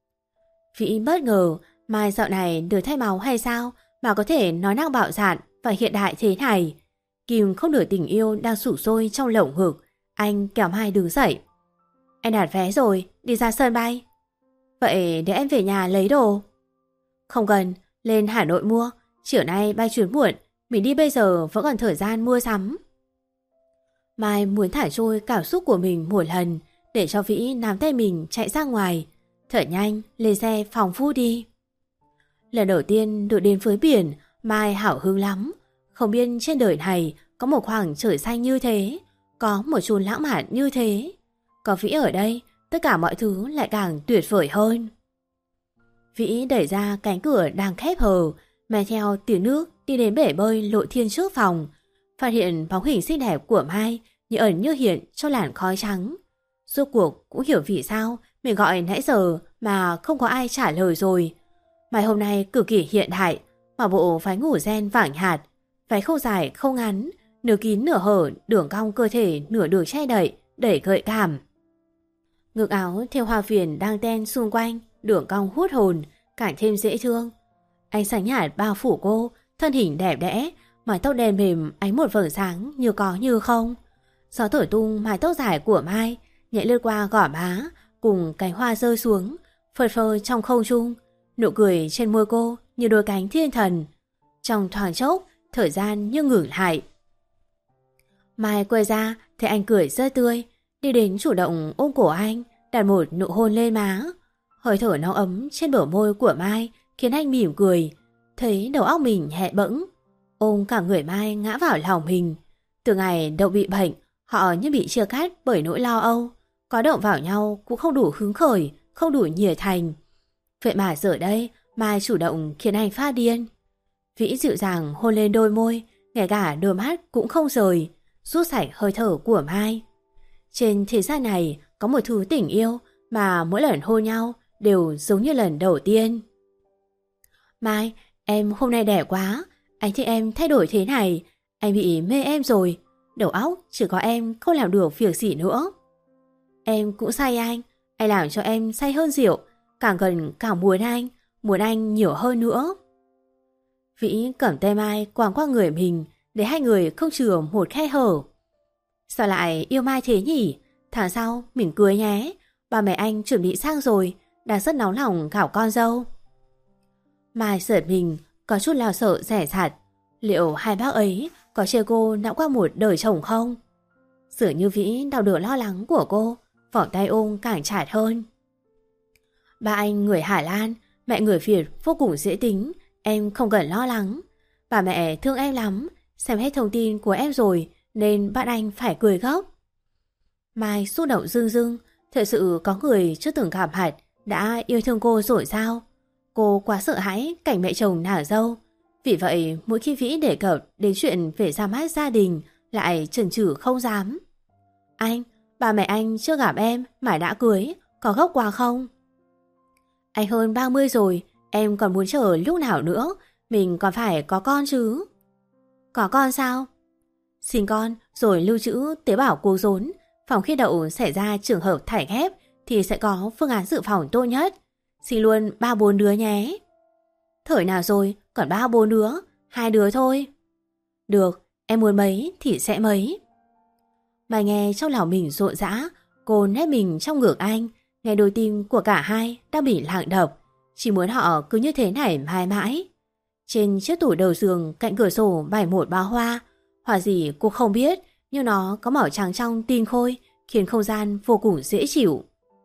Vĩ bất ngờ, Mai dạo này được thay máu hay sao mà có thể nói năng bạo dạn và hiện đại thế này. Kim không nửa tình yêu đang sụp sôi trong lồng ngực, anh kéo Mai đứng dậy. Em đặt vé rồi, đi ra sân bay. Vậy để em về nhà lấy đồ. Không cần, lên Hà Nội mua, chiều nay bay chuyến muộn, mình đi bây giờ vẫn còn thời gian mua sắm. Mai muốn thả trôi cảm xúc của mình một lần, để cho Vĩ nắm tay mình chạy ra ngoài. Thở nhanh, lên xe phòng phu đi. Lần đầu tiên được đến với biển, Mai hào hứng lắm. Không biết trên đời này có một khoảng trời xanh như thế, có một chốn lãng mạn như thế. Có Vĩ ở đây, tất cả mọi thứ lại càng tuyệt vời hơn. Vĩ đẩy ra cánh cửa đang khép hờ, men theo tiếng nước đi đến bể bơi lộ thiên trước phòng. Phát hiện bóng hình xinh đẹp của Mai như ẩn như hiện trong làn khói trắng. Rốt cuộc cũng hiểu vì sao mình gọi nãy giờ mà không có ai trả lời rồi. Mai hôm nay cực kỳ hiện đại, mà bộ váy ngủ ren vàng hạt, váy không dài không ngắn, nửa kín nửa hở, đường cong cơ thể nửa được che đậy, đầy gợi cảm. Ngực áo theo hoa viền đang ten xung quanh, đường cong hút hồn, càng thêm dễ thương. Ánh sáng nhạt bao phủ cô, thân hình đẹp đẽ, mái tóc đen mềm ánh một vầng sáng như có như không. Gió thổi tung mái tóc dài của Mai, nhẹ lướt qua gò má, cùng cánh hoa rơi xuống, phơi phơ trong không trung. Nụ cười trên môi cô như đôi cánh thiên thần. Trong thoáng chốc, thời gian như ngừng lại. Mai quay ra, thấy anh cười rất tươi, đi đến chủ động ôm cổ anh, đặt một nụ hôn lên má. Hơi thở nóng ấm trên bờ môi của Mai khiến anh mỉm cười, thấy đầu óc mình nhẹ bẫng. Ôm cả người Mai ngã vào lòng mình. Từ ngày Đậu bị bệnh, họ như bị chia cắt bởi nỗi lo âu. Có động vào nhau cũng không đủ hứng khởi, không đủ nhiệt thành. Vậy mà giờ đây, Mai chủ động khiến anh phát điên. Vĩ dịu dàng hôn lên đôi môi, ngay cả đôi mắt cũng không rời, rút sạch hơi thở của Mai. Trên thế gian này có một thứ tình yêu mà mỗi lần hôn nhau đều giống như lần đầu tiên. Mai, em hôm nay đẹp quá. Anh thích em thay đổi thế này. Anh bị mê em rồi. Đầu óc chỉ có em không làm được việc gì nữa. Em cũng say anh. Anh làm cho em say hơn rượu. Càng gần càng muốn anh. Muốn anh nhiều hơn nữa. Vĩ cầm tay Mai quàng qua người mình, để hai người không chừa một khe hở. Sao lại yêu Mai thế nhỉ? Tháng sau mình cưới nhé. Ba mẹ anh chuẩn bị sang rồi, đang rất nóng lòng gạo con dâu. Mai giật mình, có chút lo sợ rẻ rặt. Liệu hai bác ấy có chê cô đã qua một đời chồng không? Dường như Vĩ đau được lo lắng của cô, vòng tay ôm càng chặt hơn. Ba anh người Hà Lan, mẹ người Việt vô cùng dễ tính, em không cần lo lắng. Bà mẹ thương em lắm, xem hết thông tin của em rồi nên bạn anh phải cười gốc. Mai xúc động rưng rưng, thật sự có người chưa từng cảm hạt đã yêu thương cô rồi sao? Cô quá sợ hãi cảnh mẹ chồng nả dâu. Vì vậy mỗi khi Vĩ đề cập đến chuyện về ra mắt gia đình lại chần chừ không dám. Anh, bà mẹ anh chưa gặp em mà đã cưới, có gấp quá không? Anh hơn ba mươi rồi, em còn muốn chờ lúc nào nữa, mình còn phải có con chứ. Có con sao? Sinh con rồi lưu trữ tế bào cố rốn, phòng khi đậu xảy ra trường hợp thải ghép thì sẽ có phương án dự phòng tốt nhất. Sinh luôn ba bốn đứa nhé. Thời nào rồi, còn ba bốn đứa, hai đứa thôi. Được, em muốn mấy thì sẽ mấy. Mai nghe trong lòng mình rộn rã, cô nép mình trong ngực anh, nghe đôi tim của cả hai đang bị lặng đập, chỉ muốn họ cứ như thế này mãi mãi. Trên chiếc tủ đầu giường cạnh cửa sổ bày một bó hoa, hoa gì cô không biết, nhưng nó có màu trắng trong tinh khôi, khiến không gian vô cùng dễ chịu.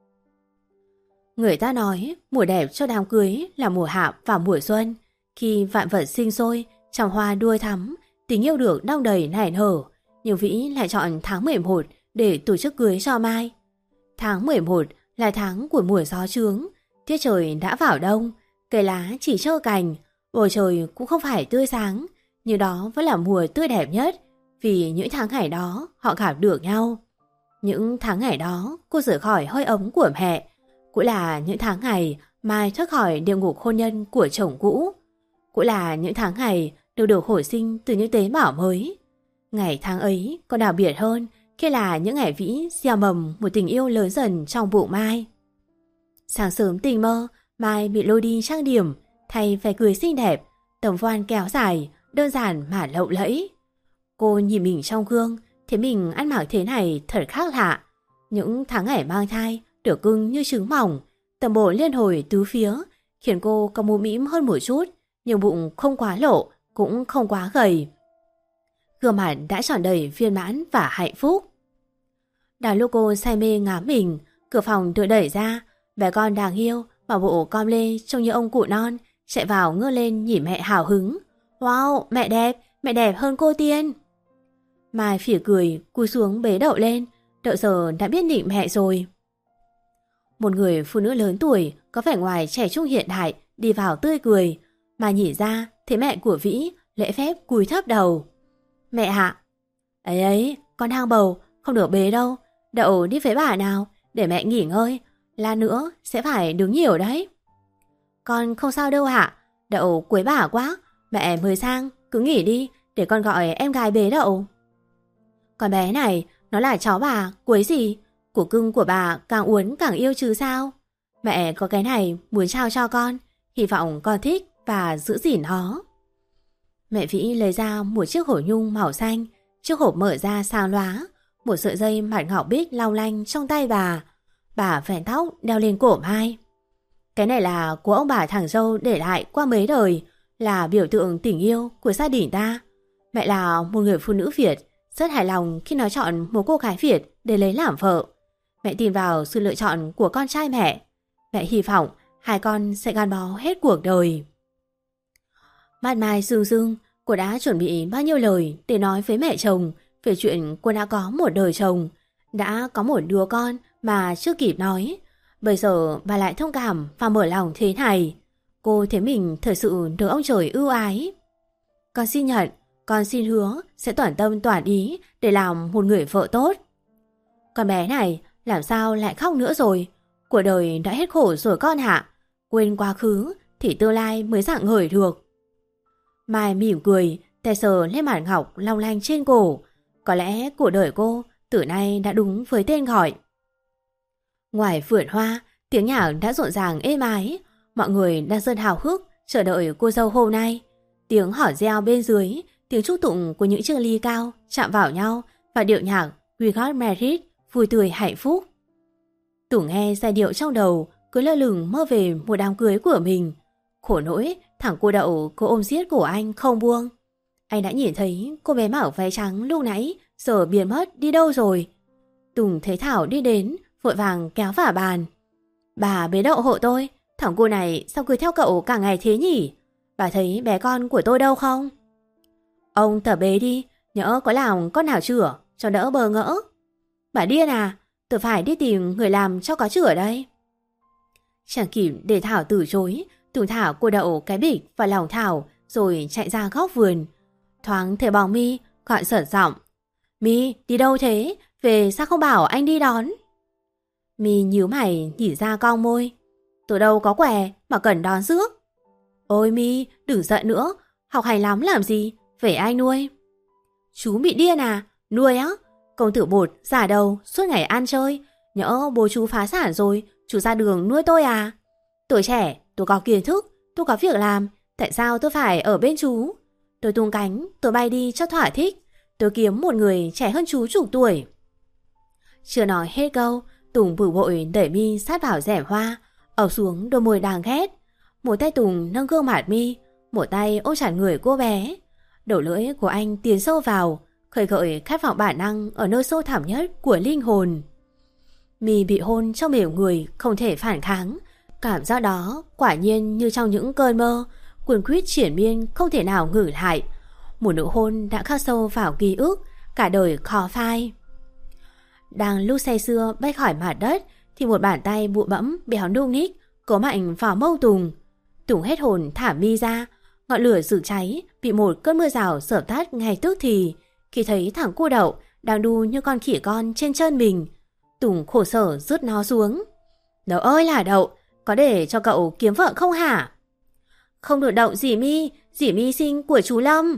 Người ta nói mùa đẹp cho đám cưới là mùa hạ và mùa xuân, khi vạn vật sinh sôi, trong hoa đua thắm, tình yêu được đong đầy nảy nở. Nhưng Vĩ lại chọn tháng mười một để tổ chức cưới cho Mai. Tháng mười một là tháng của mùa gió trướng, tiết trời đã vào đông, cây lá chỉ trơ cành, bầu trời cũng không phải tươi sáng, nhưng đó vẫn là mùa tươi đẹp nhất, vì những tháng ngày đó họ gặp được nhau. Những tháng ngày đó cô rời khỏi hơi ấm của mẹ, cũng là những tháng ngày Mai thoát khỏi địa ngục hôn nhân của chồng cũ, cũng là những tháng ngày đều được hồi sinh từ những tế bào mới. Ngày tháng ấy còn đặc biệt hơn khi là những ngày Vĩ gieo mầm một tình yêu lớn dần trong bụng Mai. Sáng sớm tình mơ, Mai bị lôi đi trang điểm, thay váy cưới xinh đẹp, tấm voan kéo dài, đơn giản mà lộng lẫy. Cô nhìn mình trong gương, thấy mình ăn mặc thế này thật khác lạ. Những tháng ngày mang thai, được cưng như trứng mỏng, tầm bộ liên hồi tứ phía, khiến cô có mũm mĩm hơn một chút, nhưng bụng không quá lộ, cũng không quá gầy. Gương mặt đã tròn đầy viên mãn và hạnh phúc. Đang lúc cô say mê ngắm mình, cửa phòng được đẩy ra, bé con đáng yêu bảo bộ com lê trông như ông cụ non, chạy vào ngơ lên nhìn mẹ hào hứng. Wow, mẹ đẹp, mẹ đẹp hơn cô Tiên. Mai phỉ cười, cúi xuống bế Đậu lên, Đậu giờ đã biết nịnh mẹ rồi. Một người phụ nữ lớn tuổi, có vẻ ngoài trẻ trung hiện đại, đi vào tươi cười, mà nhìn ra thấy mẹ của Vĩ lễ phép cúi thấp đầu. Mẹ ạ. Ấy ấy, con đang bầu, không được bế đâu. Đậu đi với bà nào, để mẹ nghỉ ngơi, lát nữa sẽ phải đứng nhiều đấy. Con không sao đâu ạ, Đậu quấy bà quá, mẹ mới sang, cứ nghỉ đi, để con gọi em gái bế Đậu. Con bé này, nó là cháu bà, quấy gì? Của cưng của bà càng uốn càng yêu chứ sao? Mẹ có cái này muốn trao cho con, hy vọng con thích và giữ gìn nó. Mẹ Vĩ lấy ra một chiếc hổ nhung màu xanh, chiếc hộp mở ra sáng lóa, một sợi dây mặt ngọc bích long lanh trong tay bà. Bà vén tóc đeo lên cổ Mai. Cái này là của ông bà thằng dâu để lại qua mấy đời, là biểu tượng tình yêu của gia đình ta. Mẹ là một người phụ nữ Việt, rất hài lòng khi nó chọn một cô gái Việt để lấy làm vợ. Mẹ tin vào sự lựa chọn của con trai mẹ. Mẹ hy vọng hai con sẽ gắn bó hết cuộc đời. Mắt Mai rưng rưng, cô đã chuẩn bị bao nhiêu lời để nói với mẹ chồng về chuyện cô đã có một đời chồng, đã có một đứa con mà chưa kịp nói. Bây giờ bà lại thông cảm và mở lòng thế này. Cô thấy mình thật sự được ông trời ưu ái. Con xin nhận, con xin hứa sẽ toàn tâm toàn ý để làm một người vợ tốt. Con bé này làm sao lại khóc nữa rồi? Cuộc đời đã hết khổ rồi con ạ. Quên quá khứ thì tương lai mới rạng ngời được. Mai mỉm cười, tay sờ lên mặt ngọc long lanh trên cổ. Có lẽ cuộc đời cô từ nay đã đúng với tên gọi. Ngoài vườn hoa, tiếng nhạc đã rộn ràng êm ái. Mọi người đang rất hào hức chờ đợi cô dâu hôm nay. Tiếng hỏ reo bên dưới, tiếng chúc tụng của những chiếc ly cao chạm vào nhau và điệu nhạc We Got Married vui tươi hạnh phúc. Tùng nghe giai điệu trong đầu, cứ lơ lửng mơ về một đám cưới của mình. Khổ nỗi, thằng cô Đậu cô ôm giết của anh không buông. Anh đã nhìn thấy cô bé mặc váy trắng lúc nãy giờ biến mất đi đâu rồi. Tùng thấy Thảo đi đến, vội vàng kéo vào bàn. Bà bế Đậu hộ tôi, thằng cô này sao cứ theo cậu cả ngày thế nhỉ? Bà thấy bé con của tôi đâu không? Ông tờ bế đi, nhỡ có làm con nào chữa cho đỡ bơ ngỡ. Bà điên à, tôi phải đi tìm người làm cho có chữa đây. Chẳng kịp để Thảo từ chối, Tùng thả cô Đậu cái bịch vào lòng Thảo rồi chạy ra góc vườn. Thoáng thấy bóng Mi gọi sởn giọng. Mi, đi đâu thế? Về sao không bảo anh đi đón? Mi nhíu mày nhỉ ra cong môi. Tôi đâu có què mà cần đón rước. Ôi Mi, đừng giận nữa. Học hành lắm làm gì, về ai nuôi? Chú bị điên à? Nuôi á? Công tử bột giả đầu suốt ngày ăn chơi. Nhỡ bố chú phá sản rồi, chú ra đường nuôi tôi à? Tuổi trẻ, tôi có kiến thức, tôi có việc làm. Tại sao tôi phải ở bên chú? Tôi tung cánh, tôi bay đi cho thỏa thích. Tôi kiếm một người trẻ hơn chú chục tuổi. Chưa nói hết câu, Tùng bực bội đẩy Mi sát vào rèm hoa, ập xuống đôi môi đang ghét. Một tay Tùng nâng gương mặt Mi, một tay ôm chặt người cô bé. Đầu lưỡi của anh tiến sâu vào, khơi gợi khát vọng bản năng ở nơi sâu thẳm nhất của linh hồn. Mi bị hôn trong mềm người không thể phản kháng. Cảm giác đó quả nhiên như trong những cơn mơ, cuồn quýt triển miên không thể nào ngừng lại. Một nụ hôn đã khắc sâu vào ký ức, cả đời khó phai. Đang lúc say sưa bay khỏi mặt đất thì một bàn tay bụ bẫm béo nung ních cố mạnh vào mông Tùng. Tùng hết hồn thả Mi ra, ngọn lửa rực cháy bị một cơn mưa rào dập tắt ngay tức thì. Khi thấy thằng cu đậu đang đu như con khỉ con trên chân mình, Tùng khổ sở rứt nó xuống. Đậu ơi là đậu, có để cho cậu kiếm vợ không hả? Không được động dì Mi, dì Mi sinh của chú Lâm.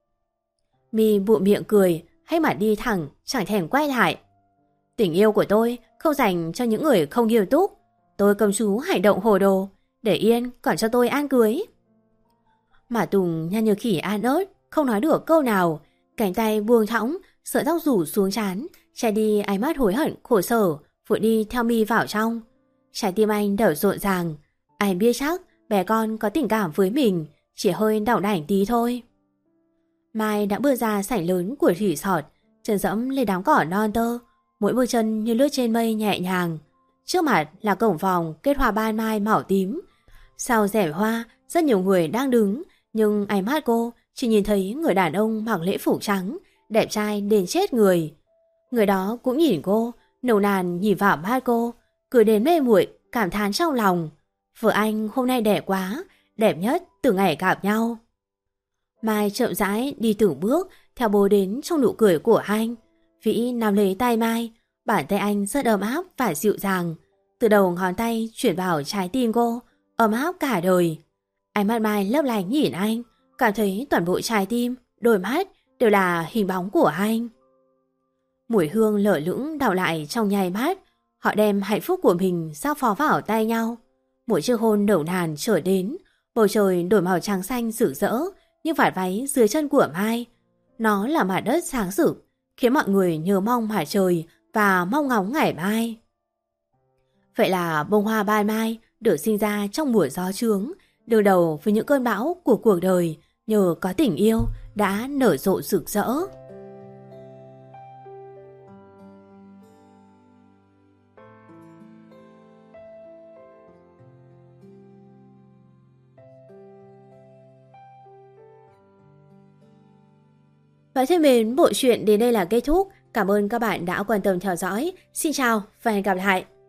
Mi bụm miệng cười, hay mặt đi thẳng, chẳng thèm quay lại. Tình yêu của tôi không dành cho những người không nghiêm túc. Tôi cầm chú hành động hồ đồ, để yên còn cho tôi ăn cưới. Mà Tùng nhăn như khỉ an ớt, không nói được câu nào, cánh tay buông thõng, sợi tóc rủ xuống trán, che đi ánh mắt hối hận khổ sở, vội đi theo Mi vào trong. Trái tim anh đập rộn ràng, anh biết chắc bé con có tình cảm với mình, chỉ hơi đảo đảnh tí thôi. Mai đã bước ra sảnh lớn của resort, chân dẫm lên đám cỏ non tơ, mỗi bước chân như lướt trên mây nhẹ nhàng. Trước mặt là cổng phòng kết hoa ban mai màu tím. Sau rèm hoa, rất nhiều người đang đứng, nhưng ánh mắt cô chỉ nhìn thấy người đàn ông mặc lễ phục trắng, đẹp trai đến chết người. Người đó cũng nhìn cô, nồng nàn nhìn vào mắt cô, cười đến mê muội, cảm thán trong lòng. Vợ anh hôm nay đẹp quá, đẹp nhất từ ngày gặp nhau. Mai chậm rãi đi từng bước theo bố đến trong nụ cười của anh. Vĩ nắm lấy tay Mai, bàn tay anh rất ấm áp và dịu dàng. Từ đầu ngón tay chuyển vào trái tim cô, ấm áp cả đời. Ánh mắt Mai lấp lánh nhìn anh, cảm thấy toàn bộ trái tim, đôi mắt đều là hình bóng của anh. Mùi hương lở lững đọng lại trong nháy mắt. Họ đem hạnh phúc của mình giao phó vào tay nhau. Một chiếc hôn nồng nàn trở đến, bầu trời đổi màu trắng xanh rực rỡ như vạt váy dưới chân của Mai. Nó là mặt đất sáng rực, khiến mọi người nhớ mong mặt trời và mong ngóng ngày mai. Vậy là bông hoa ban mai được sinh ra trong mùa gió trướng, đương đầu với những cơn bão của cuộc đời, nhờ có tình yêu đã nở rộ rực rỡ. Và thân mến, bộ truyện đến đây là kết thúc. Cảm ơn các bạn đã quan tâm theo dõi. Xin chào và hẹn gặp lại.